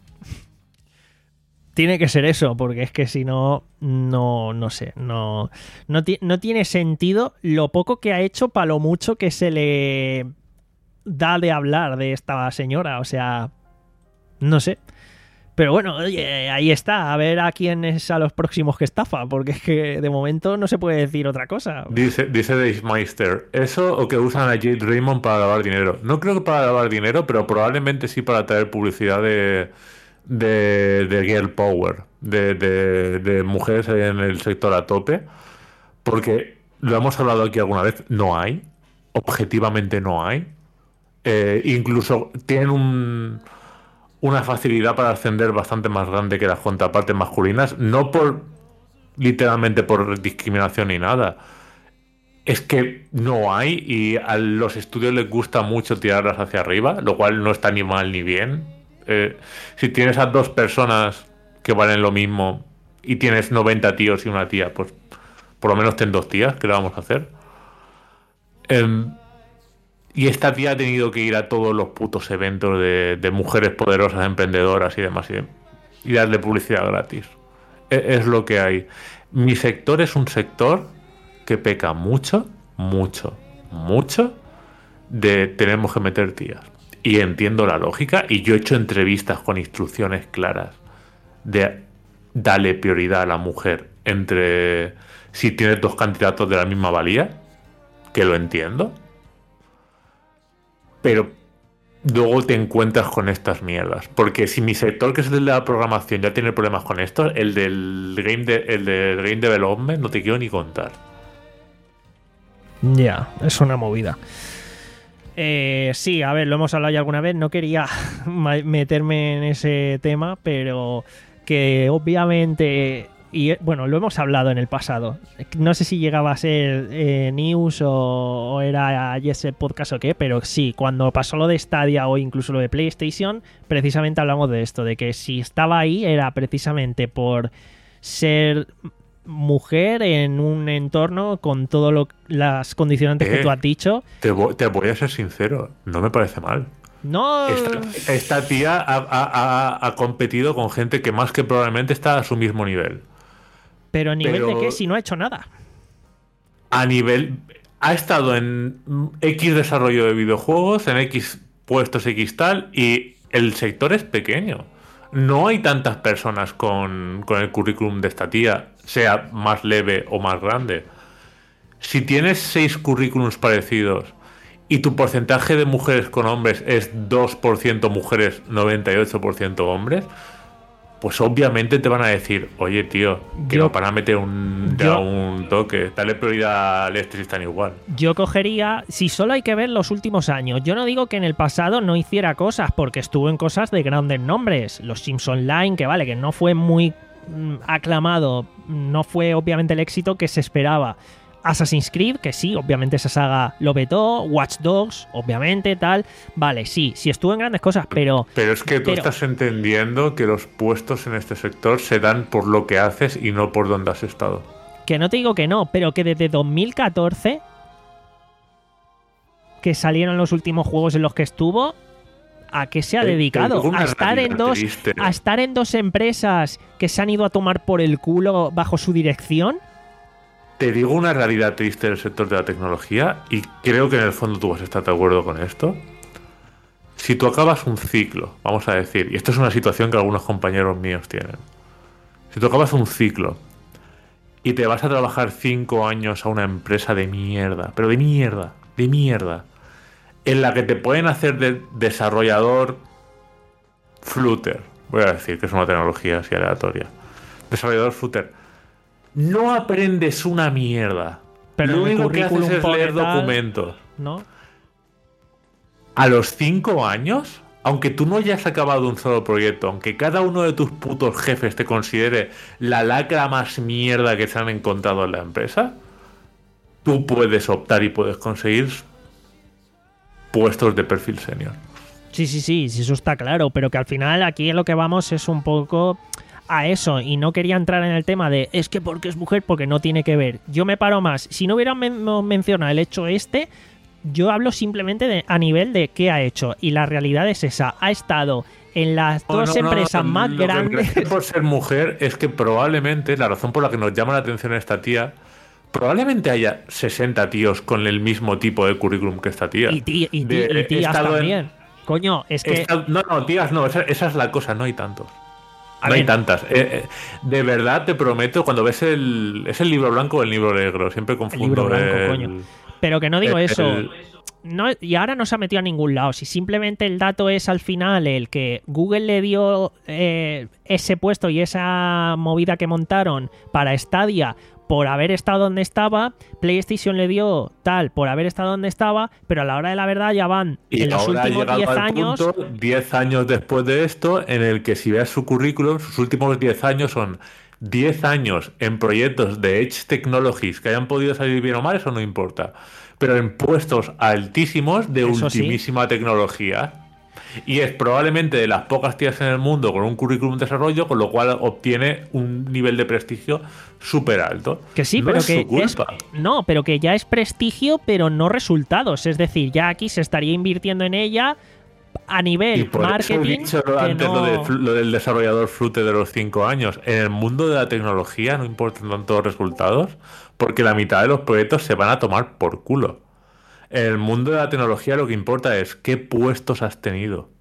S2: Tiene que ser eso, porque es que si no, no, no sé, no, no, ti- no tiene sentido lo poco que ha hecho para lo mucho que se le da de hablar de esta señora, o sea, no sé. Pero bueno, oye, ahí está, a ver a quién es a los próximos que estafa, porque es que de momento no se puede decir otra cosa.
S3: Dice, dice Dave Meister, ¿eso o que usan a Jade Raymond para lavar dinero? No creo que para lavar dinero, pero probablemente sí para traer publicidad de, de, de girl power, de, de, de mujeres en el sector a tope, porque lo hemos hablado aquí alguna vez, no hay, objetivamente no hay. Eh, incluso tienen un... una facilidad para ascender bastante más grande que las contrapartes masculinas, no por literalmente por discriminación ni nada, es que no hay, y a los estudios les gusta mucho tirarlas hacia arriba, lo cual no está ni mal ni bien. Eh, si tienes a dos personas que valen lo mismo y tienes noventa tíos y una tía, pues por lo menos ten dos tías, ¿qué le vamos a hacer? Eh, Y esta tía ha tenido que ir a todos los putos eventos de, de mujeres poderosas, emprendedoras y demás, y, y darle publicidad gratis. Es, es lo que hay. Mi sector es un sector que peca mucho, mucho, mucho de tenemos que meter tías. Y entiendo la lógica, y yo he hecho entrevistas con instrucciones claras de darle prioridad a la mujer entre si tienes dos candidatos de la misma valía, que lo entiendo. Pero luego te encuentras con estas mierdas. Porque si mi sector, que es el de la programación, ya tiene problemas con esto, el del game, de, el del game development no te quiero ni contar.
S2: Ya, es una movida. Eh, sí, a ver, lo hemos hablado ya alguna vez. No quería meterme en ese tema, pero que obviamente... Y bueno, lo hemos hablado en el pasado. No sé si llegaba a ser eh, news o, o era ese podcast o qué, pero sí, cuando pasó lo de Stadia o incluso lo de PlayStation, precisamente hablamos de esto, de que si estaba ahí era precisamente por ser mujer en un entorno con todas las condicionantes
S3: Eh,
S2: que tú has dicho.
S3: Te voy, te voy a ser sincero, no me parece mal.
S2: No.
S3: Esta, esta tía ha, ha- ha- ha competido con gente que más que probablemente está a su mismo nivel.
S2: Pero a nivel
S3: pero-
S2: de qué, si no ha hecho nada.
S3: A nivel... Ha estado en X desarrollo de videojuegos, en X puestos X tal, y el sector es pequeño. No hay tantas personas con, con el currículum de esta tía, sea más leve o más grande. Si tienes seis currículums parecidos y tu porcentaje de mujeres con hombres es dos por ciento mujeres, noventa y ocho por ciento hombres, pues obviamente te van a decir, oye tío, que
S2: Yo-
S3: no para meter un, ya
S2: yo-
S3: un toque, dale prioridad al este si están igual.
S2: Yo cogería, si solo hay que ver los últimos años, yo no digo que en el pasado no hiciera cosas, porque estuvo en cosas de grandes nombres. Los Sims Online, que vale, que no fue muy mm, aclamado, no fue obviamente el éxito que se esperaba. Assassin's Creed, que sí, obviamente esa saga lo vetó. Watch Dogs, obviamente, tal. Vale, sí, sí estuvo en grandes cosas, pero...
S3: Pero es que tú
S2: Pero-
S3: estás entendiendo que los puestos en este sector se dan por lo que haces y no por donde has estado.
S2: Que no te digo que no, pero que desde dos mil catorce, que salieron los últimos juegos en los que estuvo, ¿a qué se ha
S3: Eh, te
S2: dedicado?
S3: digo una
S2: A estar en
S3: realidad
S2: dos,
S3: triste.
S2: a estar en dos empresas que se han ido a tomar por el culo bajo su dirección.
S3: Te digo una realidad triste del sector de la tecnología, y creo que en el fondo tú vas a estar de acuerdo con esto. Si tú acabas un ciclo, vamos a decir, y esto es una situación que algunos compañeros míos tienen. Si tú acabas un ciclo y te vas a trabajar cinco años a una empresa de mierda, pero de mierda, de mierda, en la que te pueden hacer de desarrollador Flutter, voy a decir que es una tecnología así aleatoria, desarrollador Flutter, no aprendes una mierda.
S2: Pero
S3: lo
S2: en el
S3: único que haces
S2: currículum
S3: es
S2: pone
S3: leer
S2: tal,
S3: documentos.
S2: ¿no?
S3: A los cinco años, aunque tú no hayas acabado un solo proyecto, aunque cada uno de tus putos jefes te considere la lacra más mierda que se han encontrado en la empresa, tú puedes optar y puedes conseguir puestos de perfil senior.
S2: Sí, sí, sí, sí, eso está claro, pero que al final aquí lo que vamos es un poco a eso, y no quería entrar en el tema de es que porque es mujer, porque no tiene que ver. Yo me paro más. Si no hubieran men- mencionado el hecho este, yo hablo simplemente de, a nivel de qué ha hecho, y la realidad es esa. Ha estado en las
S3: No,
S2: dos
S3: no, no,
S2: empresas
S3: no,
S2: más
S3: lo que me
S2: grandes.
S3: refiero por ser mujer es que probablemente la razón por la que nos llama la atención esta tía, probablemente haya sesenta tíos con el mismo tipo de currículum que esta tía.
S2: Y, tí- y, tí-
S3: De-
S2: y
S3: he
S2: tías
S3: estado en-
S2: también. Coño, es que...
S3: Esta- no, no, tías, no, esa, esa es la cosa, no hay tantos.
S2: A
S3: No hay
S2: ver.
S3: tantas. Eh, eh, de verdad te prometo, cuando ves el. ¿Es el libro blanco o el libro negro? Siempre confundo.
S2: libro blanco,
S3: el-
S2: coño. Pero que no digo
S3: el-
S2: eso.
S3: el-
S2: No, y ahora no se ha metido a ningún lado. Si simplemente el dato es al final el que Google le dio eh, ese puesto y esa movida que montaron para Stadia por haber estado donde estaba, PlayStation le dio tal por haber estado donde estaba, pero a la hora de la verdad ya van
S3: Y
S2: en los
S3: ahora ha
S2: últimos
S3: llegado
S2: diez
S3: al
S2: años.
S3: punto, diez años después de esto, en el que si ves su currículum, sus últimos diez años son diez años en proyectos de Edge Technologies que hayan podido salir bien o mal, eso no importa. Pero en puestos altísimos de
S2: Eso sí.
S3: ultimísima tecnología. Y es probablemente de las pocas tías en el mundo con un currículum de desarrollo, con lo cual obtiene un nivel de prestigio súper alto.
S2: Que sí,
S3: No
S2: pero
S3: es
S2: que
S3: su culpa.
S2: es- no, pero que ya es prestigio, pero no resultados. Es decir, ya aquí se estaría invirtiendo en ella a
S3: Y
S2: nivel
S3: por eso he
S2: marketing.
S3: dicho
S2: que
S3: antes
S2: no-
S3: lo, de fl- lo del desarrollador Flutter de los cinco años. En el mundo de la tecnología no importan tanto los resultados, porque la mitad de los proyectos se van a tomar por culo. En el mundo de la tecnología lo que importa es qué puestos has tenido.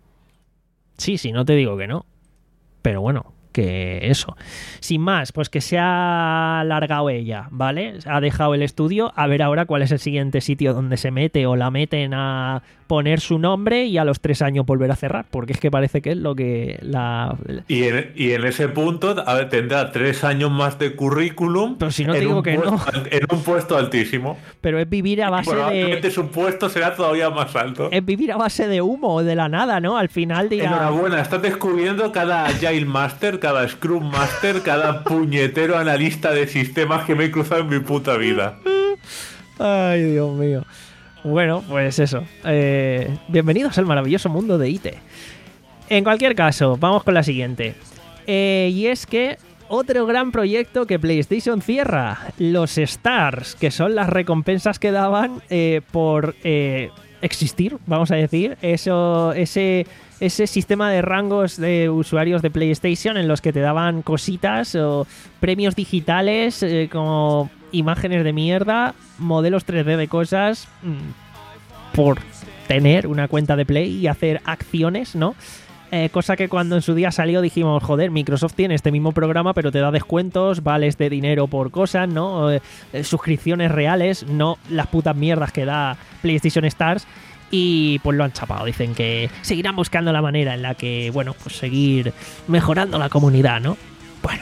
S2: Sí, sí, no te digo que no. Pero bueno, que eso. Sin más, pues que se ha alargado ella, ¿vale? Ha dejado el estudio, a ver ahora cuál es el siguiente sitio donde se mete o la meten a poner su nombre y a los tres años volver a cerrar, porque es que parece que es lo que la...
S3: Y en, y en ese punto a ver, tendrá tres años más de currículum.
S2: Pero si no te
S3: en
S2: digo
S3: un
S2: que no.
S3: puesto- En un puesto altísimo.
S2: Pero es vivir a base
S3: Probablemente
S2: de...
S3: su puesto será todavía más alto.
S2: Es vivir a base de humo, de la nada, ¿no? Al final diga...
S3: Enhorabuena, estás descubriendo cada Agile Master, cada Scrum Master, cada puñetero analista de sistemas que me he cruzado en mi puta vida.
S2: Ay, Dios mío. Bueno, pues eso. Eh, bienvenidos al maravilloso mundo de I T. En cualquier caso, vamos con la siguiente. Eh, y es que otro gran proyecto que PlayStation cierra, los Stars, que son las recompensas que daban eh, por eh, existir, vamos a decir, eso, ese, ese sistema de rangos de usuarios de PlayStation en los que te daban cositas o premios digitales eh, como imágenes de mierda, modelos tres D de cosas mmm, por tener una cuenta de Play y hacer acciones, ¿no? Eh, cosa que cuando en su día salió dijimos, joder, Microsoft tiene este mismo programa pero te da descuentos, vales de dinero por cosas, ¿no? Eh, eh, suscripciones reales, no las putas mierdas que da PlayStation Stars. Y pues lo han chapado, dicen que seguirán buscando la manera en la que, bueno, pues seguir mejorando la comunidad, ¿no? Bueno,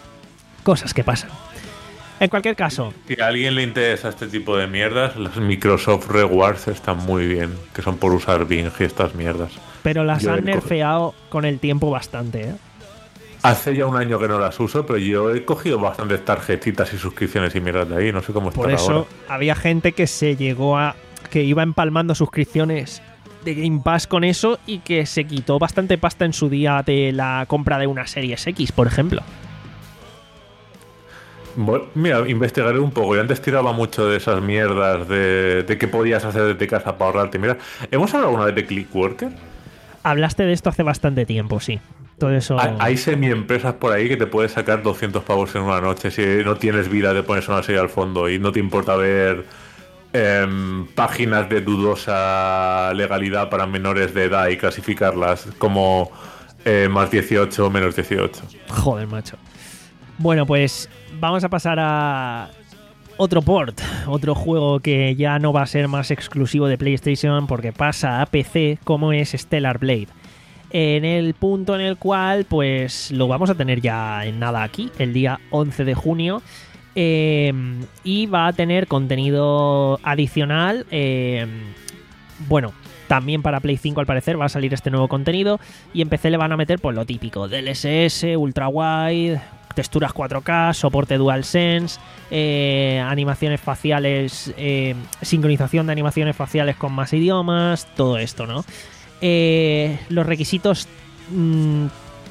S2: cosas que pasan. En cualquier caso,
S3: Si a alguien le interesa este tipo de mierdas, las Microsoft Rewards están muy bien, que son por usar Bing y estas mierdas.
S2: pero las
S3: Yo
S2: han
S3: he co-
S2: nerfeado con el tiempo bastante, ¿eh?
S3: Hace ya un año que no las uso, pero yo he cogido bastantes tarjetitas y suscripciones y mierdas de ahí, no sé cómo
S2: Por
S3: están
S2: eso
S3: ahora.
S2: había gente que se llegó a... que iba empalmando suscripciones de Game Pass con eso y que se quitó bastante pasta en su día de la compra de una Series X, por ejemplo.
S3: Bueno, mira, investigaré un poco. Yo antes tiraba mucho de esas mierdas de, de qué podías hacer desde casa para ahorrarte. Mira, ¿hemos hablado alguna vez de Clickworker?
S2: Hablaste de esto hace bastante tiempo, sí. Todo eso...
S3: Hay, hay semi-empresas por ahí que te puedes sacar doscientos pavos en una noche si no tienes vida, te pones una serie al fondo y no te importa ver em, páginas de dudosa legalidad para menores de edad y clasificarlas como eh, más dieciocho o menos dieciocho.
S2: Joder, macho. Bueno, pues vamos a pasar a otro port, otro juego que ya no va a ser más exclusivo de PlayStation porque pasa a P C, como es Stellar Blade. En el punto en el cual, pues lo vamos a tener ya en nada aquí, el día once de junio. Eh, y va a tener contenido adicional. Eh, bueno, también para Play cinco al parecer va a salir este nuevo contenido. Y en P C le van a meter pues lo típico: D L S S, ultra wide, texturas cuatro K, soporte DualSense, eh, animaciones faciales, eh, sincronización de animaciones faciales con más idiomas, todo esto, ¿no? Eh, los requisitos mmm,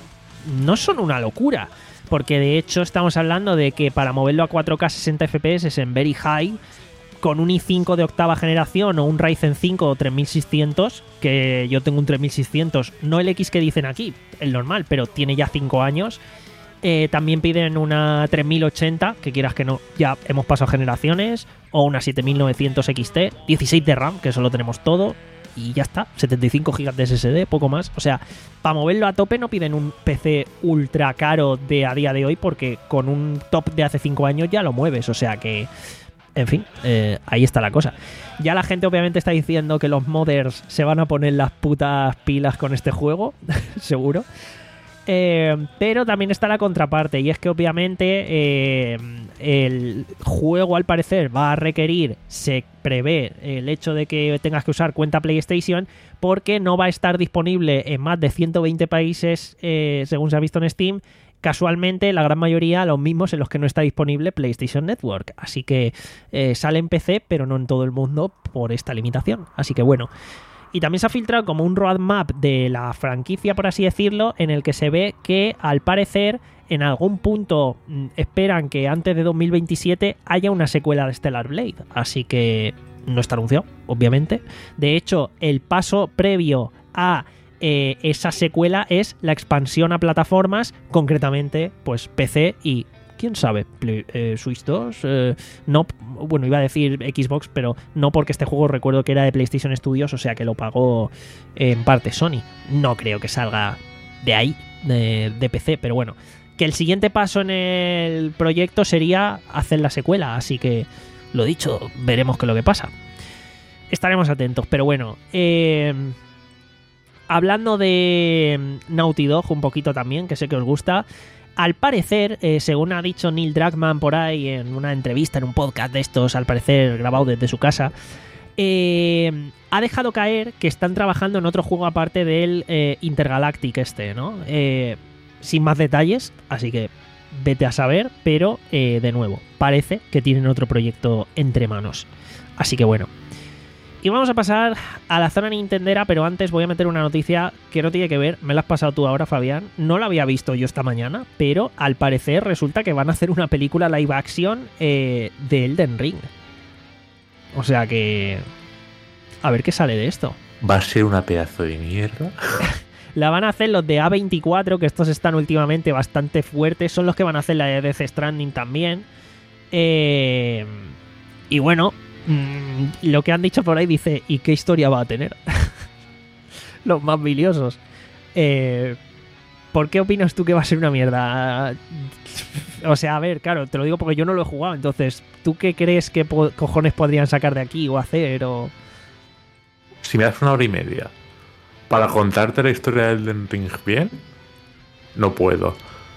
S2: no son una locura, porque de hecho estamos hablando de que para moverlo a cuatro K sesenta F P S es en Very High, con un i cinco de octava generación o un Ryzen cinco tres mil seiscientos, que yo tengo un tres mil seiscientos, no el X que dicen aquí, el normal, pero tiene ya cinco años. Eh, también piden una tres mil ochenta, que quieras que no, ya hemos pasado generaciones, o una siete mil novecientos X T, dieciséis de RAM, que eso lo tenemos todo, y ya está, setenta y cinco gigas de S S D, poco más. O sea, para moverlo a tope no piden un P C ultra caro de a día de hoy, porque con un top de hace cinco años ya lo mueves, o sea que... En fin, eh, ahí está la cosa. Ya la gente obviamente está diciendo que los modders se van a poner las putas pilas con este juego, seguro. Eh, pero también está la contraparte, y es que obviamente eh, el juego al parecer va a requerir, se prevé el hecho de que tengas que usar cuenta PlayStation, porque no va a estar disponible en más de ciento veinte países, eh, según se ha visto en Steam. Casualmente, la gran mayoría, los mismos en los que no está disponible PlayStation Network. Así que eh, sale en P C, pero no en todo el mundo por esta limitación. Así que bueno. Y también se ha filtrado como un roadmap de la franquicia, por así decirlo, en el que se ve que, al parecer, en algún punto mm, esperan que antes de dos mil veintisiete haya una secuela de Stellar Blade. Así que no está anunciado, obviamente. De hecho, el paso previo a... Eh, esa secuela es la expansión a plataformas, concretamente pues P C y quién sabe, Play, eh, Switch dos, eh, no, bueno, iba a decir Xbox, pero no, porque este juego recuerdo que era de PlayStation Studios, o sea que lo pagó eh, en parte Sony. No creo que salga de ahí, de, de P C, pero bueno, que el siguiente paso en el proyecto sería hacer la secuela, así que lo dicho, veremos qué es lo que pasa. Estaremos atentos, pero bueno, eh... hablando de Naughty Dog un poquito también, que sé que os gusta, al parecer, eh, según ha dicho Neil Druckmann por ahí en una entrevista, en un podcast de estos, al parecer grabado desde su casa, eh, ha dejado caer que están trabajando en otro juego aparte del eh, Intergalactic este, ¿no? Eh, sin más detalles, así que vete a saber, pero eh, de nuevo, parece que tienen otro proyecto entre manos. Así que bueno. Y vamos a pasar a la zona nintendera, pero antes voy a meter una noticia que no tiene que ver, me la has pasado tú ahora, Fabián. No la había visto yo esta mañana, pero al parecer resulta que van a hacer una película live action eh, de Elden Ring. O sea que... a ver qué sale de esto.
S3: Va a ser una pedazo de mierda.
S2: La van a hacer los de A veinticuatro, que estos están últimamente bastante fuertes. Son los que van a hacer la de Death Stranding también. Eh, y bueno... Mm, lo que han dicho por ahí dice, ¿y qué historia va a tener? Los más biliosos. Eh, ¿Por qué opinas tú que va a ser una mierda? O sea, a ver, claro, te lo digo porque yo no lo he jugado. Entonces, ¿tú qué crees que po- cojones podrían sacar de aquí o hacer? O...
S3: Si me das una hora y media para contarte la historia del Elden Ring bien, no puedo.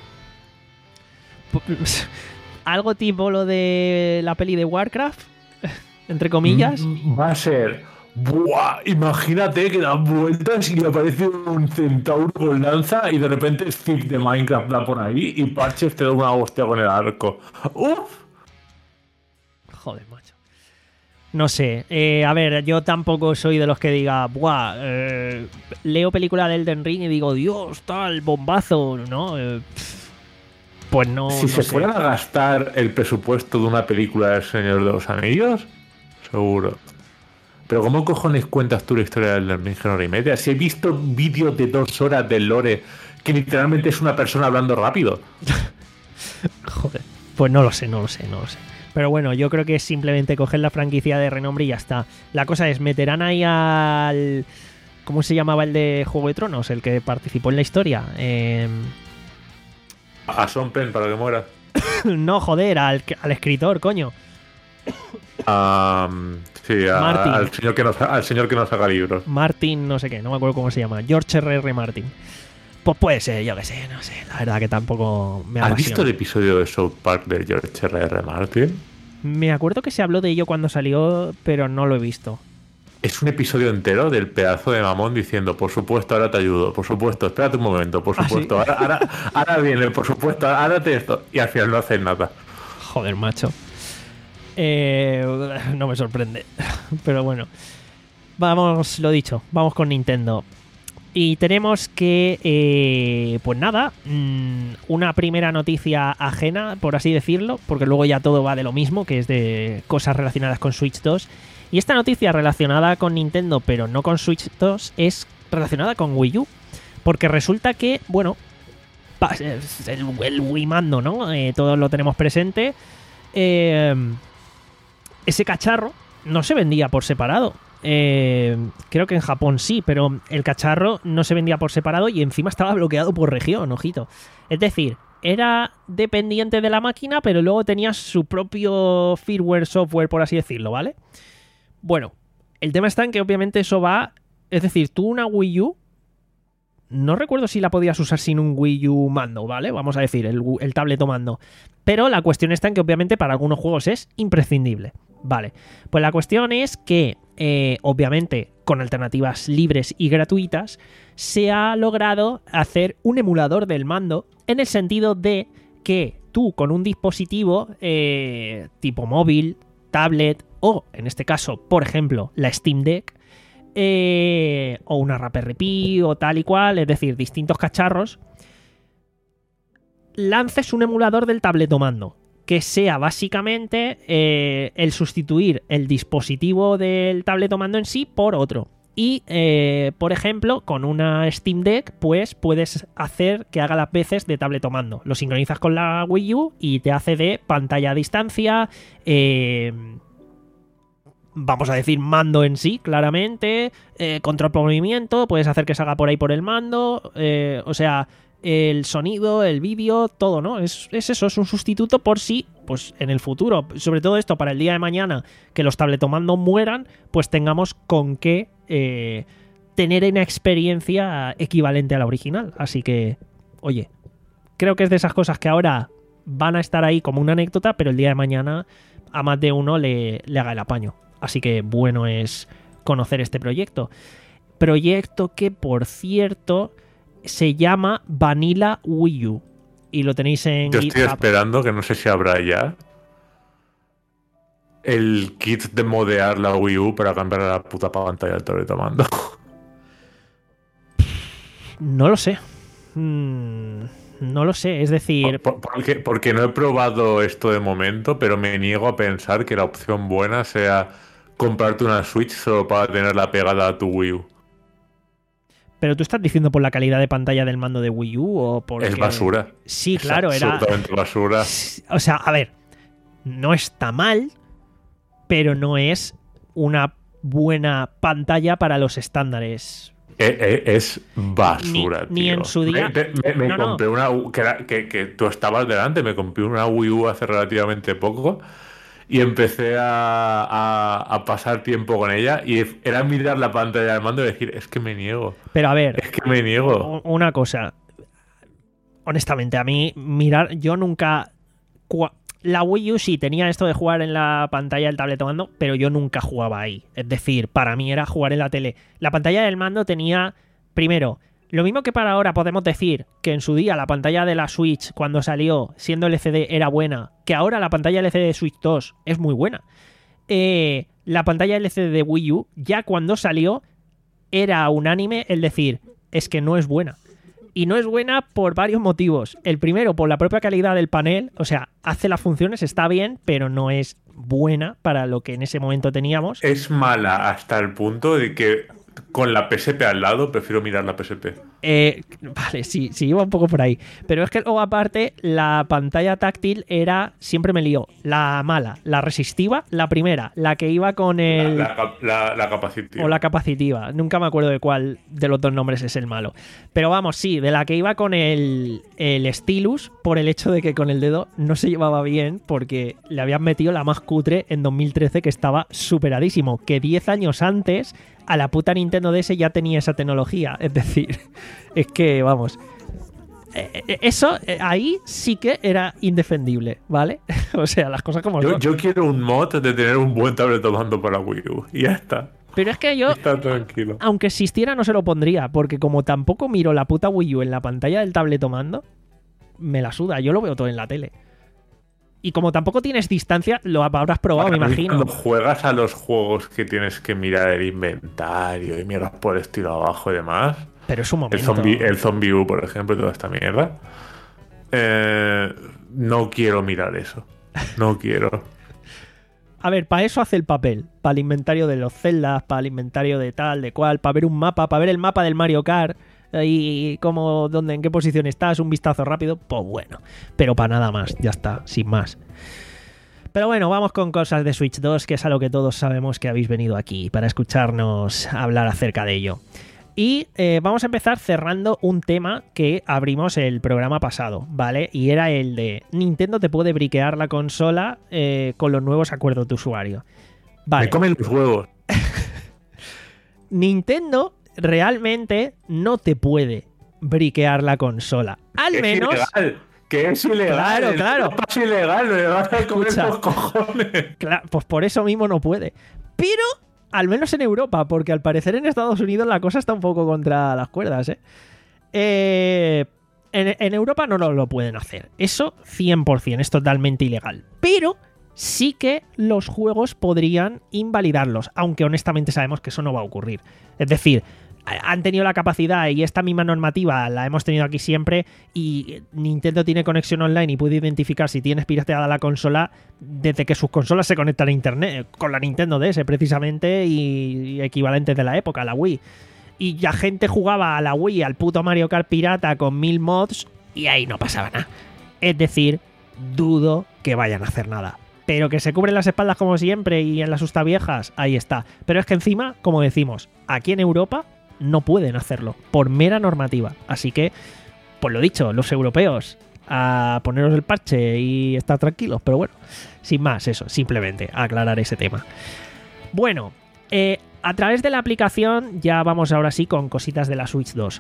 S2: Algo tipo lo de la peli de Warcraft, entre comillas.
S3: Va a ser, ¡buah! Imagínate que das vueltas y aparece un centauro con lanza y de repente Steve de Minecraft da por ahí y Parches te da una hostia con el arco. ¡Uf!
S2: Joder, macho. No sé. Eh, a ver, yo tampoco soy de los que diga, ¡buah! Eh, leo película de Elden Ring y digo, Dios, tal, bombazo, ¿no? Eh, pues no.
S3: Si
S2: no
S3: se
S2: sé.
S3: fueran a gastar el presupuesto de una película del Señor de los Anillos, seguro. Pero ¿cómo cojones cuentas tú la historia del Elden Ring en hora y media? Si he visto vídeos de dos horas del lore que literalmente es una persona hablando rápido.
S2: Joder. Pues no lo sé, no lo sé, no lo sé. Pero bueno, yo creo que es simplemente coger la franquicia de renombre y ya está. La cosa es, meterán ahí al... ¿cómo se llamaba el de Juego de Tronos? El que participó en la historia. Eh...
S3: A Sean Penn para que muera.
S2: No, joder, al, al escritor, coño.
S3: Um, sí, a-
S2: Martin.
S3: al, señor que nos, al señor que nos haga libros.
S2: Martin, no sé qué, no me acuerdo cómo se llama. George R R. Martin. Pues puede ser, yo qué sé, no sé. La verdad que tampoco me
S3: ¿Has
S2: apasiona.
S3: visto el episodio de South Park de George R R. Martin?
S2: Me acuerdo que se habló de ello cuando salió, pero no lo he visto.
S3: Es un episodio entero del pedazo de mamón diciendo, por supuesto, ahora te ayudo, por supuesto, espérate un momento, por
S2: ¿Ah,
S3: supuesto,
S2: sí?
S3: ahora, ahora, ahora viene, por supuesto, ahora te esto. Y al final no hacen nada.
S2: Joder, macho. Eh, no me sorprende. Pero bueno. Vamos, lo dicho, vamos con Nintendo. Y tenemos que, eh, pues nada, mmm, una primera noticia ajena, por así decirlo, porque luego ya todo va de lo mismo, que es de cosas relacionadas con Switch dos. Y esta noticia relacionada con Nintendo, pero no con Switch dos, es relacionada con Wii U. Porque resulta que, bueno, pa- el, el Wii Mando, ¿no? Eh, todos lo tenemos presente. Eh, ese cacharro no se vendía por separado. Eh, creo que en Japón sí, pero el cacharro no se vendía por separado y encima estaba bloqueado por región, ojito. Es decir, era dependiente de la máquina, pero luego tenía su propio firmware, software, por así decirlo, ¿vale? Bueno, el tema está en que obviamente eso va... Es decir, tú una Wii U... No recuerdo si la podías usar sin un Wii U mando, ¿vale? Vamos a decir, el, el tableto mando. Pero la cuestión está en que obviamente para algunos juegos es imprescindible. Vale, pues la cuestión es que, eh, obviamente, con alternativas libres y gratuitas, se ha logrado hacer un emulador del mando en el sentido de que tú con un dispositivo eh, tipo móvil, tablet o, en este caso, por ejemplo, la Steam Deck, eh, o una Raspberry Pi o tal y cual, es decir, distintos cacharros, lances un emulador del tabletomando que sea básicamente eh, el sustituir el dispositivo del tabletomando en sí por otro. Y, eh, por ejemplo, con una Steam Deck, pues puedes hacer que haga las veces de tabletomando. Lo sincronizas con la Wii U y te hace de pantalla a distancia, eh, vamos a decir, mando en sí, claramente, eh, control por movimiento, puedes hacer que salga por ahí por el mando, eh, o sea, el sonido, el vídeo, todo, ¿no? Es, es eso, es un sustituto por si, pues en el futuro, sobre todo esto para el día de mañana, que los tabletomandos mueran, pues tengamos con qué eh, tener una experiencia equivalente a la original. Así que, oye, creo que es de esas cosas que ahora van a estar ahí como una anécdota, pero el día de mañana a más de uno le, le haga el apaño. Así que bueno es conocer este proyecto. Proyecto que, por cierto, se llama Vanilla Wii U. Y lo tenéis en
S3: Yo estoy
S2: GitHub.
S3: esperando, que no sé si habrá ya, el kit de modear la Wii U para cambiar la puta pantalla del tabletomando.
S2: No lo sé. Mm, no lo sé. Es decir,
S3: Por- por- porque, porque no he probado esto de momento, pero me niego a pensar que la opción buena sea comprarte una Switch solo para tenerla pegada a tu Wii U.
S2: pero tú estás diciendo por la calidad de pantalla del mando de Wii U o por
S3: Es basura.
S2: Sí,
S3: Es
S2: claro, era.
S3: absolutamente basura.
S2: O sea, a ver, no está mal, pero no es una buena pantalla para los estándares.
S3: Eh, eh, Es basura,
S2: Ni- ni
S3: tío.
S2: en su día-
S3: Me, me- me
S2: No, no.
S3: compré una U- que, era- que, que tú estabas delante, me compré una Wii U hace relativamente poco y empecé a, a- a pasar tiempo con ella y era mirar la pantalla del mando y decir, es que me niego,
S2: Pero a ver,
S3: es que me niego.
S2: u- una cosa. Honestamente, a mí, mirar, yo nunca. cua- La Wii U sí tenía esto de jugar en la pantalla del tabletomando, pero yo nunca jugaba ahí. Es decir, para mí era jugar en la tele. La pantalla del mando tenía, primero, lo mismo que para ahora podemos decir que en su día la pantalla de la Switch, cuando salió, siendo L C D, era buena, que ahora la pantalla L C D de Switch dos es muy buena. Eh, la pantalla L C D de Wii U, ya cuando salió, era unánime el decir, es que no es buena. Y no es buena por varios motivos. El primero, por la propia calidad del panel. O sea, hace las funciones, está bien, pero no es buena para lo que en ese momento teníamos.
S3: Es mala hasta el punto de que con la P S P al lado, prefiero mirar la P S P.
S2: Eh, vale, sí, sí, iba un poco por ahí. Pero es que luego aparte, la pantalla táctil era, siempre me lío, la mala, la resistiva, la primera, la que iba con el...
S3: La, la, la, la capacitiva.
S2: O la capacitiva, nunca me acuerdo de cuál de los dos nombres es el malo. Pero vamos, sí, de la que iba con el, el stylus, por el hecho de que con el dedo no se llevaba bien, porque le habían metido la más cutre en dos mil trece, que estaba superadísimo, que diez años antes a la puta Nintendo D S ya tenía esa tecnología. Es decir, es que, vamos, eh, eso eh, ahí sí que era indefendible, ¿vale? O sea, las cosas como
S3: yo,
S2: son.
S3: yo quiero un mod de tener un buen tabletomando para Wii U. Y ya está.
S2: Pero es que yo,
S3: está tranquilo.
S2: Aunque existiera, no se lo pondría, porque como tampoco miro la puta Wii U en la pantalla del tabletomando, me la suda, yo lo veo todo en la tele. Y como tampoco tienes distancia, lo habrás probado,
S3: Para
S2: me
S3: mí,
S2: imagino.
S3: Cuando juegas a los juegos que tienes que mirar el inventario y miras por estilo abajo y demás,
S2: Pero es un momento.
S3: el zombie, el zombie U, por ejemplo, y toda esta mierda, eh, no quiero mirar eso. No quiero.
S2: A ver, para eso hace el papel. Para el inventario de los celdas, para el inventario de tal, de cual, para ver un mapa, para ver el mapa del Mario Kart y cómo, dónde, en qué posición estás, un vistazo rápido, pues bueno. Pero para nada más, ya está, sin más. Pero bueno, vamos con cosas de Switch dos, que es a lo que todos sabemos que habéis venido aquí, para escucharnos hablar acerca de ello. Y eh, vamos a empezar cerrando un tema que abrimos el programa pasado, ¿vale? Y era el de Nintendo te puede briquear la consola eh, con los nuevos acuerdos de usuario. Vale.
S3: Me comen los huevos.
S2: Nintendo realmente no te puede briquear la consola. Al
S3: es
S2: menos...
S3: Ilegal. Que es ilegal.
S2: Claro,
S3: el
S2: claro.
S3: Es ilegal, me van a comer
S2: Escucha.
S3: los cojones.
S2: Claro, pues por eso mismo no puede. Pero... al menos en Europa, porque al parecer en Estados Unidos la cosa está un poco contra las cuerdas, ¿eh? eh en, en Europa no lo pueden hacer. Eso cien por ciento, es totalmente ilegal. Pero sí que los juegos podrían invalidarlos, aunque honestamente sabemos que eso no va a ocurrir. Es decir, han tenido la capacidad y esta misma normativa la hemos tenido aquí siempre y Nintendo tiene conexión online y puede identificar si tienes pirateada la consola desde que sus consolas se conectan a internet, con la Nintendo D S precisamente y equivalentes de la época, la Wii. Y ya gente jugaba a la Wii al puto Mario Kart pirata con mil mods y ahí no pasaba nada. Es decir, dudo que vayan a hacer nada. Pero que se cubren las espaldas como siempre y en las sustaviejas, ahí está. Pero es que encima, como decimos, aquí en Europa no pueden hacerlo, por mera normativa. Así que, pues lo dicho, los europeos, a poneros el parche y estar tranquilos. Pero bueno, sin más, eso, simplemente aclarar ese tema. Bueno, eh, a través de la aplicación ya vamos ahora sí con cositas de la Switch dos.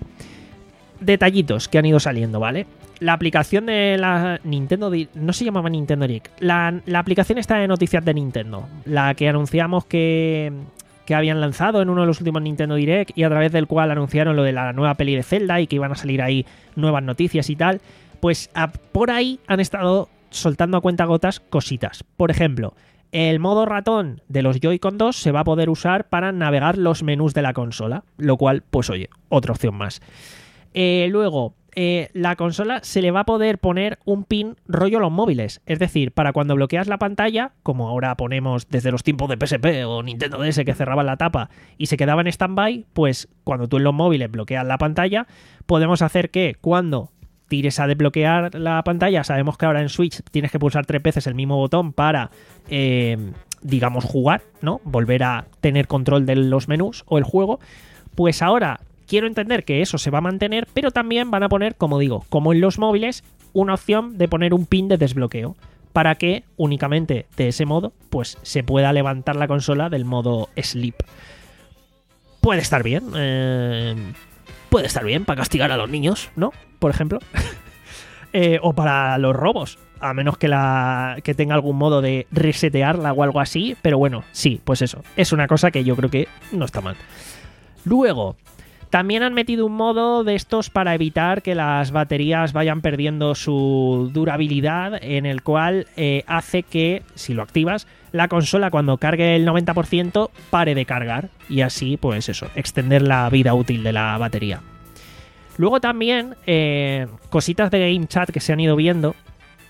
S2: Detallitos que han ido saliendo, ¿vale? La aplicación de la Nintendo... Di- no se llamaba Nintendo Direct. La, la aplicación está de noticias de Nintendo. La que anunciamos que... que habían lanzado en uno de los últimos Nintendo Direct y a través del cual anunciaron lo de la nueva peli de Zelda y que iban a salir ahí nuevas noticias y tal, pues a, por ahí han estado soltando a cuentagotas cositas. Por ejemplo, el modo ratón de los Joy-Con dos se va a poder usar para navegar los menús de la consola, lo cual, pues oye, otra opción más. Eh, luego... Eh, la consola se le va a poder poner un pin rollo a los móviles. Es decir, para cuando bloqueas la pantalla, como ahora ponemos desde los tiempos de P S P o Nintendo D S que cerraban la tapa y se quedaba en stand-by, pues cuando tú en los móviles bloqueas la pantalla, podemos hacer que cuando tires a desbloquear la pantalla, sabemos que ahora en Switch tienes que pulsar tres veces el mismo botón para, eh, digamos, jugar, ¿no? Volver a tener control de los menús o el juego. Pues ahora... quiero entender que eso se va a mantener, pero también van a poner, como digo, como en los móviles, una opción de poner un pin de desbloqueo para que únicamente de ese modo pues se pueda levantar la consola del modo sleep. Puede estar bien, eh, puede estar bien para castigar a los niños, ¿no? Por ejemplo. eh, o para los robos, a menos que, la, que tenga algún modo de resetearla o algo así, pero bueno, sí, pues eso, es una cosa que yo creo que no está mal. Luego... también han metido un modo de estos para evitar que las baterías vayan perdiendo su durabilidad, en el cual eh, hace que, si lo activas, la consola cuando cargue el noventa por ciento pare de cargar y así, pues eso, extender la vida útil de la batería. Luego también, eh, cositas de Game Chat que se han ido viendo,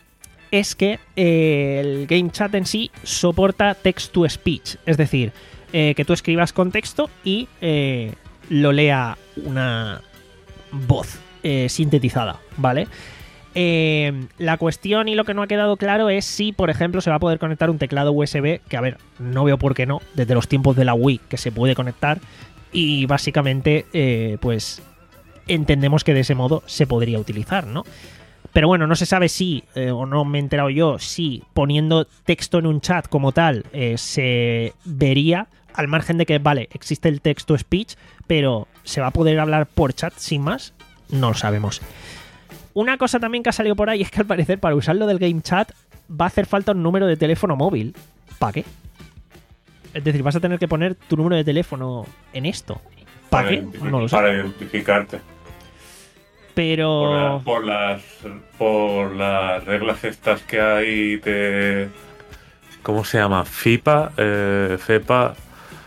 S2: es que eh, el Game Chat en sí soporta text to speech, es decir, eh, que tú escribas con texto y eh, lo lea una voz eh, sintetizada, ¿vale? Eh, la cuestión y lo que no ha quedado claro es si, por ejemplo, se va a poder conectar un teclado U S B, que a ver, no veo por qué no, desde los tiempos de la Wii que se puede conectar, y básicamente, eh, pues, entendemos que de ese modo se podría utilizar, ¿no? Pero bueno, no se sabe si, eh, o no me he enterado yo, si poniendo texto en un chat como tal eh, se vería, al margen de que, vale, existe el text-to-speech, pero ¿se va a poder hablar por chat sin más? No lo sabemos. Una cosa también que ha salido por ahí es que al parecer para usar lo del Game Chat va a hacer falta un número de teléfono móvil. ¿Para qué? Es decir, vas a tener que poner tu número de teléfono en esto. ¿Para qué? No lo sé.
S3: Para identificarte.
S2: Pero...
S3: Por, la- por las por las reglas estas que hay de... ¿Cómo se llama? FIPA, eh, FEPA...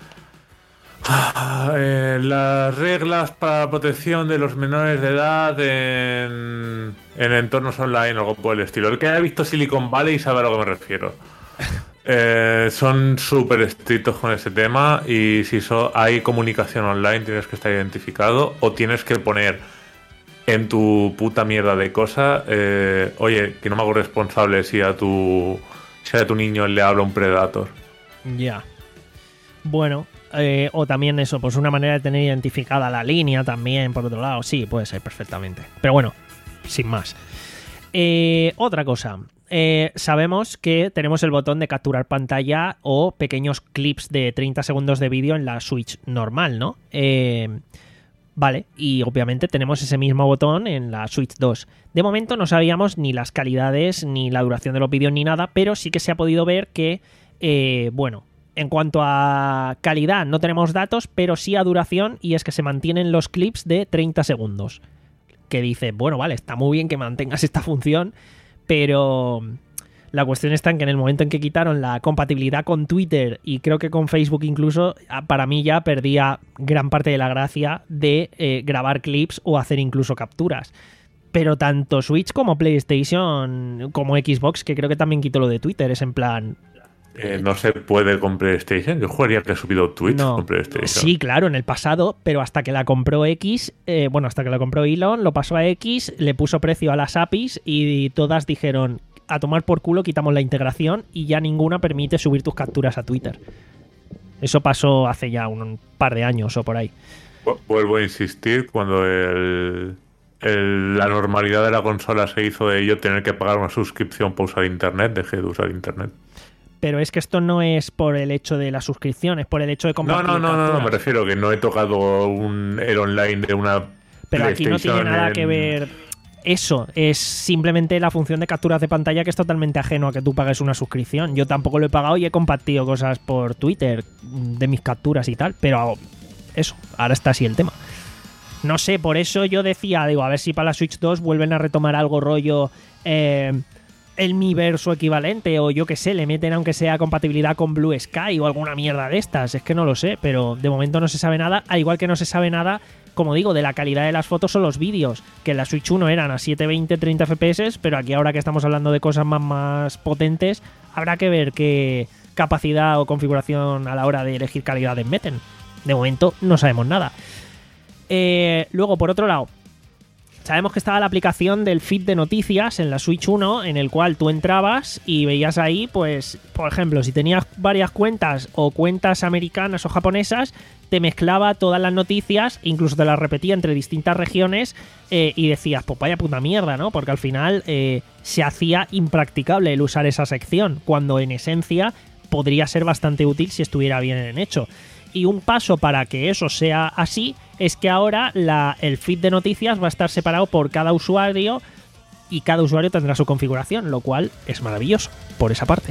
S3: Ah, eh, las reglas para la protección de los menores de edad en, en entornos online o algo por el estilo. El que haya visto Silicon Valley sabe a lo que me refiero. Eh, son súper estrictos con ese tema y si so, hay comunicación online tienes que estar identificado o tienes que poner en tu puta mierda de cosa, eh, oye, que no me hago responsable si a tu, si a tu niño le habla un predator.
S2: Ya. Bueno... Eh, o también eso, pues una manera de tener identificada la línea también, por otro lado, sí, puede ser perfectamente. Pero bueno, sin más. Eh, otra cosa, eh, sabemos que tenemos el botón de capturar pantalla o pequeños clips de treinta segundos de vídeo en la Switch normal, ¿no? Eh, vale, y obviamente tenemos ese mismo botón en la Switch dos. De momento no sabíamos ni las calidades, ni la duración de los vídeos, ni nada, pero sí que se ha podido ver que, eh, bueno... En cuanto a calidad no tenemos datos, pero sí a duración, y es que se mantienen los clips de treinta segundos. Que dice, bueno, vale, está muy bien que mantengas esta función, pero la cuestión está en que en el momento en que quitaron la compatibilidad con Twitter y creo que con Facebook incluso, para mí ya perdía gran parte de la gracia de eh, grabar clips o hacer incluso capturas. Pero tanto Switch como PlayStation, como Xbox, que creo que también quitó lo de Twitter, es en plan...
S3: Eh, no se puede con PlayStation. Yo jugaría que he subido Twitch
S2: No.
S3: con PlayStation.
S2: Sí, claro, en el pasado, pero hasta que la compró X, eh, bueno, hasta que la compró Elon, lo pasó a X, le puso precio a las A P Is y todas dijeron, a tomar por culo, quitamos la integración y ya ninguna permite subir tus capturas a Twitter. Eso pasó hace ya un par de años o por ahí.
S3: Vuelvo a insistir, cuando el, el- la normalidad de la consola se hizo de ello tener que pagar una suscripción para usar internet, dejé de usar internet.
S2: Pero es que esto no es por el hecho de la suscripción, es por el hecho de
S3: No,
S2: compartir
S3: no, no, no, no, me
S2: capturas.
S3: refiero que no he tocado un, el online de una
S2: Pero aquí no tiene
S3: PlayStation
S2: nada
S3: en-
S2: que ver eso. Es simplemente la función de capturas de pantalla que es totalmente ajeno a que tú pagues una suscripción. Yo tampoco lo he pagado y he compartido cosas por Twitter de mis capturas y tal. Pero eso, ahora está así el tema. No sé, por eso yo decía, digo, a ver si para la Switch dos vuelven a retomar algo rollo... Eh, el Miiverse equivalente, o yo que sé, le meten aunque sea compatibilidad con Blue Sky o alguna mierda de estas, es que no lo sé, pero de momento no se sabe nada, al igual que no se sabe nada, como digo, de la calidad de las fotos o los vídeos, que en la Switch uno eran a setecientos veinte treinta F P S, pero aquí ahora que estamos hablando de cosas más, más potentes, habrá que ver qué capacidad o configuración a la hora de elegir calidades meten. De momento no sabemos nada. Eh, luego, por otro lado, sabemos que estaba la aplicación del feed de noticias en la Switch uno, en el cual tú entrabas y veías ahí, pues, por ejemplo, si tenías varias cuentas o cuentas americanas o japonesas, te mezclaba todas las noticias, incluso te las repetía entre distintas regiones eh, y decías, pues vaya puta mierda, ¿no? Porque al final eh, se hacía impracticable el usar esa sección, cuando en esencia podría ser bastante útil si estuviera bien hecho. Y un paso para que eso sea así es que ahora la, el feed de noticias va a estar separado por cada usuario y cada usuario tendrá su configuración, lo cual es maravilloso por esa parte.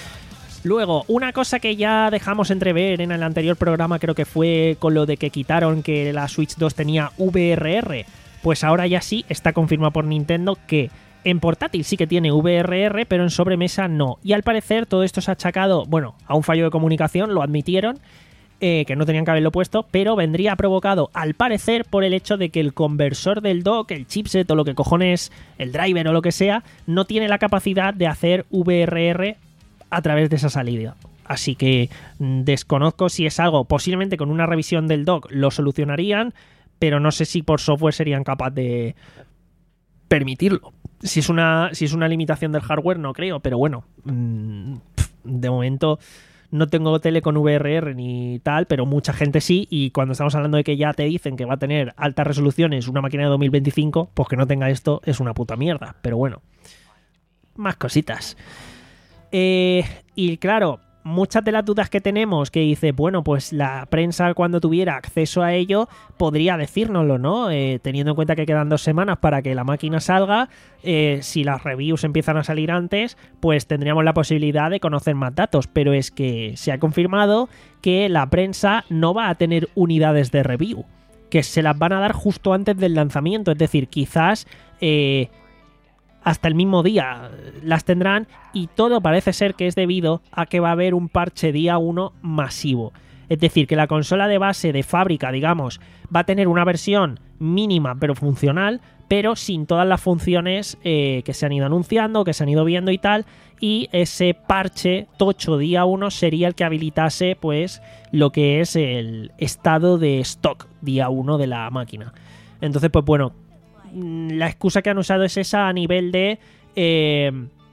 S2: Luego, una cosa que ya dejamos entrever en el anterior programa, creo que fue con lo de que quitaron que la Switch dos tenía V R R, pues ahora ya sí está confirmado por Nintendo que en portátil sí que tiene V R R, pero en sobremesa no. Y al parecer todo esto se ha achacado, bueno, a un fallo de comunicación, lo admitieron, Eh, que no tenían que haberlo puesto, pero vendría provocado al parecer por el hecho de que el conversor del dock, el chipset o lo que cojones, el driver o lo que sea, no tiene la capacidad de hacer V R R a través de esa salida. Así que mm, desconozco si es algo, posiblemente con una revisión del dock lo solucionarían, pero no sé si por software serían capaces de permitirlo. Si es una, si es una limitación del hardware, no creo, pero bueno, mmm, de momento no tengo tele con V R R ni tal, pero mucha gente sí, y cuando estamos hablando de que ya te dicen que va a tener altas resoluciones una máquina de dos mil veinticinco, pues que no tenga esto es una puta mierda, pero bueno, más cositas. Eh, y claro, muchas de las dudas que tenemos, que dice, bueno, pues la prensa cuando tuviera acceso a ello podría decírnoslo, ¿no? Eh, teniendo en cuenta que quedan dos semanas para que la máquina salga, eh, si las reviews empiezan a salir antes, pues tendríamos la posibilidad de conocer más datos, pero es que se ha confirmado que la prensa no va a tener unidades de review, que se las van a dar justo antes del lanzamiento, es decir, quizás... Eh, hasta el mismo día las tendrán, y todo parece ser que es debido a que va a haber un parche día uno masivo. Es decir, que la consola de base de fábrica, digamos, va a tener una versión mínima pero funcional, pero sin todas las funciones eh, que se han ido anunciando, que se han ido viendo y tal, y ese parche tocho día uno sería el que habilitase pues lo que es el estado de stock día uno de la máquina. Entonces, pues bueno, la excusa que han usado es esa a nivel de eh,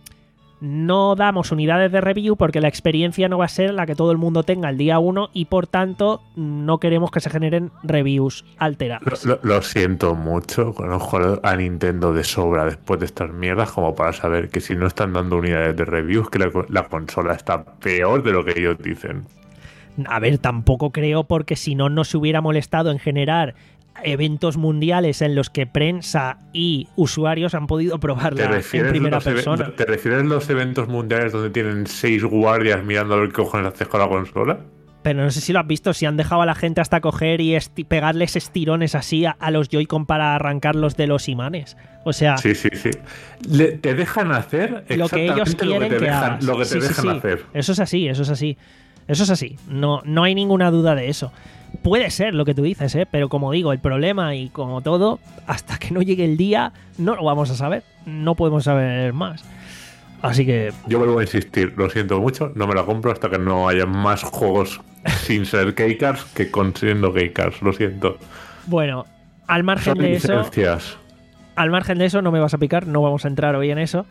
S2: no damos unidades de review porque la experiencia no va a ser la que todo el mundo tenga el día uno y por tanto no queremos que se generen reviews alteradas.
S3: Lo, lo siento mucho, conozco a Nintendo de sobra después de estas mierdas como para saber que si no están dando unidades de reviews que la, la consola está peor de lo que ellos dicen.
S2: A ver, tampoco creo, porque si no, no se hubiera molestado en generar eventos mundiales en los que prensa y usuarios han podido probarla en primera persona.
S3: ¿Te refieres a los eventos mundiales donde tienen seis guardias mirando a ver qué cojones haces con la consola?
S2: Pero no sé si lo has visto, si han dejado a la gente hasta coger y esti- pegarles estirones así a, a los Joy-Con para arrancarlos de los imanes. O sea...
S3: Sí, sí, sí. Le, te dejan hacer
S2: lo que ellos quieren
S3: lo que, te
S2: que
S3: dejan,
S2: hagas.
S3: lo que te
S2: Sí, sí,
S3: dejan
S2: sí.
S3: hacer.
S2: Eso es así, eso es así. Eso es así. No, no hay ninguna duda de eso. Puede ser lo que tú dices, ¿eh? Pero como digo, el problema y como todo, hasta que no llegue el día, no lo vamos a saber. No podemos saber más. Así que...
S3: Yo vuelvo a insistir, lo siento mucho, no me la compro hasta que no haya más juegos sin ser keycards que con siendo keycards, lo siento.
S2: Bueno, al margen
S3: Son
S2: de eso...
S3: licencias.
S2: Al margen de eso, no me vas a picar, no vamos a entrar hoy en eso.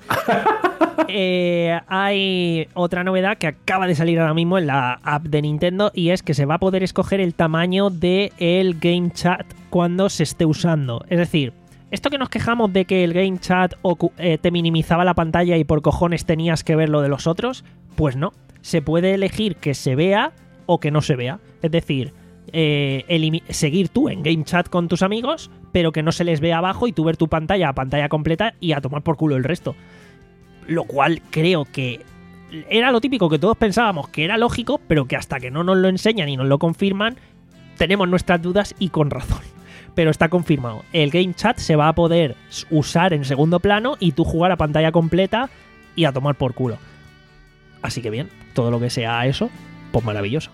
S2: Eh, hay otra novedad que acaba de salir ahora mismo en la app de Nintendo, y es que se va a poder escoger el tamaño del Game Chat cuando se esté usando. Es decir, esto que nos quejamos de que el Game Chat eh, te minimizaba la pantalla y por cojones tenías que ver lo de los otros, pues no. Se puede elegir que se vea o que no se vea. Es decir, eh, elimi- seguir tú en Game Chat con tus amigos, pero que no se les vea abajo y tú ver tu pantalla a pantalla completa y a tomar por culo el resto. Lo cual creo que era lo típico que todos pensábamos que era lógico, pero que hasta que no nos lo enseñan y nos lo confirman, tenemos nuestras dudas, y con razón. Pero está confirmado. El Game Chat se va a poder usar en segundo plano y tú jugar a pantalla completa y a tomar por culo. Así que bien, todo lo que sea eso, pues maravilloso.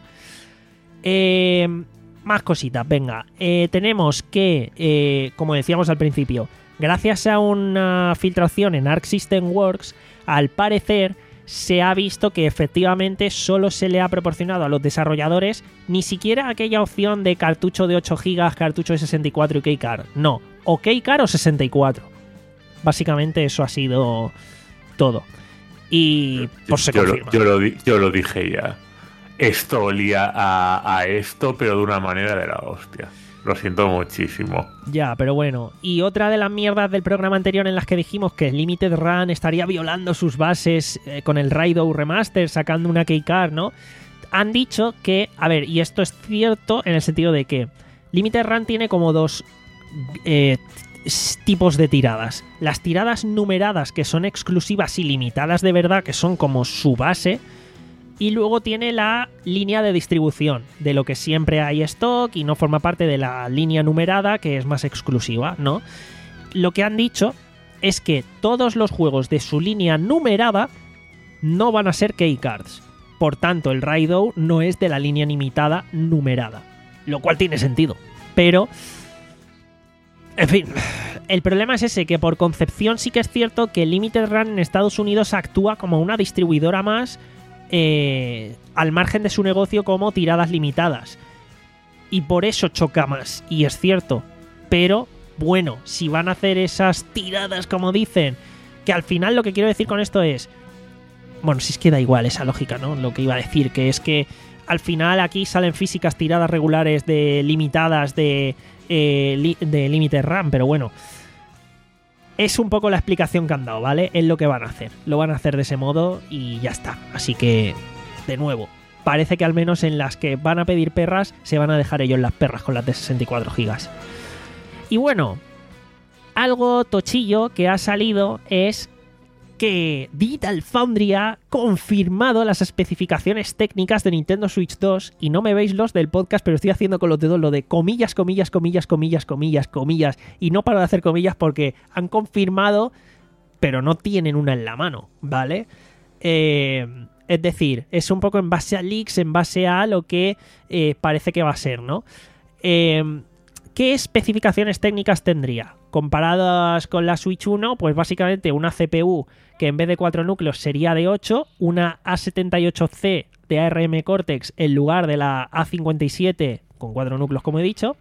S2: Eh, más cositas, venga. Eh, tenemos que, eh, como decíamos al principio, gracias a una filtración en Arc System Works, al parecer se ha visto que efectivamente solo se le ha proporcionado a los desarrolladores ni siquiera aquella opción de cartucho de ocho gigas, cartucho de sesenta y cuatro y keycard. No, o keycard o sesenta y cuatro. Básicamente eso ha sido todo. Y pues se
S3: yo,
S2: confirma.
S3: lo, yo, lo, di- yo lo dije ya. Esto olía a, a esto, pero de una manera de la hostia. Lo siento muchísimo.
S2: Ya, pero bueno. Y otra de las mierdas del programa anterior en las que dijimos que Limited Run estaría violando sus bases eh, con el Raid-O Remaster sacando una keycard, ¿no? Han dicho que, a ver, y esto es cierto en el sentido de que Limited Run tiene como dos eh, tipos de tiradas. Las tiradas numeradas, que son exclusivas y limitadas de verdad, que son como su base. Y luego tiene la línea de distribución, de lo que siempre hay stock y no forma parte de la línea numerada, que es más exclusiva, ¿no? Lo que han dicho es que todos los juegos de su línea numerada no van a ser keycards. Por tanto, el Raid-O no es de la línea limitada numerada. Lo cual tiene sentido. Pero... en fin, el problema es ese, que por concepción sí que es cierto que Limited Run en Estados Unidos actúa como una distribuidora más eh, al margen de su negocio como tiradas limitadas. Y por eso choca más, y es cierto. Pero, bueno, si van a hacer esas tiradas como dicen, que al final lo que quiero decir con esto es... Bueno, si es que da igual esa lógica, ¿no? Lo que iba a decir, que es que al final aquí salen físicas tiradas regulares de limitadas de, eh, li- de límite RAM, pero bueno... Es un poco la explicación que han dado, ¿vale? Es lo que van a hacer. Lo van a hacer de ese modo y ya está. Así que, de nuevo, parece que al menos en las que van a pedir perras, se van a dejar ellos las perras con las de sesenta y cuatro gigas. Y bueno, algo tochillo que ha salido es que Digital Foundry ha confirmado las especificaciones técnicas de Nintendo Switch dos, y no me veis los del podcast, pero estoy haciendo con los dedos lo de comillas, comillas, comillas, comillas, comillas, comillas, y no paro de hacer comillas porque han confirmado, pero no tienen una en la mano, ¿vale? Eh, es decir, es un poco en base a leaks, en base a lo que eh, parece que va a ser, ¿no? Eh, ¿Qué especificaciones técnicas tendría? Comparadas con la Switch uno, pues básicamente una C P U que en vez de cuatro núcleos sería de ocho, una A setenta y ocho C de A R M Cortex en lugar de la A cincuenta y siete con cuatro núcleos, como he dicho.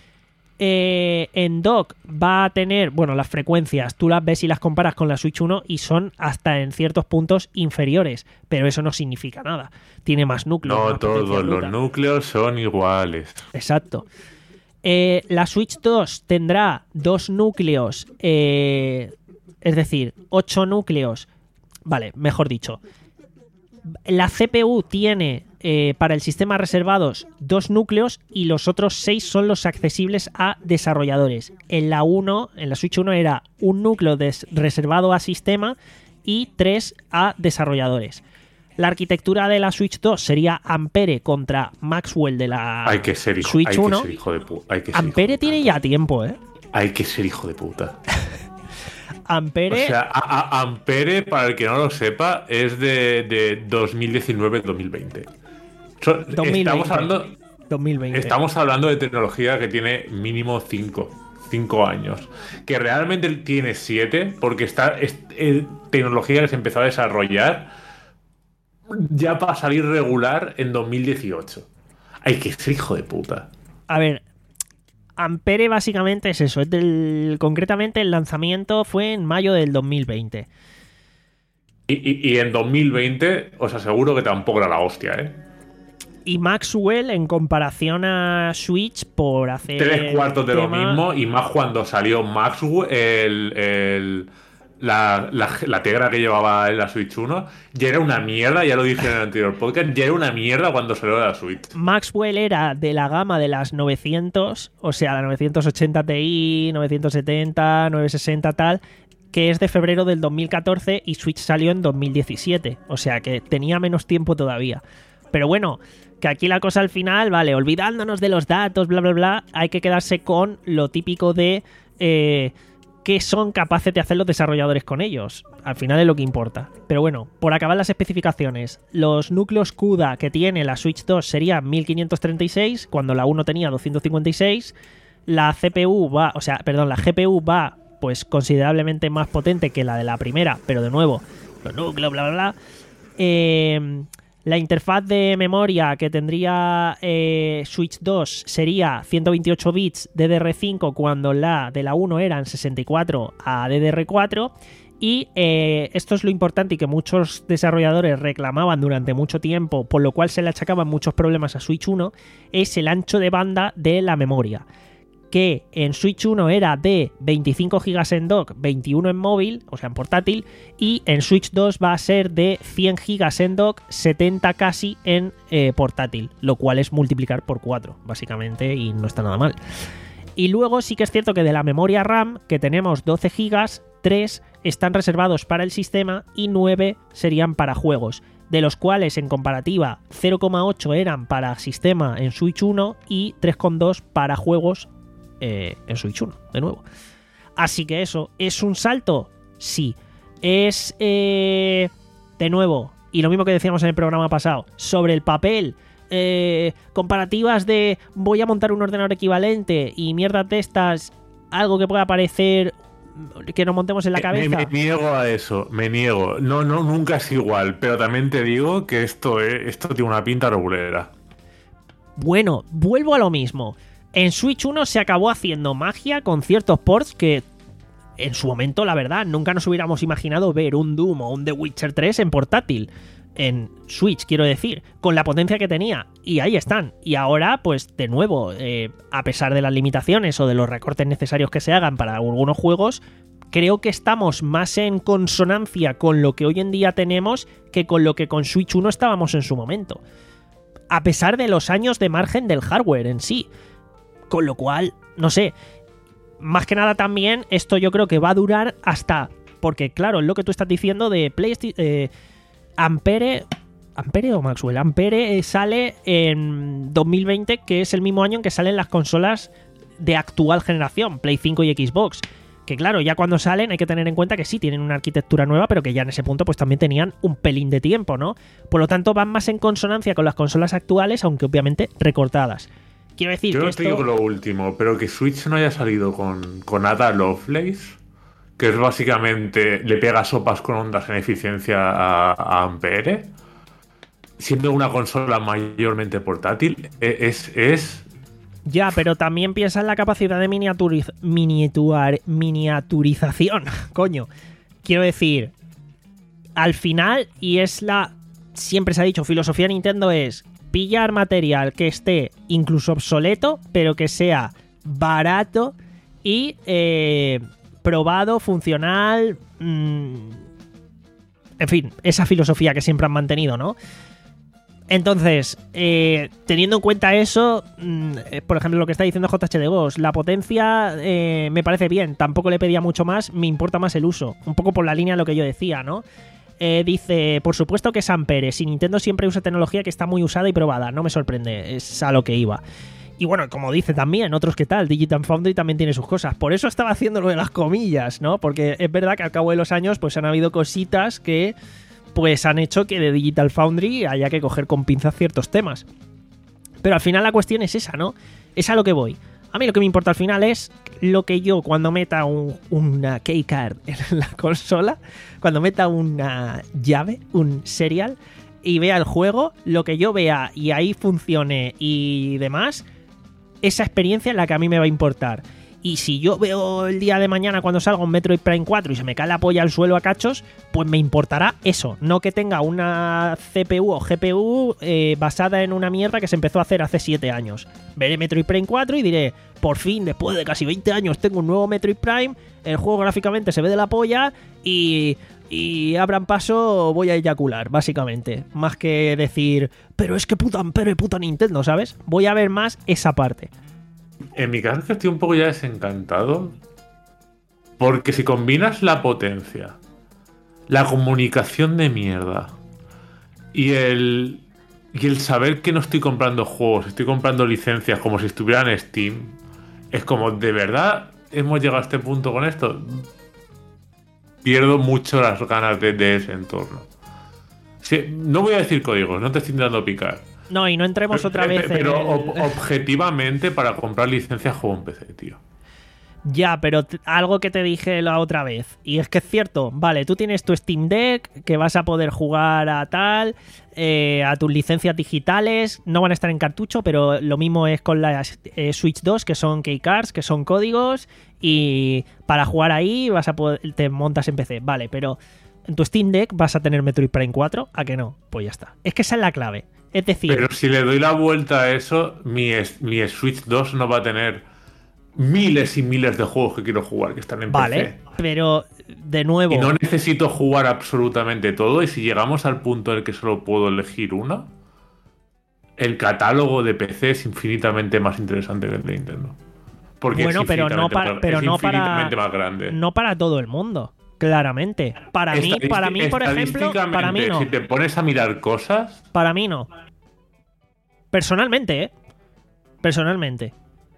S2: Eh, en dock va a tener, bueno, las frecuencias, tú las ves y las comparas con la Switch uno y son hasta en ciertos puntos inferiores, pero eso no significa nada. Tiene más núcleos.
S3: No
S2: más
S3: todos
S2: potencia
S3: los
S2: bruta.
S3: núcleos son iguales.
S2: Exacto. Eh, la Switch dos tendrá dos núcleos, eh, es decir, ocho núcleos. Vale, mejor dicho. La C P U tiene eh, para el sistema reservados dos núcleos y los otros seis son los accesibles a desarrolladores. En la uno, en la Switch uno era un núcleo des- reservado a sistema y tres a desarrolladores. La arquitectura de la Switch dos sería Ampere contra Maxwell de la
S3: Hay que ser hijo,
S2: Switch
S3: hay que
S2: uno.
S3: ser hijo de puta.
S2: Ampere tiene ya tiempo, ¿eh?
S3: Hay que ser hijo de puta.
S2: Ampere...
S3: O sea, a- a- Ampere, para el que no lo sepa, es de, de dos mil diecinueve a dos mil veinte. So-
S2: dos mil veinte.
S3: Estamos hablando,
S2: dos mil veinte.
S3: estamos hablando de tecnología que tiene mínimo cinco años. Que realmente tiene siete, porque está es, es tecnología que se empezó a desarrollar ya para salir regular en dos mil dieciocho. Hay que ser hijo de puta.
S2: A ver, Ampere básicamente es eso. Es del, concretamente el lanzamiento fue en mayo del dos mil veinte.
S3: Y, y, y en dos mil veinte os aseguro que tampoco era la hostia, ¿eh?
S2: Y Maxwell, en comparación a Switch, por hacer...
S3: Tres cuartos de lo
S2: tema-
S3: mismo, y más cuando salió Maxwell, el, el, la, la, la Tegra que llevaba en la Switch uno, ya era una mierda, ya lo dije en el anterior podcast, ya era una mierda cuando salió de la Switch.
S2: Maxwell era de la gama de las novecientos, o sea, la novecientos ochenta Ti, novecientos setenta, novecientos sesenta tal, que es de febrero del dos mil catorce y Switch salió en dos mil diecisiete, o sea que tenía menos tiempo todavía. Pero bueno, que aquí la cosa al final, vale, olvidándonos de los datos, bla, bla, bla, hay que quedarse con lo típico de eh, qué son capaces de hacer los desarrolladores con ellos. Al final es lo que importa. Pero bueno, por acabar las especificaciones, los núcleos CUDA que tiene la Switch dos serían mil quinientos treinta y seis, cuando la uno tenía doscientos cincuenta y seis. La C P U va, o sea, perdón, la G P U va pues considerablemente más potente que la de la primera, pero de nuevo, los núcleos, bla, bla, bla. Eh... La interfaz de memoria que tendría eh, Switch dos sería ciento veintiocho bits D D R cinco, cuando la de la uno eran sesenta y cuatro a D D R cuatro. Y eh, esto es lo importante y que muchos desarrolladores reclamaban durante mucho tiempo, por lo cual se le achacaban muchos problemas a Switch uno, es el ancho de banda de la memoria, que en Switch uno era de veinticinco gigas en dock, veintiuno en móvil, o sea en portátil, y en Switch dos va a ser de cien gigas en dock, setenta casi en eh, portátil, lo cual es multiplicar por cuatro, básicamente, y no está nada mal. Y luego sí que es cierto que de la memoria RAM, que tenemos doce gigas, tres están reservados para el sistema y nueve serían para juegos, de los cuales en comparativa cero coma ocho eran para sistema en Switch uno y tres coma dos para juegos Eh, en Switch uno, de nuevo. Así que eso, ¿es un salto? Sí. Es, eh, de nuevo, y lo mismo que decíamos en el programa pasado, sobre el papel, eh, comparativas de voy a montar un ordenador equivalente y mierdas de estas, algo que pueda parecer que nos montemos en la
S3: Me,
S2: cabeza.
S3: me niego a eso, me niego. No, no, nunca es igual, pero también te digo que esto, eh, esto tiene una pinta regulera.
S2: Bueno, vuelvo a lo mismo. En Switch uno se acabó haciendo magia con ciertos ports que en su momento, la verdad, nunca nos hubiéramos imaginado ver un Doom o un The Witcher tres en portátil. En Switch, quiero decir, con la potencia que tenía. Y ahí están. Y ahora, pues, de nuevo, eh, a pesar de las limitaciones o de los recortes necesarios que se hagan para algunos juegos, creo que estamos más en consonancia con lo que hoy en día tenemos que con lo que con Switch uno estábamos en su momento. A pesar de los años de margen del hardware en sí. Con lo cual, no sé, más que nada también esto yo creo que va a durar hasta... Porque claro, es lo que tú estás diciendo de PlayStation... Eh, Ampere... ¿Ampere o Maxwell? Ampere sale en dos mil veinte, que es el mismo año en que salen las consolas de actual generación, Play cinco y Xbox. Que claro, ya cuando salen hay que tener en cuenta que sí, tienen una arquitectura nueva, pero que ya en ese punto pues también tenían un pelín de tiempo, ¿no? Por lo tanto van más en consonancia con las consolas actuales, aunque obviamente recortadas. Quiero decir
S3: Yo
S2: que
S3: no
S2: esto...
S3: te digo lo último, pero que Switch no haya salido con, con Ada Lovelace, que es básicamente le pega sopas con ondas en eficiencia a, a Ampere, siendo una consola mayormente portátil, es... es
S2: Ya, pero también piensa en la capacidad de miniaturiz miniatuar miniaturización, coño. Quiero decir, al final, y es la... Siempre se ha dicho, filosofía de Nintendo es pillar material que esté incluso obsoleto, pero que sea barato y... Eh, probado, funcional, mmm, en fin, esa filosofía que siempre han mantenido, ¿no? Entonces, eh, teniendo en cuenta eso, mmm, eh, por ejemplo, lo que está diciendo J H de Ghost, la potencia eh, me parece bien, tampoco le pedía mucho más, me importa más el uso, un poco por la línea de lo que yo decía, ¿no? Eh, dice, por supuesto que es Ampere, si Nintendo siempre usa tecnología que está muy usada y probada, no me sorprende, es a lo que iba. Y bueno, como dice también, otros que tal, Digital Foundry también tiene sus cosas. Por eso estaba haciendo lo de las comillas, ¿no? Porque es verdad que al cabo de los años pues han habido cositas que pues han hecho que de Digital Foundry haya que coger con pinzas ciertos temas. Pero al final la cuestión es esa, ¿no? Es a lo que voy. A mí lo que me importa al final es lo que yo cuando meta un, una keycard en la consola, cuando meta una llave, un serial, y vea el juego, lo que yo vea y ahí funcione y demás... Esa experiencia es la que a mí me va a importar. Y si yo veo el día de mañana cuando salga un Metroid Prime cuatro y se me cae la polla al suelo a cachos, pues me importará eso, no que tenga una C P U o G P U eh, basada en una mierda que se empezó a hacer hace siete años. Veré Metroid Prime cuatro y diré, por fin, después de casi veinte años tengo un nuevo Metroid Prime, el juego gráficamente se ve de la polla y... y abran paso, voy a eyacular, básicamente. Más que decir, pero es que puta Ampere y puta Nintendo, ¿sabes? Voy a ver más esa parte.
S3: En mi caso es que estoy un poco ya desencantado. Porque si combinas la potencia, la comunicación de mierda y el, y el saber que no estoy comprando juegos, estoy comprando licencias como si estuviera en Steam, es como, ¿de verdad hemos llegado a este punto con esto? Pierdo mucho las ganas de, de ese entorno. Sí, no voy a decir códigos, no te estoy intentando picar.
S2: No, y no entremos
S3: pero,
S2: otra vez
S3: Pero
S2: en...
S3: ob- objetivamente, para comprar licencias, juego en P C, tío.
S2: Ya, pero t- algo que te dije la otra vez, y es que es cierto, vale, tú tienes tu Steam Deck, que vas a poder jugar a tal, eh, a tus licencias digitales, no van a estar en cartucho, pero lo mismo es con la eh, Switch dos, que son keycards, que son códigos, y para jugar ahí vas a poder, te montas en P C, vale, pero en tu Steam Deck vas a tener Metroid Prime cuatro, ¿a que no? Pues ya está. Es que esa es la clave, es decir...
S3: Pero si le doy la vuelta a eso, mi, mi Switch dos no va a tener miles y miles de juegos que quiero jugar que están en
S2: vale,
S3: P C.
S2: Pero de nuevo...
S3: Y no necesito jugar absolutamente todo. Y si llegamos al punto en el que solo puedo elegir una, el catálogo de P C es infinitamente más interesante que el de Nintendo. Porque
S2: bueno,
S3: es
S2: pero no
S3: infinitamente
S2: para,
S3: más-
S2: pero
S3: es
S2: no para,
S3: infinitamente más grande.
S2: no para todo el mundo, claramente. Para mí,
S3: Estadísti-
S2: para mí, por ejemplo, para mí
S3: estadísticamente,
S2: no.
S3: Si te pones a mirar cosas,
S2: Para mí no. Personalmente, ¿eh? Personalmente.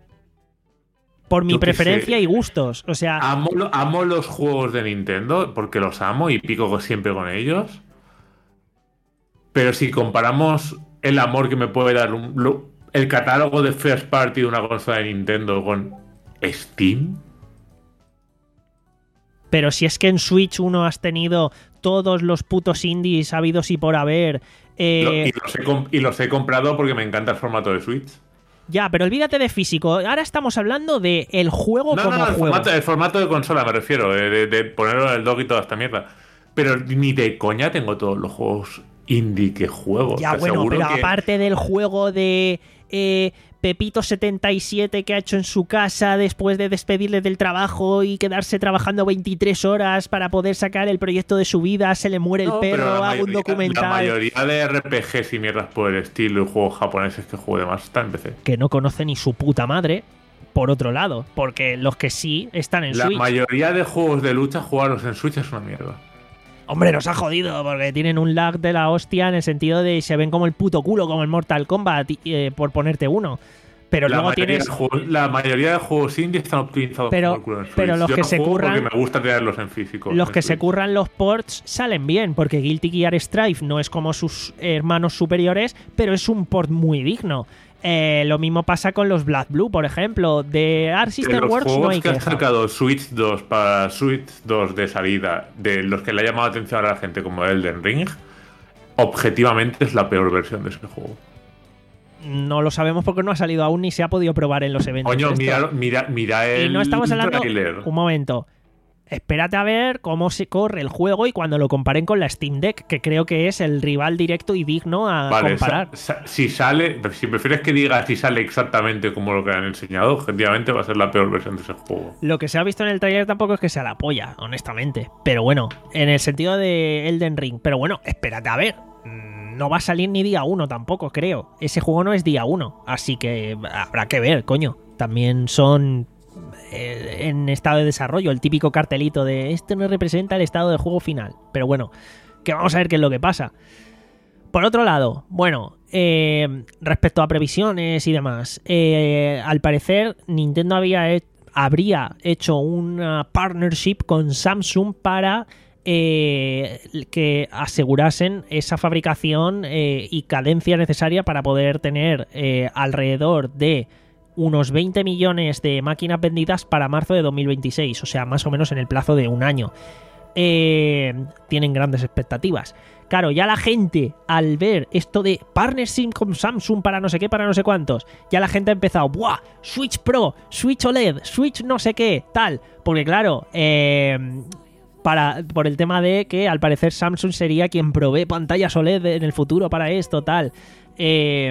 S2: Por mi
S3: Yo qué
S2: preferencia
S3: sé.
S2: y gustos. O sea,
S3: amo, lo- amo los juegos de Nintendo porque los amo y pico siempre con ellos. Pero si comparamos el amor que me puede dar un- lo- el catálogo de first party de una consola de Nintendo con Steam,
S2: Pero si es que en Switch uno has tenido todos los putos indies habidos y por haber. Eh...
S3: Lo- y, los he comp- y los he comprado porque me encanta el formato de Switch.
S2: Ya, pero olvídate de físico. Ahora estamos hablando de el juego
S3: No,
S2: como
S3: no, el
S2: juego.
S3: formato, el formato de consola me refiero, de, de- de ponerlo en el dock y toda esta mierda. Pero ni de coña tengo todos los juegos indie que juego.
S2: Ya,
S3: Te
S2: bueno,
S3: aseguro
S2: pero
S3: que-
S2: aparte del juego de eh, Pepito setenta y siete que ha hecho en su casa después de despedirle del trabajo y quedarse trabajando veintitrés horas para poder sacar el proyecto de su vida, se le muere el
S3: No, pero
S2: perro,
S3: la
S2: haga un
S3: mayoría-
S2: documental.
S3: La mayoría de R P Gs y mierdas por el estilo y juegos japoneses que juego de más están en P C.
S2: Que no conoce ni su puta madre, por otro lado, porque los que sí están en
S3: La
S2: Switch.
S3: mayoría de juegos de lucha, jugarlos en Switch es una mierda.
S2: Hombre, nos ha jodido, porque tienen un lag de la hostia en el sentido de se ven como el puto culo, como el Mortal Kombat, eh, por ponerte uno. Pero
S3: La
S2: luego
S3: mayoría,
S2: tienes.
S3: de juegos, la mayoría de juegos indie están optimizados
S2: Pero-
S3: como el culo en Switch.
S2: pero los
S3: Yo
S2: que
S3: no
S2: se
S3: juego
S2: curran-
S3: porque me gusta tenerlos en físico.
S2: Los
S3: en
S2: que se
S3: Switch.
S2: curran los ports salen bien, porque Guilty Gear Strive no es como sus hermanos superiores, pero es un port muy digno. Eh, lo mismo pasa con los Black Blue, por ejemplo. De Arc
S3: De
S2: System
S3: los
S2: Works no
S3: juegos
S2: hay
S3: que ha
S2: queja.
S3: sacado Switch dos para Switch dos de salida, de los que le ha llamado la atención a la gente como Elden Ring, objetivamente es la peor versión de ese juego.
S2: No lo sabemos porque no ha salido aún ni se ha podido probar en los eventos.
S3: Coño,
S2: Esto-
S3: mira, mira, mira el
S2: y no estamos hablando.
S3: tráiler.
S2: Un momento. Espérate a ver cómo se corre el juego y cuando lo comparen con la Steam Deck, que creo que es el rival directo y digno a
S3: Vale,
S2: comparar.
S3: sa- sa- si sale, si prefieres que diga si sale exactamente como lo que han enseñado, objetivamente va a ser la peor versión de ese juego.
S2: Lo que se ha visto en el trailer tampoco es que sea la polla, honestamente. Pero bueno, en el sentido de Elden Ring. Pero bueno, espérate a ver. Mm, No va a salir ni día uno tampoco, creo. Ese juego no es día uno. Así que habrá que ver, coño. También son eh, en estado de desarrollo. El típico cartelito de esto no representa el estado de juego final. Pero bueno, que vamos a ver qué es lo que pasa. Por otro lado, bueno, eh, respecto a previsiones y demás, eh, al parecer Nintendo había he- habría hecho una partnership con Samsung para eh, que asegurasen esa fabricación eh, y cadencia necesaria para poder tener eh, alrededor de unos veinte millones de máquinas vendidas para marzo de dos mil veintiséis, o sea, más o menos en el plazo de un año. Eh, tienen grandes expectativas. Claro, ya la gente, al ver esto de partnership con Samsung para no sé qué, para no sé cuántos, ya la gente ha empezado, ¡buah! Switch Pro, Switch O L E D, Switch no sé qué, tal. Porque claro, eh, para, por el tema de que al parecer Samsung sería quien provee pantallas O L E D en el futuro para esto, tal. Eh,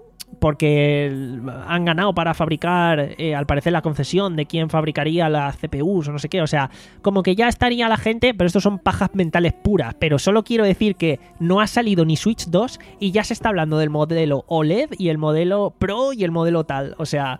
S2: porque han ganado para fabricar, eh, al parecer, la concesión de quién fabricaría las C P Us o no sé qué. O sea, como que ya estaría la gente, pero estos son pajas mentales puras. Pero solo quiero decir que no ha salido ni Switch dos y ya se está hablando del modelo O L E D y el modelo Pro y el modelo tal. O sea,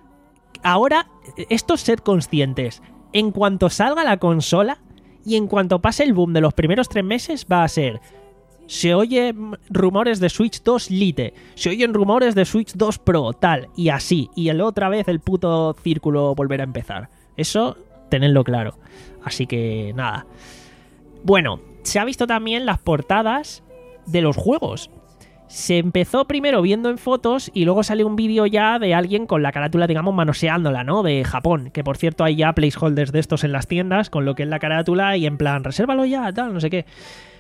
S2: ahora, esto es ser conscientes. En cuanto salga la consola y en cuanto pase el boom de los primeros tres meses, va a ser... Se oyen rumores de Switch dos Lite, se oyen rumores de Switch dos Pro, tal, y así. Y el otra vez el puto círculo volverá a empezar. Eso, tenedlo claro. Así que nada. Bueno, se ha visto también las portadas de los juegos. Se empezó primero viendo en fotos y luego salió un vídeo ya de alguien con la carátula, digamos, manoseándola, ¿no? De Japón. Que por cierto hay ya placeholders de estos en las tiendas con lo que es la carátula y en plan, resérvalo ya, tal, no sé qué.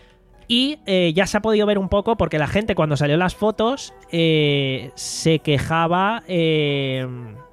S2: Y eh, ya se ha podido ver un poco porque la gente cuando salió las fotos eh, se quejaba eh,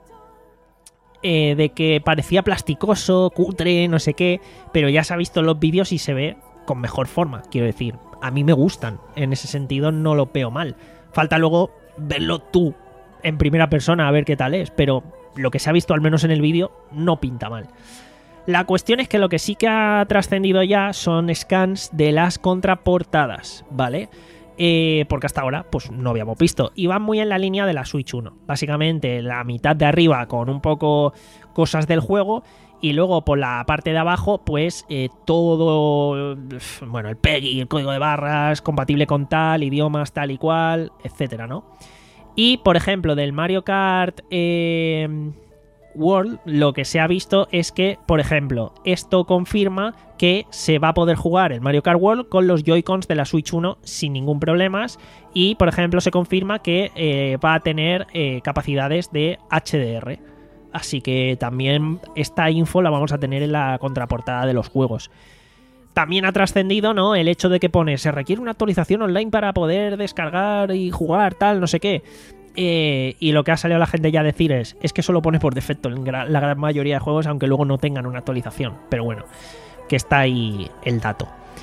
S2: eh, de que parecía plasticoso, cutre, no sé qué, pero ya se ha visto en los vídeos y se ve con mejor forma, quiero decir. A mí me gustan, en ese sentido no lo veo mal. Falta luego verlo tú en primera persona a ver qué tal es, pero lo que se ha visto al menos en el vídeo no pinta mal. La cuestión es que lo que sí que ha trascendido ya son scans de las contraportadas, ¿vale? Eh, porque hasta ahora pues no habíamos visto. Y van muy en la línea de la Switch uno. Básicamente la mitad de arriba con un poco cosas del juego y luego por la parte de abajo pues eh, todo, bueno, el P E G I, el código de barras, compatible con tal, idiomas tal y cual, etcétera, ¿no? Y por ejemplo del Mario Kart... Eh, World, lo que se ha visto es que, por ejemplo, esto confirma que se va a poder jugar el Mario Kart World con los Joy-Cons de la Switch uno sin ningún problema y, por ejemplo, se confirma que eh, va a tener eh, capacidades de H D R. Así que también esta info la vamos a tener en la contraportada de los juegos. También ha trascendido, ¿no?, el hecho de que pone se requiere una actualización online para poder descargar y jugar, tal, no sé qué. Eh, y lo que ha salido la gente ya a decir es, es que eso lo pone por defecto en gra- la gran mayoría de juegos, aunque luego no tengan una actualización. Pero bueno, que está ahí el dato.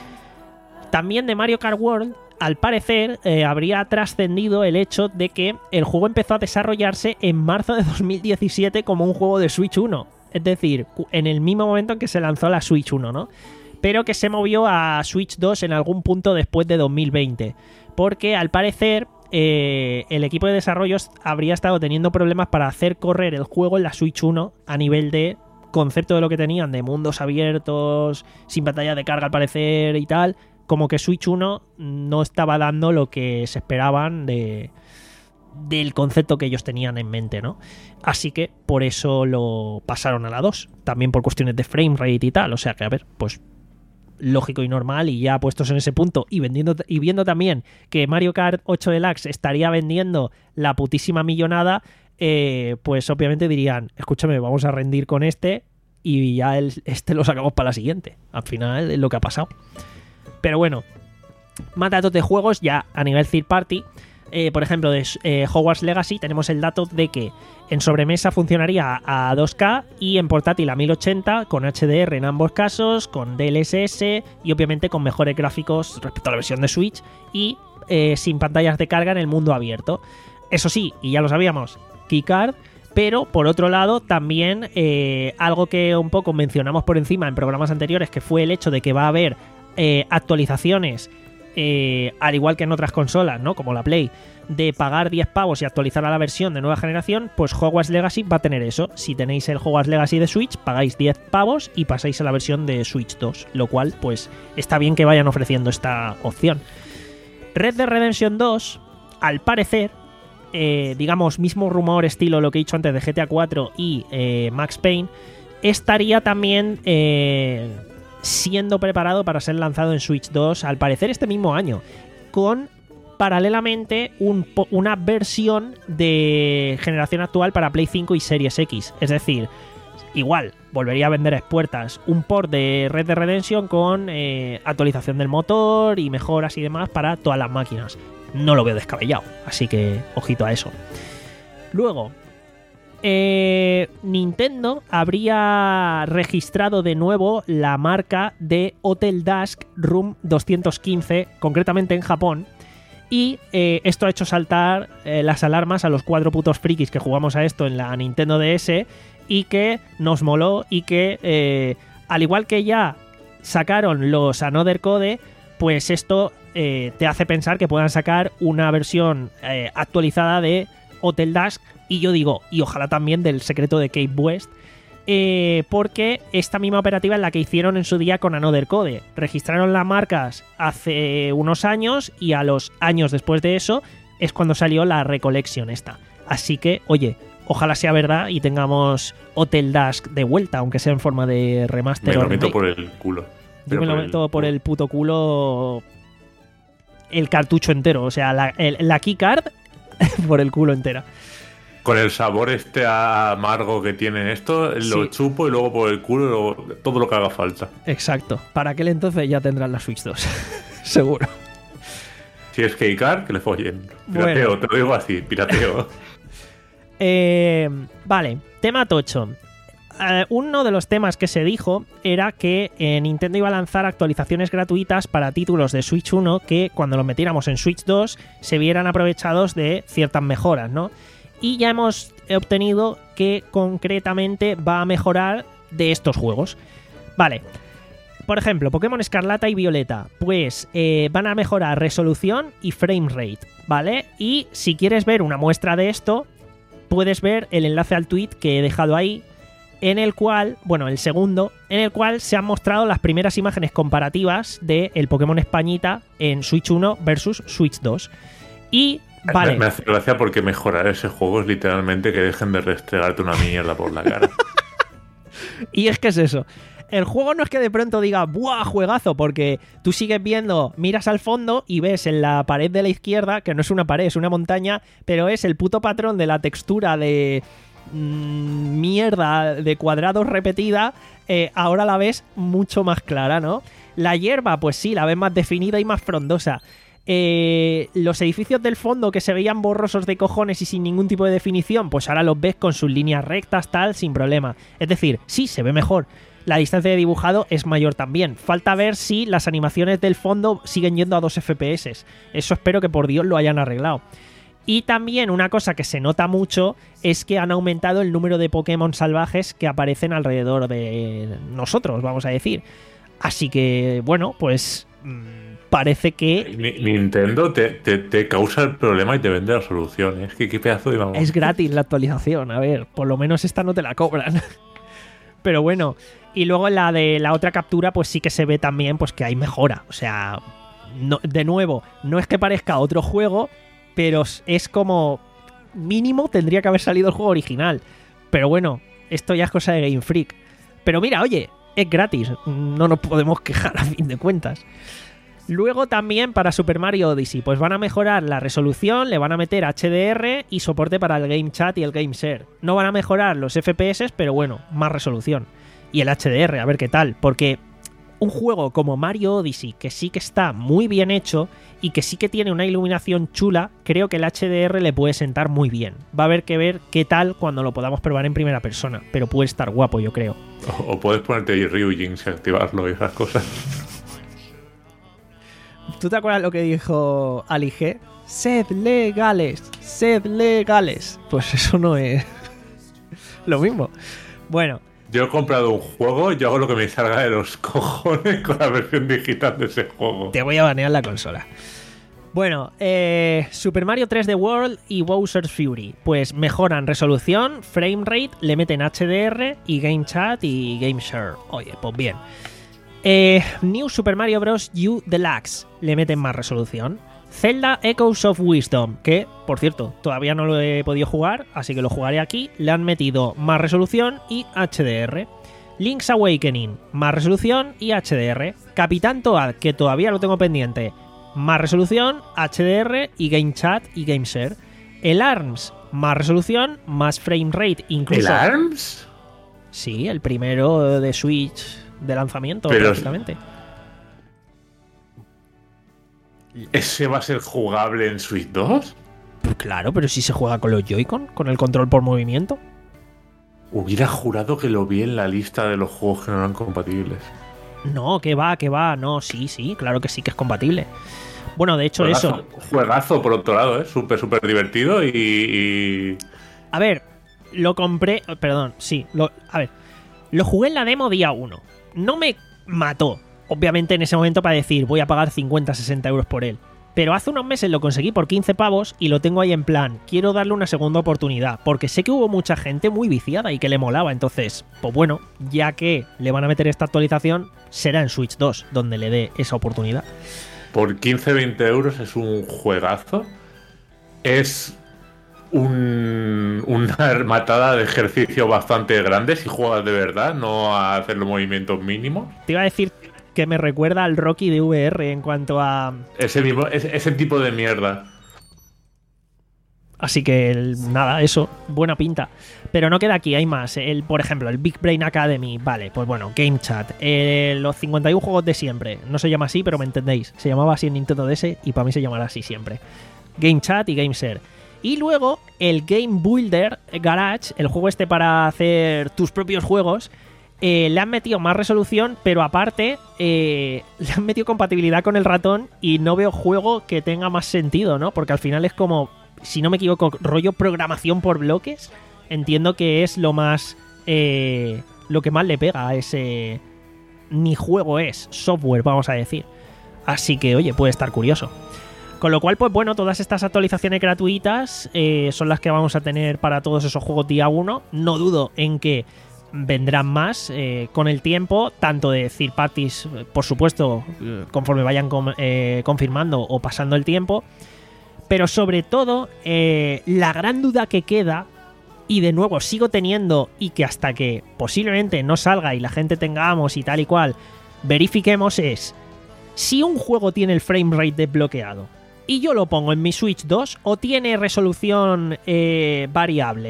S2: También de Mario Kart World, al parecer, eh, habría trascendido el hecho de que el juego empezó a desarrollarse en marzo de dos mil diecisiete como un juego de Switch uno. Es decir, en el mismo momento en que se lanzó la Switch uno, ¿no? Pero que se movió a Switch dos en algún punto después de dos mil veinte. Porque al parecer eh, el equipo de desarrollo habría estado teniendo problemas para hacer correr el juego en la Switch uno a nivel de concepto de lo que tenían, de mundos abiertos, sin pantalla de carga al parecer y tal. Como que Switch uno no estaba dando lo que se esperaban de, del concepto que ellos tenían en mente, ¿no? Así que por eso lo pasaron a la dos. También por cuestiones de frame rate y tal. O sea que, a ver, pues lógico y normal, y ya puestos en ese punto y vendiendo y viendo también que Mario Kart ocho Deluxe estaría vendiendo la putísima millonada, eh, pues obviamente dirían, escúchame, vamos a rendir con este y ya el, este lo sacamos para la siguiente. Al final es lo que ha pasado. Pero bueno, más datos de juegos ya a nivel third party. Eh, por ejemplo, de eh, Hogwarts Legacy tenemos el dato de que en sobremesa funcionaría a dos K y en portátil a mil ochenta, con H D R en ambos casos, con D L S S y obviamente con mejores gráficos respecto a la versión de Switch y eh, sin pantallas de carga en el mundo abierto. Eso sí, y ya lo sabíamos, keycard, pero por otro lado también eh, algo que un poco mencionamos por encima en programas anteriores, que fue el hecho de que va a haber eh, actualizaciones Eh, al igual que en otras consolas, ¿no?, como la Play, de pagar diez pavos y actualizar a la versión de nueva generación, pues Hogwarts Legacy va a tener eso. Si tenéis el Hogwarts Legacy de Switch, pagáis diez pavos y pasáis a la versión de Switch dos, lo cual, pues, está bien que vayan ofreciendo esta opción. Red Dead Redemption dos, al parecer, eh, digamos, mismo rumor estilo lo que he dicho antes de G T A cuatro y eh, Max Payne, estaría también Eh, siendo preparado para ser lanzado en Switch dos, al parecer este mismo año, con paralelamente un, una versión de generación actual para Play cinco y Series X. Es decir, igual, volvería a vender a expuertas un port de Red Dead Redemption con eh, actualización del motor y mejoras y demás para todas las máquinas. No lo veo descabellado, así que ojito a eso. Luego, Eh, Nintendo habría registrado de nuevo la marca de Hotel Dusk Room doscientos quince, concretamente en Japón, y eh, esto ha hecho saltar eh, las alarmas a los cuatro putos frikis que jugamos a esto en la Nintendo D S y que nos moló y que, eh, al igual que ya sacaron los Another Code, pues esto eh, te hace pensar que puedan sacar una versión eh, actualizada de Hotel Dusk. Y yo digo, y ojalá también del Secreto de Cape West, eh, porque esta misma operativa es la que hicieron en su día con Another Code. Registraron las marcas hace unos años y a los años después de eso es cuando salió la Recollection esta. Así que, oye, ojalá sea verdad y tengamos Hotel Dusk de vuelta, aunque sea en forma de remaster.
S3: Me
S2: o
S3: lo meto
S2: remake.
S3: por el culo.
S2: Yo me lo meto por el puto culo el cartucho entero, o sea, la, el, la keycard por el culo entera.
S3: Con el sabor este amargo que tiene esto, lo
S2: Sí.
S3: chupo y luego por el culo, luego todo lo que haga falta.
S2: Exacto. Para aquel entonces ya tendrán la Switch dos. Seguro.
S3: Si es Keycard, que le follen.
S2: Bueno.
S3: Pirateo, te lo digo así, pirateo.
S2: Eh, vale, tema tocho. Eh, uno de los temas que se dijo era que eh, Nintendo iba a lanzar actualizaciones gratuitas para títulos de Switch uno que cuando los metiéramos en Switch dos se vieran aprovechados de ciertas mejoras, ¿no? Y ya hemos obtenido que concretamente va a mejorar de estos juegos. Vale. Por ejemplo, Pokémon Escarlata y Violeta, pues eh, van a mejorar resolución y frame rate, ¿vale? Y si quieres ver una muestra de esto, puedes ver el enlace al tweet que he dejado ahí, en el cual, bueno, el segundo, en el cual se han mostrado las primeras imágenes comparativas de el Pokémon Españita en Switch uno versus Switch dos. Y vale.
S3: Me, me hace gracia porque mejorar ese juego es literalmente que dejen de restregarte una mierda por la cara.
S2: Y es que es eso. El juego no es que de pronto diga ¡buah, juegazo! Porque tú sigues viendo, miras al fondo y ves en la pared de la izquierda, que no es una pared, es una montaña, pero es el puto patrón de la textura de, mmm, mierda de cuadrados repetida, eh, ahora la ves mucho más clara, ¿no? La hierba, pues sí, la ves más definida y más frondosa. Eh, los edificios del fondo que se veían borrosos de cojones y sin ningún tipo de definición, pues ahora los ves con sus líneas rectas, tal, sin problema. Es decir, sí, se ve mejor. La distancia de dibujado es mayor también. Falta ver si las animaciones del fondo siguen yendo a dos F P S. Eso espero que por Dios lo hayan arreglado. Y también una cosa que se nota mucho es que han aumentado el número de Pokémon salvajes que aparecen alrededor de nosotros, vamos a decir. Así que, bueno, pues parece que...
S3: Ni- Nintendo te, te, te causa el problema y te vende la solución. Es que qué pedazo de mamón.
S2: Es gratis la actualización, a ver, por lo menos esta no te la cobran. Pero bueno, y luego en la de la otra captura pues sí que se ve también pues que hay mejora. O sea, no, de nuevo, no es que parezca otro juego, pero es como mínimo tendría que haber salido el juego original. Pero bueno, esto ya es cosa de Game Freak. Pero mira, oye, es gratis, no nos podemos quejar a fin de cuentas. Luego también para Super Mario Odyssey pues van a mejorar la resolución, le van a meter H D R y soporte para el Game Chat y el Game Share. No van a mejorar los F P S, pero bueno, más resolución. Y el H D R, a ver qué tal, porque un juego como Mario Odyssey, que sí que está muy bien hecho y que sí que tiene una iluminación chula, creo que el H D R le puede sentar muy bien. Va a haber que ver qué tal cuando lo podamos probar en primera persona, pero puede estar guapo, yo creo.
S3: O, o puedes ponerte Ryujin y activarlo y esas cosas.
S2: ¿Tú te acuerdas lo que dijo Ali G? Sed legales, sed legales. Pues eso no es lo mismo. Bueno,
S3: Yo he comprado un juego, yo hago lo que me salga de los cojones con la versión digital de ese juego.
S2: te voy a banear la consola. Bueno, eh, Super Mario tres D World y Bowser's Fury pues mejoran resolución, frame rate, le meten H D R y Game Chat y Game Share. Oye, pues bien. Eh, New Super Mario Bros. U Deluxe le meten más resolución. Zelda Echoes of Wisdom, que, por cierto, todavía no lo he podido jugar, así que lo jugaré aquí. Le han metido más resolución y H D R. Link's Awakening, más resolución y H D R. Capitán Toad, que todavía lo tengo pendiente, más resolución, H D R y Game Chat y Game Share. El ARMS, más resolución, más frame rate, incluso...
S3: ¿El ARMS?
S2: Sí, el primero de Switch de lanzamiento,
S3: Pero-
S2: prácticamente.
S3: ¿Ese va a ser jugable en Switch dos?
S2: Pues claro, pero si se juega con los Joy-Con, con el control por movimiento.
S3: Hubiera jurado que lo vi en la lista de los juegos que no eran compatibles.
S2: No, que va, que va, no, sí, sí, claro que sí que es compatible. Bueno, de hecho
S3: Juegazo,
S2: eso...
S3: Juegazo, por otro lado, ¿eh? Súper, súper divertido y, y...
S2: A ver, lo compré... Perdón, sí, lo, a ver, lo jugué en la demo día uno. No me mató, obviamente en ese momento para decir voy a pagar cincuenta a sesenta euros por él. Pero hace unos meses lo conseguí por quince pavos y lo tengo ahí en plan, quiero darle una segunda oportunidad, porque sé que hubo mucha gente muy viciada y que le molaba, entonces, pues bueno, ya que le van a meter esta actualización, será en Switch dos donde le dé esa oportunidad.
S3: por quince a veinte euros es un juegazo. Es un, una matada de ejercicio bastante grande si juegas de verdad, no a hacer los movimientos mínimos.
S2: Te iba a decir que me recuerda al Rocky de V R en cuanto a...
S3: Ese, mismo, ese, ese tipo de mierda.
S2: Así que el- nada, eso, buena pinta. Pero no queda aquí, hay más. El, por ejemplo, el Big Brain Academy, vale, pues bueno, Game Chat, eh, los cincuenta y uno juegos de siempre. No se llama así, pero me entendéis. Se llamaba así en Nintendo D S y para mí se llamará así siempre. Game Chat y Game Share. Y luego el Game Builder Garage, el juego este para hacer tus propios juegos, eh, le han metido más resolución, pero aparte eh, le han metido compatibilidad con el ratón y no veo juego que tenga más sentido, ¿no? Porque al final es como, si no me equivoco, rollo programación por bloques. Entiendo que es lo más... Eh, lo que más le pega a ese... Ni juego es, software, vamos a decir. Así que, oye, puede estar curioso. Con lo cual, pues bueno, todas estas actualizaciones gratuitas eh, son las que vamos a tener para todos esos juegos día uno. No dudo en que vendrán más eh, con el tiempo, tanto de third parties, por supuesto, eh, conforme vayan com- eh, confirmando o pasando el tiempo. Pero sobre todo, eh, la gran duda que queda, y de nuevo sigo teniendo, y que hasta que posiblemente no salga y la gente tengamos y tal y cual, verifiquemos, es si un juego tiene el frame rate desbloqueado y yo lo pongo en mi Switch dos, o tiene resolución eh, variable.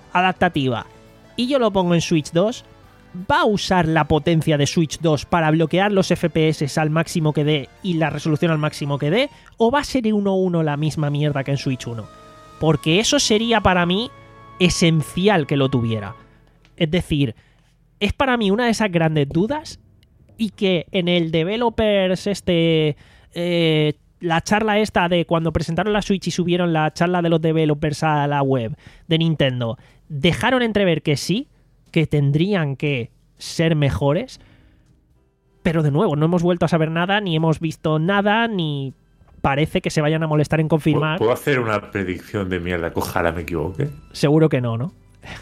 S2: adaptativa y yo lo pongo en Switch dos, ¿va a usar la potencia de Switch dos para bloquear los F P S al máximo que dé y la resolución al máximo que dé? ¿O va a ser uno uno la misma mierda que en Switch uno? Porque eso sería para mí esencial que lo tuviera. Es decir, es para mí una de esas grandes dudas y que en el Developers este... Eh, la charla esta de cuando presentaron la Switch y subieron la charla de los developers a la web de Nintendo, dejaron entrever que sí, que tendrían que ser mejores, pero de nuevo, no hemos vuelto a saber nada, ni hemos visto nada, ni parece que se vayan a molestar en confirmar.
S3: ¿Puedo hacer una predicción de mierda que ojalá me equivoque?
S2: Seguro que no, ¿no?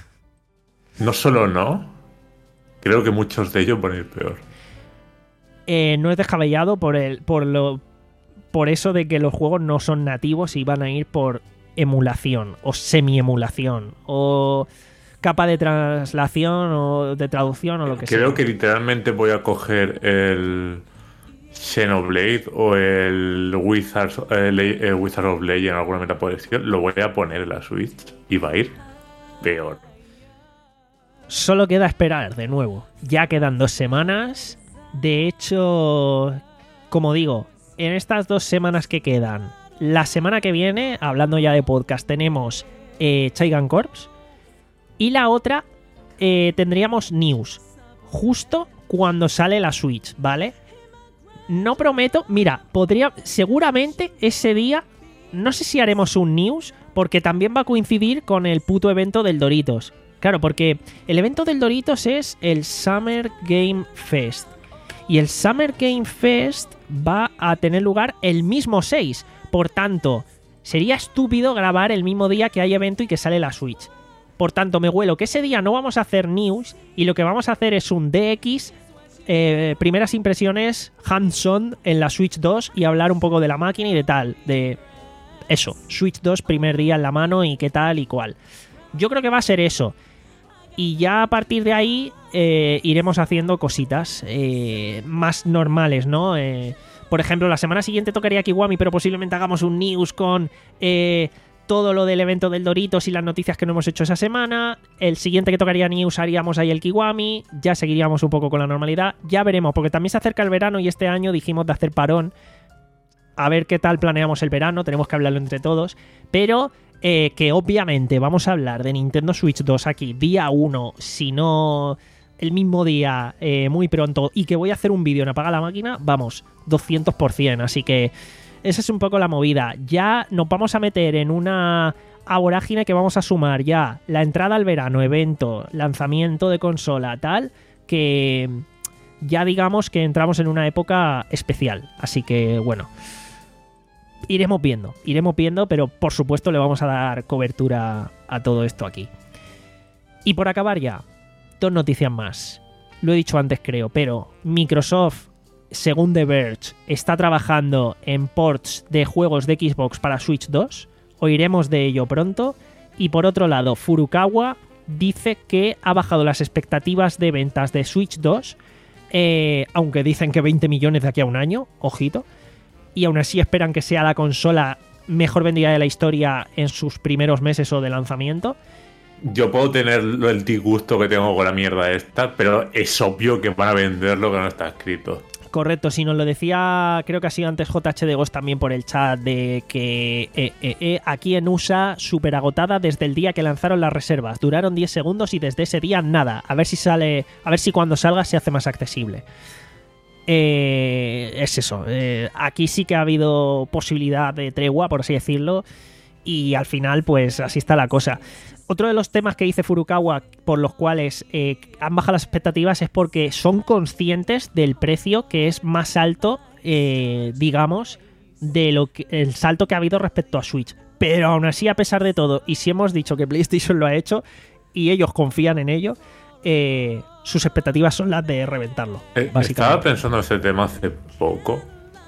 S3: No solo no, creo que muchos de ellos van a ir peor.
S2: Eh, no es descabellado por el, por lo, por eso de que los juegos no son nativos y van a ir por emulación o semi-emulación o capa de traslación o de traducción o lo que sea.
S3: Creo que literalmente voy a coger el Xenoblade o el Wizards, el, el Wizard of Legend, alguna metaposición, lo voy a poner en la Switch y va a ir peor.
S2: Solo queda esperar de nuevo. Ya quedan dos semanas. De hecho, como digo, en estas dos semanas que quedan, la semana que viene, hablando ya de podcast, tenemos eh, Chaigan Corps. Y la otra, eh, tendríamos News. Justo cuando sale la Switch, ¿vale? No prometo. Mira, podría. Seguramente ese día. No sé si haremos un News. Porque también va a coincidir con el puto evento del Doritos. Claro, porque el evento del Doritos es el Summer Game Fest. Y el Summer Game Fest va a tener lugar el mismo seis. Por tanto, sería estúpido grabar el mismo día que hay evento y que sale la Switch. Por tanto, me huelo que ese día no vamos a hacer news y lo que vamos a hacer es un D X, eh, primeras impresiones hands-on en la Switch dos y hablar un poco de la máquina y de tal. De eso, Switch dos primer día en la mano y qué tal y cual. Yo creo que va a ser eso. Y ya a partir de ahí eh, iremos haciendo cositas eh, más normales, ¿no? Eh, por ejemplo, la semana siguiente tocaría Kiwami, pero posiblemente hagamos un news con eh, todo lo del evento del Doritos y las noticias que no hemos hecho esa semana. El siguiente que tocaría news haríamos ahí el Kiwami. Ya seguiríamos un poco con la normalidad. Ya veremos, porque también se acerca el verano y este año dijimos de hacer parón. A ver qué tal planeamos el verano, tenemos que hablarlo entre todos. Pero... Eh, que obviamente vamos a hablar de Nintendo Switch dos aquí día uno, si no el mismo día, eh, muy pronto, y que voy a hacer un vídeo en Apaga la Máquina, vamos, doscientos por ciento, así que esa es un poco la movida. Ya nos vamos a meter en una vorágine que vamos a sumar ya la entrada al verano, evento, lanzamiento de consola, tal, que ya digamos que entramos en una época especial, así que bueno... Iremos viendo, iremos viendo, pero por supuesto le vamos a dar cobertura a todo esto aquí. Y por acabar ya, dos noticias más. Lo he dicho antes creo, pero Microsoft, según The Verge, está trabajando en ports de juegos de Xbox para Switch dos. Oiremos de ello pronto. Y por otro lado, Furukawa dice que ha bajado las expectativas de ventas de Switch dos, eh, aunque dicen que veinte millones de aquí a un año, ojito. Y aún así esperan que sea la consola mejor vendida de la historia en sus primeros meses o de lanzamiento.
S3: Yo puedo tener el disgusto que tengo con la mierda esta, pero es obvio que van a vender lo que no está escrito.
S2: Correcto, si nos lo decía, creo que ha sido antes J H de Ghost también por el chat, de que eh, eh, eh, aquí en U S A súper agotada desde el día que lanzaron las reservas. Duraron diez segundos y desde ese día nada. A ver si sale, a ver si cuando salga se hace más accesible. Eh, es eso, eh, aquí sí que ha habido posibilidad de tregua, por así decirlo, y al final pues así está la cosa. Otro de los temas que dice Furukawa por los cuales eh, han bajado las expectativas es porque son conscientes del precio que es más alto, eh, digamos, de lo que, el salto que ha habido respecto a Switch. Pero aún así, a pesar de todo, y si hemos dicho que PlayStation lo ha hecho y ellos confían en ello, eh, sus expectativas son las de reventarlo.
S3: Eh,
S2: básicamente.
S3: Estaba pensando en ese tema hace poco.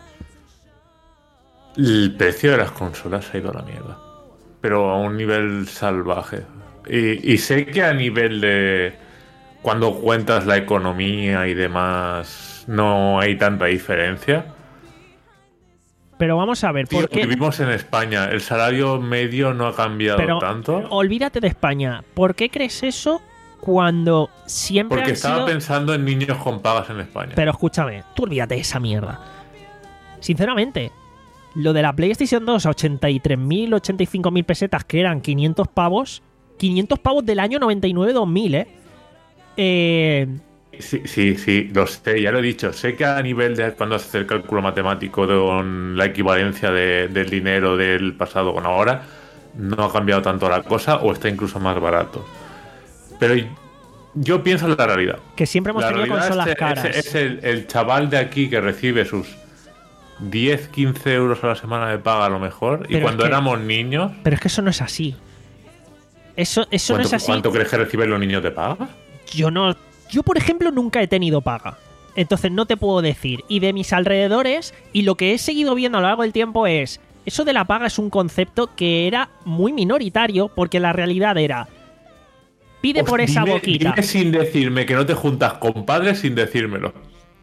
S3: El precio de las consolas ha ido a la mierda, pero a un nivel salvaje. Y, y sé que a nivel de cuando cuentas la economía y demás no hay tanta diferencia,
S2: pero vamos a ver,
S3: Tío,
S2: ¿por qué?
S3: vivimos en España. El salario medio no ha cambiado
S2: Pero
S3: tanto.
S2: olvídate de España. ¿Por qué crees eso cuando siempre
S3: Porque
S2: han
S3: estaba
S2: sido...
S3: pensando en niños con pagas en España.
S2: Pero escúchame, tú olvídate de esa mierda. Sinceramente, lo de la PlayStation dos a ochenta y tres mil, ochenta y cinco mil pesetas, que eran quinientos pavos, quinientos pavos del año noventa y nueve dos mil, ¿eh? Eh...
S3: Sí, sí, sí, lo sé, ya lo he dicho. Sé que a nivel de cuando haces el cálculo matemático con la equivalencia de- del dinero del pasado con ahora, no ha cambiado tanto la cosa o está incluso más barato. Pero yo pienso en la realidad.
S2: Que siempre hemos
S3: La
S2: tenido
S3: realidad
S2: consolas
S3: es,
S2: caras.
S3: es- es el, el chaval de aquí que recibe sus diez, quince euros a la semana de paga a lo mejor.
S2: Pero
S3: y cuando
S2: es que-
S3: éramos niños,
S2: Pero es que eso no es así. Eso, eso no
S3: ¿cuánto,
S2: es así.
S3: cuánto crees que reciben los niños de paga?
S2: Yo no. Yo, por ejemplo, nunca he tenido paga. Entonces no te puedo decir. Y de mis alrededores, y lo que he seguido viendo a lo largo del tiempo es. Eso de la paga es un concepto que era muy minoritario, porque la realidad era. Pide por
S3: Pues
S2: esa
S3: dime-
S2: boquita.
S3: dime sin decirme que no te juntas con padres sin decírmelo.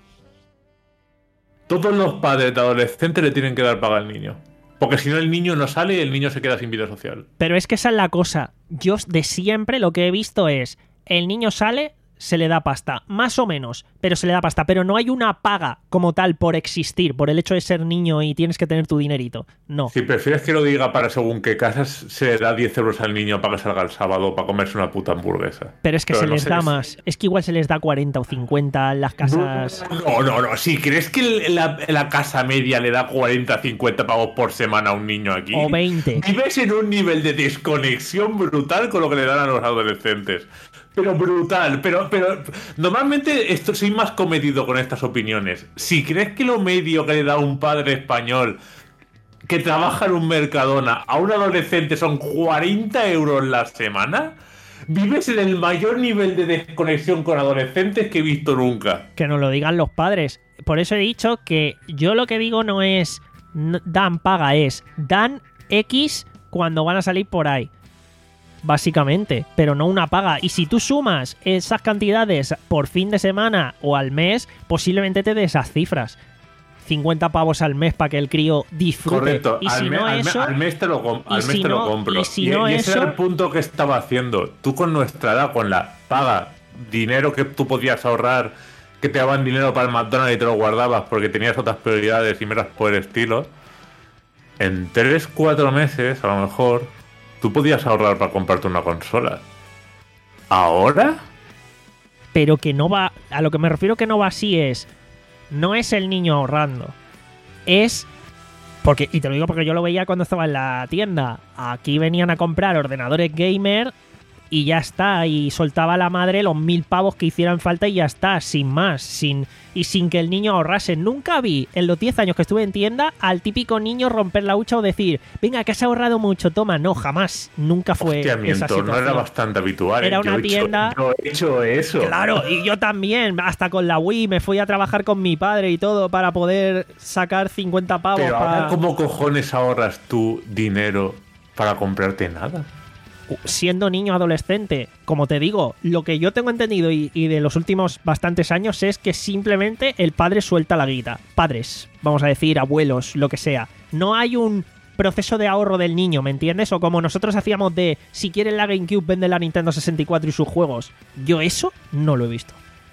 S3: Todos los padres de adolescentes le tienen que dar paga al niño. Porque si no, el niño no sale y el niño se queda sin vida social.
S2: Pero es que esa es la cosa. Yo de siempre lo que he visto es. El niño sale, se le da pasta. Más o menos, pero se le da pasta. Pero no hay una paga como tal por existir, por el hecho de ser niño y tienes que tener tu dinerito. No.
S3: Si prefieres que lo diga para según qué casas, se le da diez euros al niño para que salga el sábado para comerse una puta hamburguesa.
S2: Pero es que
S3: Pero
S2: se
S3: no
S2: les
S3: sé
S2: da
S3: si-
S2: más. Es que igual se les da cuarenta o cincuenta en las casas.
S3: No, no, no. Si crees que la, la casa media le da cuarenta, cincuenta pavos por semana a un niño aquí,
S2: O veinte.
S3: vives en un nivel de desconexión brutal con lo que le dan a los adolescentes. Pero brutal, pero, pero normalmente esto, soy más comedido con estas opiniones. Si crees que lo medio que le da un padre español que trabaja en un Mercadona a un adolescente son cuarenta euros la semana, vives en el mayor nivel de desconexión con adolescentes que he visto nunca.
S2: Que nos lo digan los padres. Por eso he dicho que yo lo que digo no es n- dan paga, es dan X cuando van a salir por ahí. Básicamente, pero no una paga. Y si tú sumas esas cantidades por fin de semana o al mes, posiblemente te dé esas cifras. cincuenta pavos al mes para que el crío disfrute.
S3: Correcto,
S2: Y
S3: al,
S2: si
S3: me-
S2: no
S3: al me-
S2: eso,
S3: al mes te lo, com-
S2: y
S3: al mes
S2: si
S3: te lo
S2: no-
S3: compro.
S2: y si no
S3: ese
S2: eso-
S3: era el punto que estaba haciendo. Tú con nuestra edad, con la paga, dinero que tú podías ahorrar, que te daban dinero para el McDonald's y te lo guardabas porque tenías otras prioridades y meras por el estilo, en tres cuatro meses, a lo mejor, tú podías ahorrar para comprarte una consola. ¿Ahora?
S2: pero que no va. A lo que me refiero que no va así es. No es el niño ahorrando. Es. Porque, y te lo digo porque yo lo veía cuando estaba en la tienda. Aquí venían a comprar ordenadores gamer y ya está. Y soltaba la madre los mil pavos que hicieran falta y ya está. Sin más. Sin, y sin que el niño ahorrase. Nunca vi en los diez años que estuve en tienda al típico niño romper la hucha o decir: venga, que has ahorrado mucho, toma. No, jamás. Nunca fue
S3: Hostia, mi
S2: esa
S3: entorno
S2: situación.
S3: era bastante habitual. ¿eh?
S2: Era
S3: Yo
S2: una
S3: he hecho-
S2: tienda-
S3: yo he hecho eso.
S2: Claro, y yo también, hasta con la Wii me fui a trabajar con mi padre y todo para poder sacar cincuenta pavos
S3: Pero ahora,
S2: para...
S3: ¿cómo cojones ahorras tú dinero para comprarte nada?
S2: Siendo niño adolescente, como te digo, lo que yo tengo entendido y, y de los últimos bastantes años es que simplemente el padre suelta la guita. Padres, vamos a decir, abuelos, lo que sea. No hay un proceso de ahorro del niño, ¿me entiendes? O como nosotros hacíamos de, si quieres la GameCube, vende la Nintendo sesenta y cuatro y sus juegos. Yo eso no lo he visto.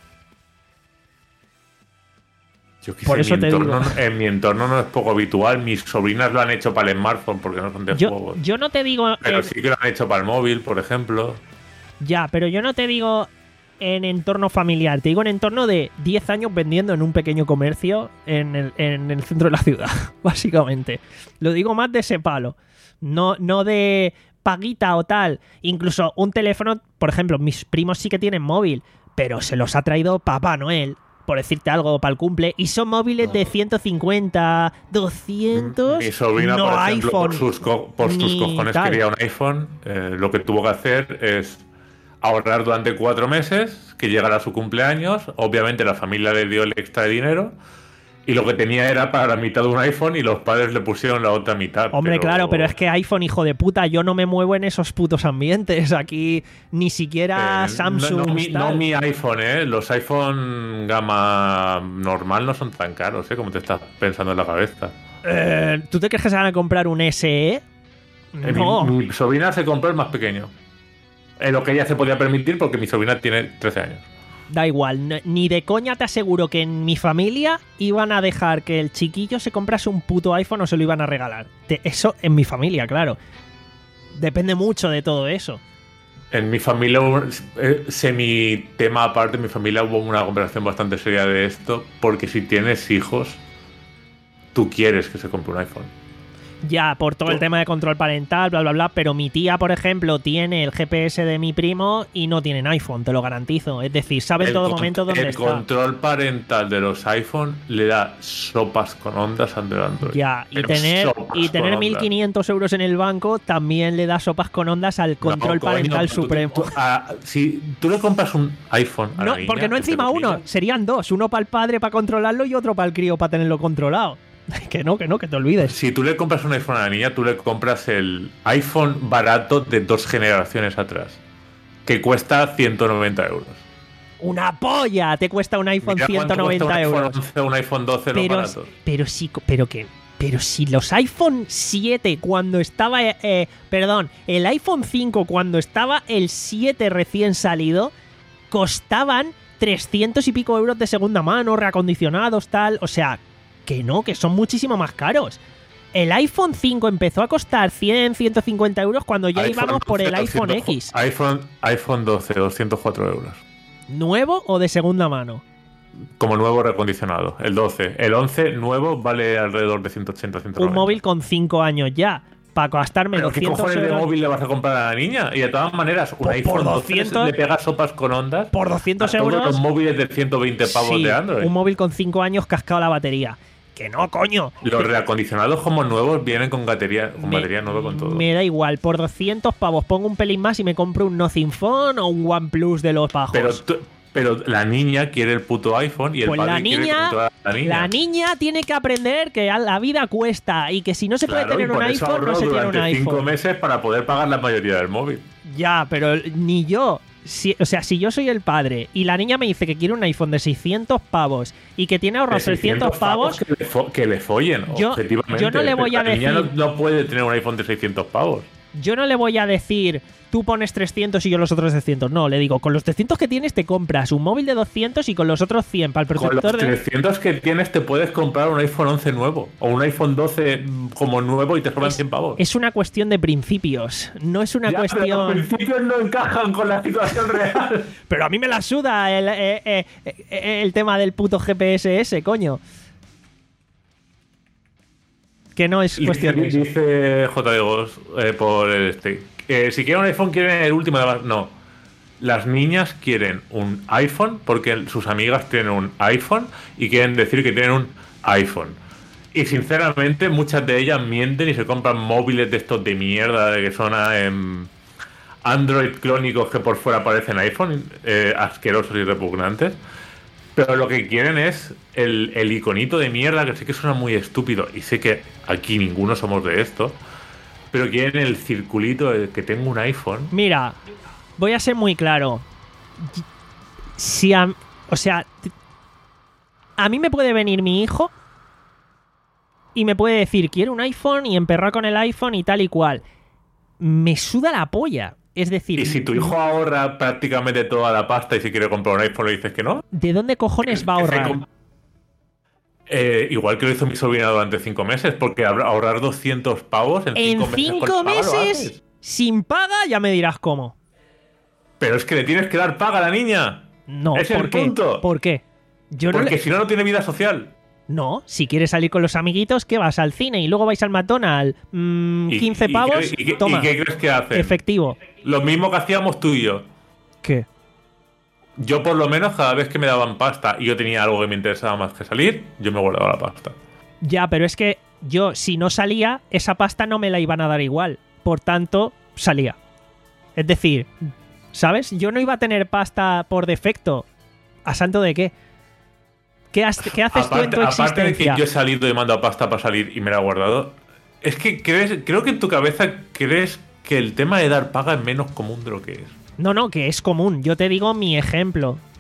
S3: Yo qué
S2: Por
S3: sé,
S2: eso
S3: en,
S2: te
S3: mi entorno,
S2: digo.
S3: en mi entorno no es poco habitual. Mis sobrinas lo han hecho para el smartphone porque no son de
S2: Yo,
S3: juegos.
S2: yo no te digo...
S3: Pero
S2: eh,
S3: sí que lo han hecho para el móvil, por ejemplo.
S2: Ya, pero yo no te digo en entorno familiar, te digo en entorno de diez años vendiendo en un pequeño comercio en el, en el centro de la ciudad, básicamente. Lo digo más de ese palo, no, no de paguita o tal. Incluso un teléfono, por ejemplo, mis primos sí que tienen móvil, pero se los ha traído Papá Noel, por decirte algo, para el cumple, y son móviles de ciento cincuenta, doscientos,
S3: Mi sobrina,
S2: no
S3: por ejemplo,
S2: iPhone.
S3: por sus, co- por sus
S2: ni
S3: cojones
S2: tal.
S3: quería un iPhone. Eh, lo que tuvo que hacer es ahorrar durante cuatro meses, que llegara su cumpleaños. Obviamente la familia le dio el extra de dinero. Y lo que tenía era para la mitad de un iPhone y los padres le pusieron la otra mitad.
S2: Hombre,
S3: pero-
S2: claro, pero es que iPhone, hijo de puta, yo no me muevo en esos putos ambientes. Aquí ni siquiera
S3: Eh,
S2: Samsung.
S3: No, no mi, no
S2: tal.
S3: mi iPhone, ¿eh? Los iPhone gama normal no son tan caros, ¿eh? Como te estás pensando en la cabeza.
S2: Eh, ¿Tú te crees que se van a comprar un S E?
S3: Eh,
S2: No.
S3: Mi, mi sobrina se compró el más pequeño. En lo que ella se podía permitir porque mi sobrina tiene trece años.
S2: Da igual, no- ni de coña te aseguro que en mi familia iban a dejar que el chiquillo se comprase un puto iPhone o se lo iban a regalar. Te- eso en mi familia, claro. Depende mucho de todo eso.
S3: En mi familia, eh, semi tema aparte, en mi familia hubo una conversación bastante seria de esto, porque si tienes hijos, tú quieres que se compre un iPhone.
S2: Ya, por todo el tema de control parental, bla, bla, bla. Pero mi tía, por ejemplo, tiene el G P S de mi primo y no tienen iPhone, te lo garantizo. Es decir, sabe en todo
S3: con-
S2: momento dónde
S3: el
S2: está.
S3: control parental de los iPhone le da sopas con ondas ante el Android.
S2: Ya, y
S3: Pero
S2: tener,
S3: sopas
S2: y
S3: con
S2: tener
S3: ondas.
S2: mil quinientos euros en el banco también le da sopas con ondas al control
S3: No, coño,
S2: parental
S3: tú-
S2: supremo.
S3: tú- a- si tú le compras un iPhone a la
S2: No,
S3: niña,
S2: porque no
S3: entre
S2: encima uno,
S3: comillas,
S2: serían dos. Uno para el padre para controlarlo y otro para el crío para tenerlo controlado. Que no, que no, que te olvides.
S3: Si tú le compras un iPhone a la niña, tú le compras el iPhone barato de dos generaciones atrás, que cuesta ciento noventa euros.
S2: Una polla te cuesta un iPhone
S3: Mira cuánto
S2: ciento noventa
S3: cuesta un
S2: euros.
S3: iPhone once o un iPhone doce los
S2: Pero,
S3: baratos.
S2: pero sí, pero que, pero si los iPhone siete cuando estaba, eh, eh, perdón, el iPhone cinco cuando estaba el siete recién salido, costaban trescientos y pico euros de segunda mano, reacondicionados, tal, o sea, que no, que son muchísimo más caros. El iPhone cinco empezó a costar cien, ciento cincuenta euros cuando ya
S3: iPhone
S2: íbamos por el
S3: doce,
S2: iPhone
S3: doscientos
S2: X.
S3: iPhone, iPhone doce, doscientos cuatro euros.
S2: ¿Nuevo o de segunda mano?
S3: Como nuevo reacondicionado. El doce. El once nuevo vale alrededor de ciento ochenta, ciento noventa.
S2: Un móvil con cinco años ya. Para gastarme
S3: ¿Pero qué
S2: doscientos
S3: cojones de
S2: euros.
S3: móvil le vas a comprar a la niña? Y de todas maneras, un
S2: Por- por
S3: iPhone doce
S2: doscientos
S3: le pega sopas con ondas
S2: Por doscientos
S3: a todos
S2: euros.
S3: los móviles de ciento veinte pavos
S2: Sí,
S3: de Android.
S2: un móvil con cinco años cascado la batería. Que no, coño.
S3: Los reacondicionados como nuevos vienen con batería, con
S2: Me-
S3: batería nueva con todo.
S2: Me da igual, por doscientos pavos pongo un pelín más y me compro un Nothing Phone o un OnePlus de los bajos.
S3: Pero, tú- pero la niña quiere el puto iPhone y el
S2: Pues
S3: padre
S2: la
S3: quiere
S2: niña,
S3: controlar a la niña.
S2: la niña tiene que aprender que a la vida cuesta y que si no se puede
S3: Claro,
S2: tener
S3: y por
S2: un
S3: eso
S2: iPhone, no
S3: ahorró
S2: se tiene un
S3: durante cinco
S2: iPhone.
S3: meses para poder pagar la mayoría del móvil.
S2: Ya, pero ni yo. Si, o sea, si yo soy el padre y la niña me dice que quiere un iPhone de seiscientos pavos y que tiene ahorros
S3: De
S2: trescientos
S3: seiscientos
S2: pavos,
S3: Que le, fo- que le follen,
S2: Yo-
S3: objetivamente.
S2: yo no le voy
S3: Pero
S2: a
S3: la niña
S2: decir-
S3: no, no puede tener un iPhone de seiscientos pavos.
S2: yo no le voy a decir tú pones trescientos y yo los otros trescientos. No, le digo, con los trescientos que tienes te compras un móvil de doscientos y con los otros cien para el
S3: Con los
S2: protector de...
S3: trescientos que tienes te puedes comprar un iPhone once nuevo o un iPhone doce mm, como nuevo y te sobran cien pavos.
S2: Es una cuestión de principios, no es una
S3: Ya, pero
S2: cuestión...
S3: los principios no encajan con la situación real.
S2: Pero a mí me la suda el, eh, eh, eh, el tema del puto G P S ese, coño. Que no es
S3: Y
S2: cuestión de
S3: dice,
S2: eso.
S3: dice J. Diegos eh, por el este. eh, si quieren un iPhone, quieren el último de la- No. Las niñas quieren un iPhone porque sus amigas tienen un iPhone y quieren decir que tienen un iPhone. Y sinceramente, muchas de ellas mienten y se compran móviles de estos de mierda, de que son em, Android clónicos que por fuera parecen iPhone, eh, asquerosos y repugnantes. Pero lo que quieren es el, el iconito de mierda, que sé que suena muy estúpido, y sé que aquí ninguno somos de esto, pero quieren el circulito de que tengo un iPhone.
S2: Mira, voy a ser muy claro. Si a, o sea, t- a mí me puede venir mi hijo y me puede decir, quiero un iPhone y emperrar con el iPhone y tal y cual. Me suda la polla. Es decir,
S3: Y si tu hijo ahorra prácticamente toda la pasta y si quiere comprar un iPhone le dices que no.
S2: ¿de dónde cojones va a
S3: Que se
S2: ahorrar?
S3: com- Eh, igual que lo hizo mi sobrina durante cinco meses, porque ahorra- ahorrar doscientos pavos en
S2: En
S3: cinco meses. con
S2: cinco
S3: la paga lo
S2: meses,
S3: haces.
S2: sin paga, ya me dirás cómo.
S3: Pero es que le tienes que dar paga a la niña.
S2: No,
S3: Es
S2: ¿por
S3: el
S2: qué?
S3: punto.
S2: ¿Por qué? Yo no,
S3: Porque
S2: le-
S3: si no, no tiene vida social.
S2: no, si quieres salir con los amiguitos, ¿qué vas? Al cine y luego vais al McDonald's, mm,
S3: ¿Y-
S2: quince
S3: y
S2: pavos,
S3: qué- y qué-
S2: toma,
S3: ¿Y qué crees que hacen?
S2: efectivo.
S3: Lo mismo que hacíamos tú y yo.
S2: ¿Qué?
S3: Yo, por lo menos, cada vez que me daban pasta y yo tenía algo que me interesaba más que salir, yo me guardaba la pasta.
S2: Ya, pero es que yo, si no salía, esa pasta no me la iban a dar igual. Por tanto, salía. Es decir, ¿sabes? Yo no iba a tener pasta por defecto. ¿A santo de qué? ¿Qué, has- qué haces tú en tu
S3: aparte de que
S2: existencia?
S3: yo he salido y he mandado pasta para salir y me la he guardado, es que crees, creo que en tu cabeza crees que el tema de dar paga es menos común de lo que es.
S2: No, no, que es común. Yo te digo mi ejemplo.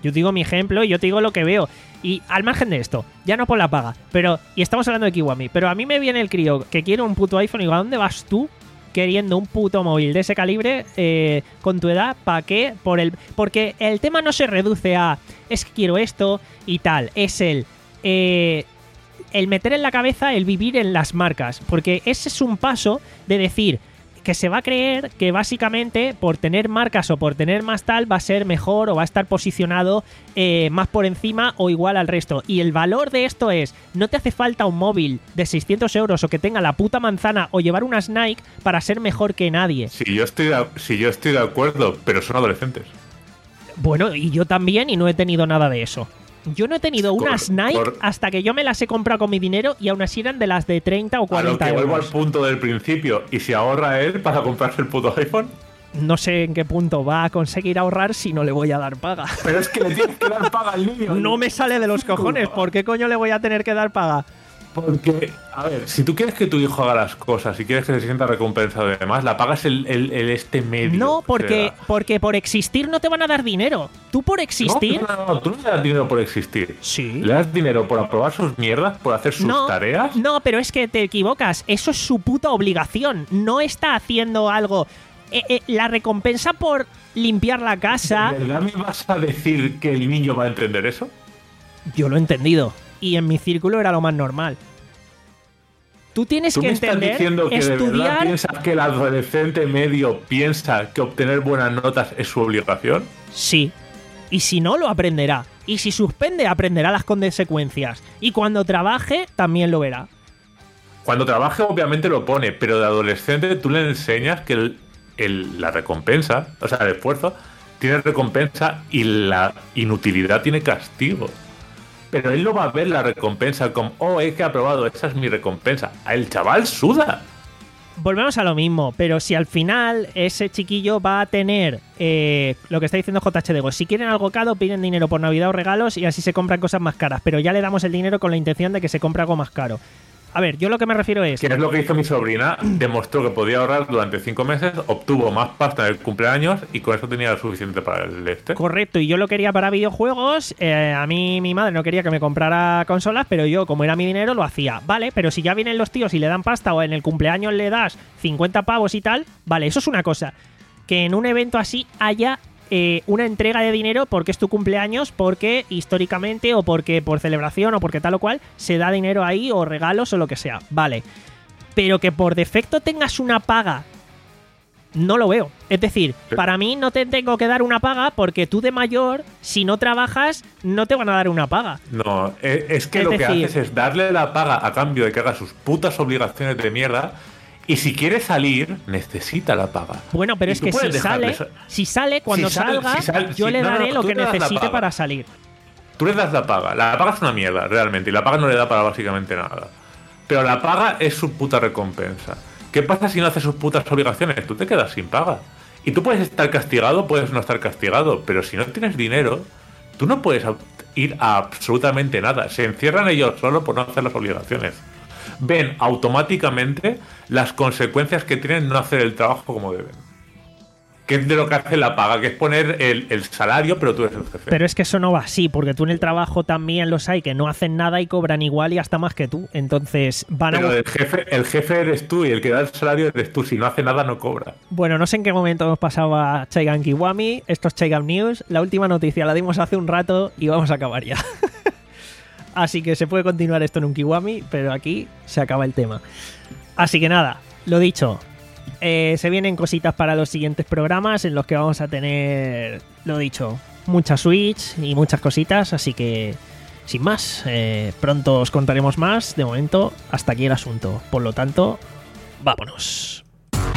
S2: Yo te digo mi ejemplo y yo te digo lo que veo. Y al margen de esto, ya no por la paga, pero y estamos hablando de Kiwami, pero a mí me viene el crío que quiere un puto iPhone y digo, ¿a dónde vas tú queriendo un puto móvil de ese calibre eh, con tu edad? ¿Para qué? Por el, porque el tema no se reduce a es que quiero esto y tal, es el... Eh, el meter en la cabeza el vivir en las marcas, porque ese es un paso de decir que se va a creer que básicamente por tener marcas o por tener más tal va a ser mejor o va a estar posicionado eh, más por encima o igual al resto. Y el valor de esto es, no te hace falta un móvil de seiscientos euros o que tenga la puta manzana o llevar unas Nike para ser mejor que nadie.
S3: Sí, yo estoy de, sí, yo estoy de acuerdo, pero son adolescentes.
S2: Bueno, y yo también, y no he tenido nada de eso. Yo no he tenido
S3: Por-
S2: unas Nike
S3: por-
S2: hasta que yo me las he comprado con mi dinero y aún así eran de las de treinta o
S3: A lo
S2: cuarenta
S3: que vuelvo al
S2: euros.
S3: punto del principio. ¿Y si ahorra él para comprarse el puto iPhone?
S2: No sé en qué punto va a conseguir ahorrar si no le voy a dar paga.
S3: Pero es que le tienes que dar paga al niño.
S2: No me sale de los cojones. ¿Por qué coño le voy a tener que dar paga?
S3: Porque, a ver, si tú quieres que tu hijo haga las cosas, si quieres que se sienta recompensado y demás, la paga es el, el, el este medio.
S2: No,
S3: o
S2: porque,
S3: sea,
S2: porque por existir no te van a dar dinero. Tú por existir...
S3: No, no, no, tú no le das dinero por existir.
S2: Sí.
S3: Le das dinero por aprobar sus mierdas, por hacer sus
S2: no,
S3: tareas.
S2: no, pero es que te equivocas. Eso es su puta obligación. No está haciendo algo... Eh, eh, la recompensa por limpiar la casa...
S3: ¿De verdad me vas a decir que el niño va a entender eso?
S2: Yo lo he entendido. Y en mi círculo era lo más normal. Tú tienes
S3: ¿Tú
S2: que
S3: me estás
S2: entender,
S3: diciendo que de verdad
S2: estudiar...
S3: piensas que el adolescente medio piensa que obtener buenas notas es su obligación?
S2: Sí. Y si no, lo aprenderá. Y si suspende, aprenderá las consecuencias. Y cuando trabaje, también lo verá.
S3: Cuando trabaje, obviamente lo pone, pero de adolescente tú le enseñas que el, el- la recompensa, o sea, el esfuerzo, tiene recompensa y la inutilidad tiene castigo. Pero él no va a ver la recompensa como, oh, he que aprobado, esa es mi recompensa. El chaval suda.
S2: Volvemos a lo mismo, pero si al final ese chiquillo va a tener eh, lo que está diciendo J H Dego, si quieren algo caro, piden dinero por Navidad o regalos y así se compran cosas más caras, pero ya le damos el dinero con la intención de que se compre algo más caro. A ver, yo lo que me refiero es...
S3: Que es lo que hizo mi sobrina, demostró que podía ahorrar durante cinco meses, obtuvo más pasta en el cumpleaños y con eso tenía lo suficiente para el este.
S2: Correcto, y yo lo quería para videojuegos. eh, a mí mi madre no quería que me comprara consolas, pero yo, como era mi dinero, lo hacía. Vale, pero si ya vienen los tíos y le dan pasta o en el cumpleaños le das cincuenta pavos y tal, vale, eso es una cosa. Que en un evento así haya eh, una entrega de dinero porque es tu cumpleaños, porque históricamente o porque por celebración o porque tal o cual se da dinero ahí o regalos o lo que sea. Vale, pero que por defecto tengas una paga, no lo veo. Es decir,
S3: Sí.
S2: para mí no te tengo que dar una paga porque tú de mayor, si no trabajas, no te van a dar una paga.
S3: No, e- es que
S2: Es
S3: lo que
S2: decir-
S3: haces es darle la paga a cambio de que haga sus putas obligaciones de mierda. Y si quiere salir, necesita la paga.
S2: Bueno, pero
S3: Y
S2: es
S3: tú
S2: que si
S3: puedes
S2: sale,
S3: dejarle sa-
S2: si sale, cuando
S3: Si sale-
S2: salga,
S3: si sale-
S2: yo
S3: si-
S2: le
S3: no, no,
S2: daré
S3: no,
S2: lo
S3: tú
S2: que
S3: le das la
S2: necesite
S3: paga.
S2: para salir.
S3: Tú le das la paga. La paga es una mierda, realmente. Y la paga no le da para básicamente nada. Pero la paga es su puta recompensa. ¿Qué pasa si no hace sus putas obligaciones? Tú te quedas sin paga. Y tú puedes estar castigado, puedes no estar castigado. Pero si no tienes dinero, tú no puedes au- ir a absolutamente nada. Se encierran ellos solo por no hacer las obligaciones. Ven automáticamente las consecuencias que tienen no hacer el trabajo como deben. Que es de lo que hace la paga, que es poner el, el salario, pero tú eres el jefe.
S2: Pero es que eso no va así, porque tú en el trabajo también los hay que no hacen nada y cobran igual y hasta más que tú. Entonces van a...
S3: Pero el jefe, el jefe eres tú y el que da el salario eres tú. Si no hace nada, no cobra.
S2: Bueno, no sé en qué momento hemos pasado a Chaigan Kiwami. Esto es Chaigan News. La última noticia la dimos hace un rato y vamos a acabar ya. Así que se puede continuar esto en un Kiwami, pero aquí se acaba el tema. Así que nada, lo dicho. Eh, se vienen cositas para los siguientes programas en los que vamos a tener, lo dicho, mucha Switch y muchas cositas. Así que, sin más, eh, pronto os contaremos más. De momento, hasta aquí el asunto. Por lo tanto, vámonos.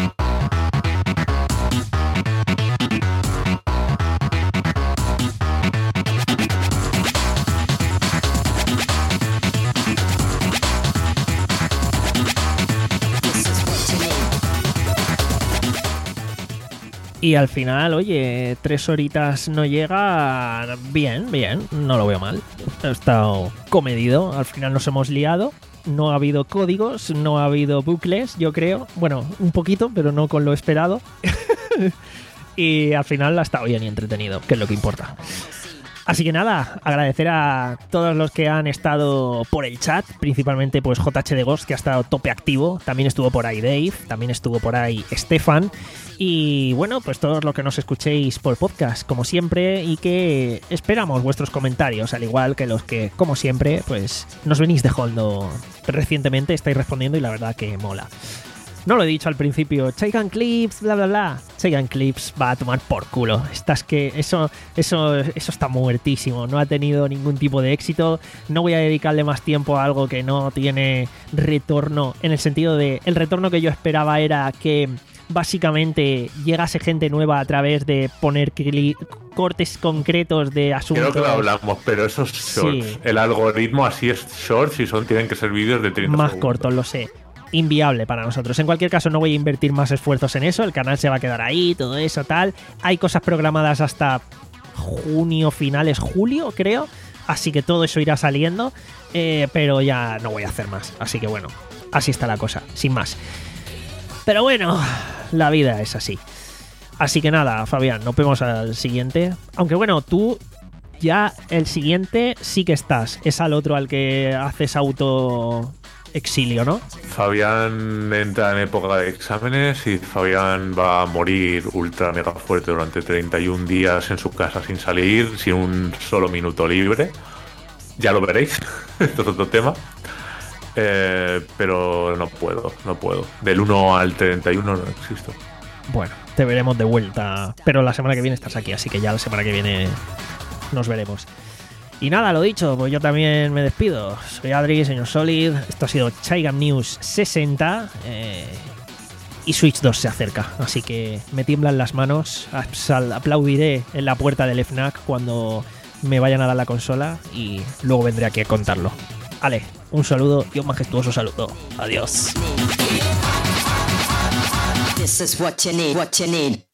S2: Y al final, oye, tres horitas no llega. Bien, bien, no lo veo mal. Ha estado comedido. Al final nos hemos liado. No ha habido códigos, no ha habido bucles, yo creo. Bueno, un poquito, pero no con lo esperado. Y al final ha estado bien y entretenido, que es lo que importa. Así que nada, agradecer a todos los que han estado por el chat, principalmente pues J H de Ghost, que ha estado tope activo, también estuvo por ahí Dave, también estuvo por ahí Stefan, y bueno, pues todos los que nos escuchéis por podcast, como siempre, y que esperamos vuestros comentarios, al igual que los que, como siempre, pues nos venís dejando recientemente, estáis respondiendo y la verdad que mola. No lo he dicho al principio, Chaigan Clips, bla bla bla. Chaigan Clips va a tomar por culo. Estás que eso, eso, eso está muertísimo. No ha tenido ningún tipo de éxito. No voy a dedicarle más tiempo a algo que no tiene retorno. En el sentido de, el retorno que yo esperaba era que básicamente llegase gente nueva a través de poner cli- cortes concretos de asuntos.
S3: Creo que lo hablamos, pero esos shorts,
S2: Sí.
S3: el algoritmo así es shorts y son, tienen que ser vídeos de treinta
S2: Más
S3: segundos.
S2: cortos, lo sé. Inviable para nosotros. En cualquier caso, no voy a invertir más esfuerzos en eso. El canal se va a quedar ahí, todo eso, tal. Hay cosas programadas hasta junio, finales, julio, creo. Así que todo eso irá saliendo. Eh, pero ya no voy a hacer más. Así que bueno, así está la cosa, sin más. Pero bueno, la vida es así. Así que nada, Fabián, nos vemos al siguiente. Aunque bueno, tú ya el siguiente sí que estás. Es al otro al que haces auto exilio, ¿no?
S3: Fabián entra en época de exámenes y Fabián va a morir ultra mega fuerte durante treinta y un días en su casa sin salir, sin un solo minuto libre. Ya lo veréis, esto es otro tema. Eh, pero no puedo, no puedo. Del uno al treinta y uno no existo.
S2: Bueno, te veremos de vuelta. Pero la semana que viene estás aquí, así que ya la semana que viene nos veremos. Y nada, lo dicho, pues yo también me despido. Soy Adri, señor Solid. Esto ha sido Chaigam News sesenta. Eh, y Switch dos se acerca. Así que me tiemblan las manos. Aplaudiré en la puerta del F N A C cuando me vayan a dar la consola. Y luego vendré aquí a contarlo. Vale, un saludo y un majestuoso saludo. Adiós.
S8: This is what you need, what you need.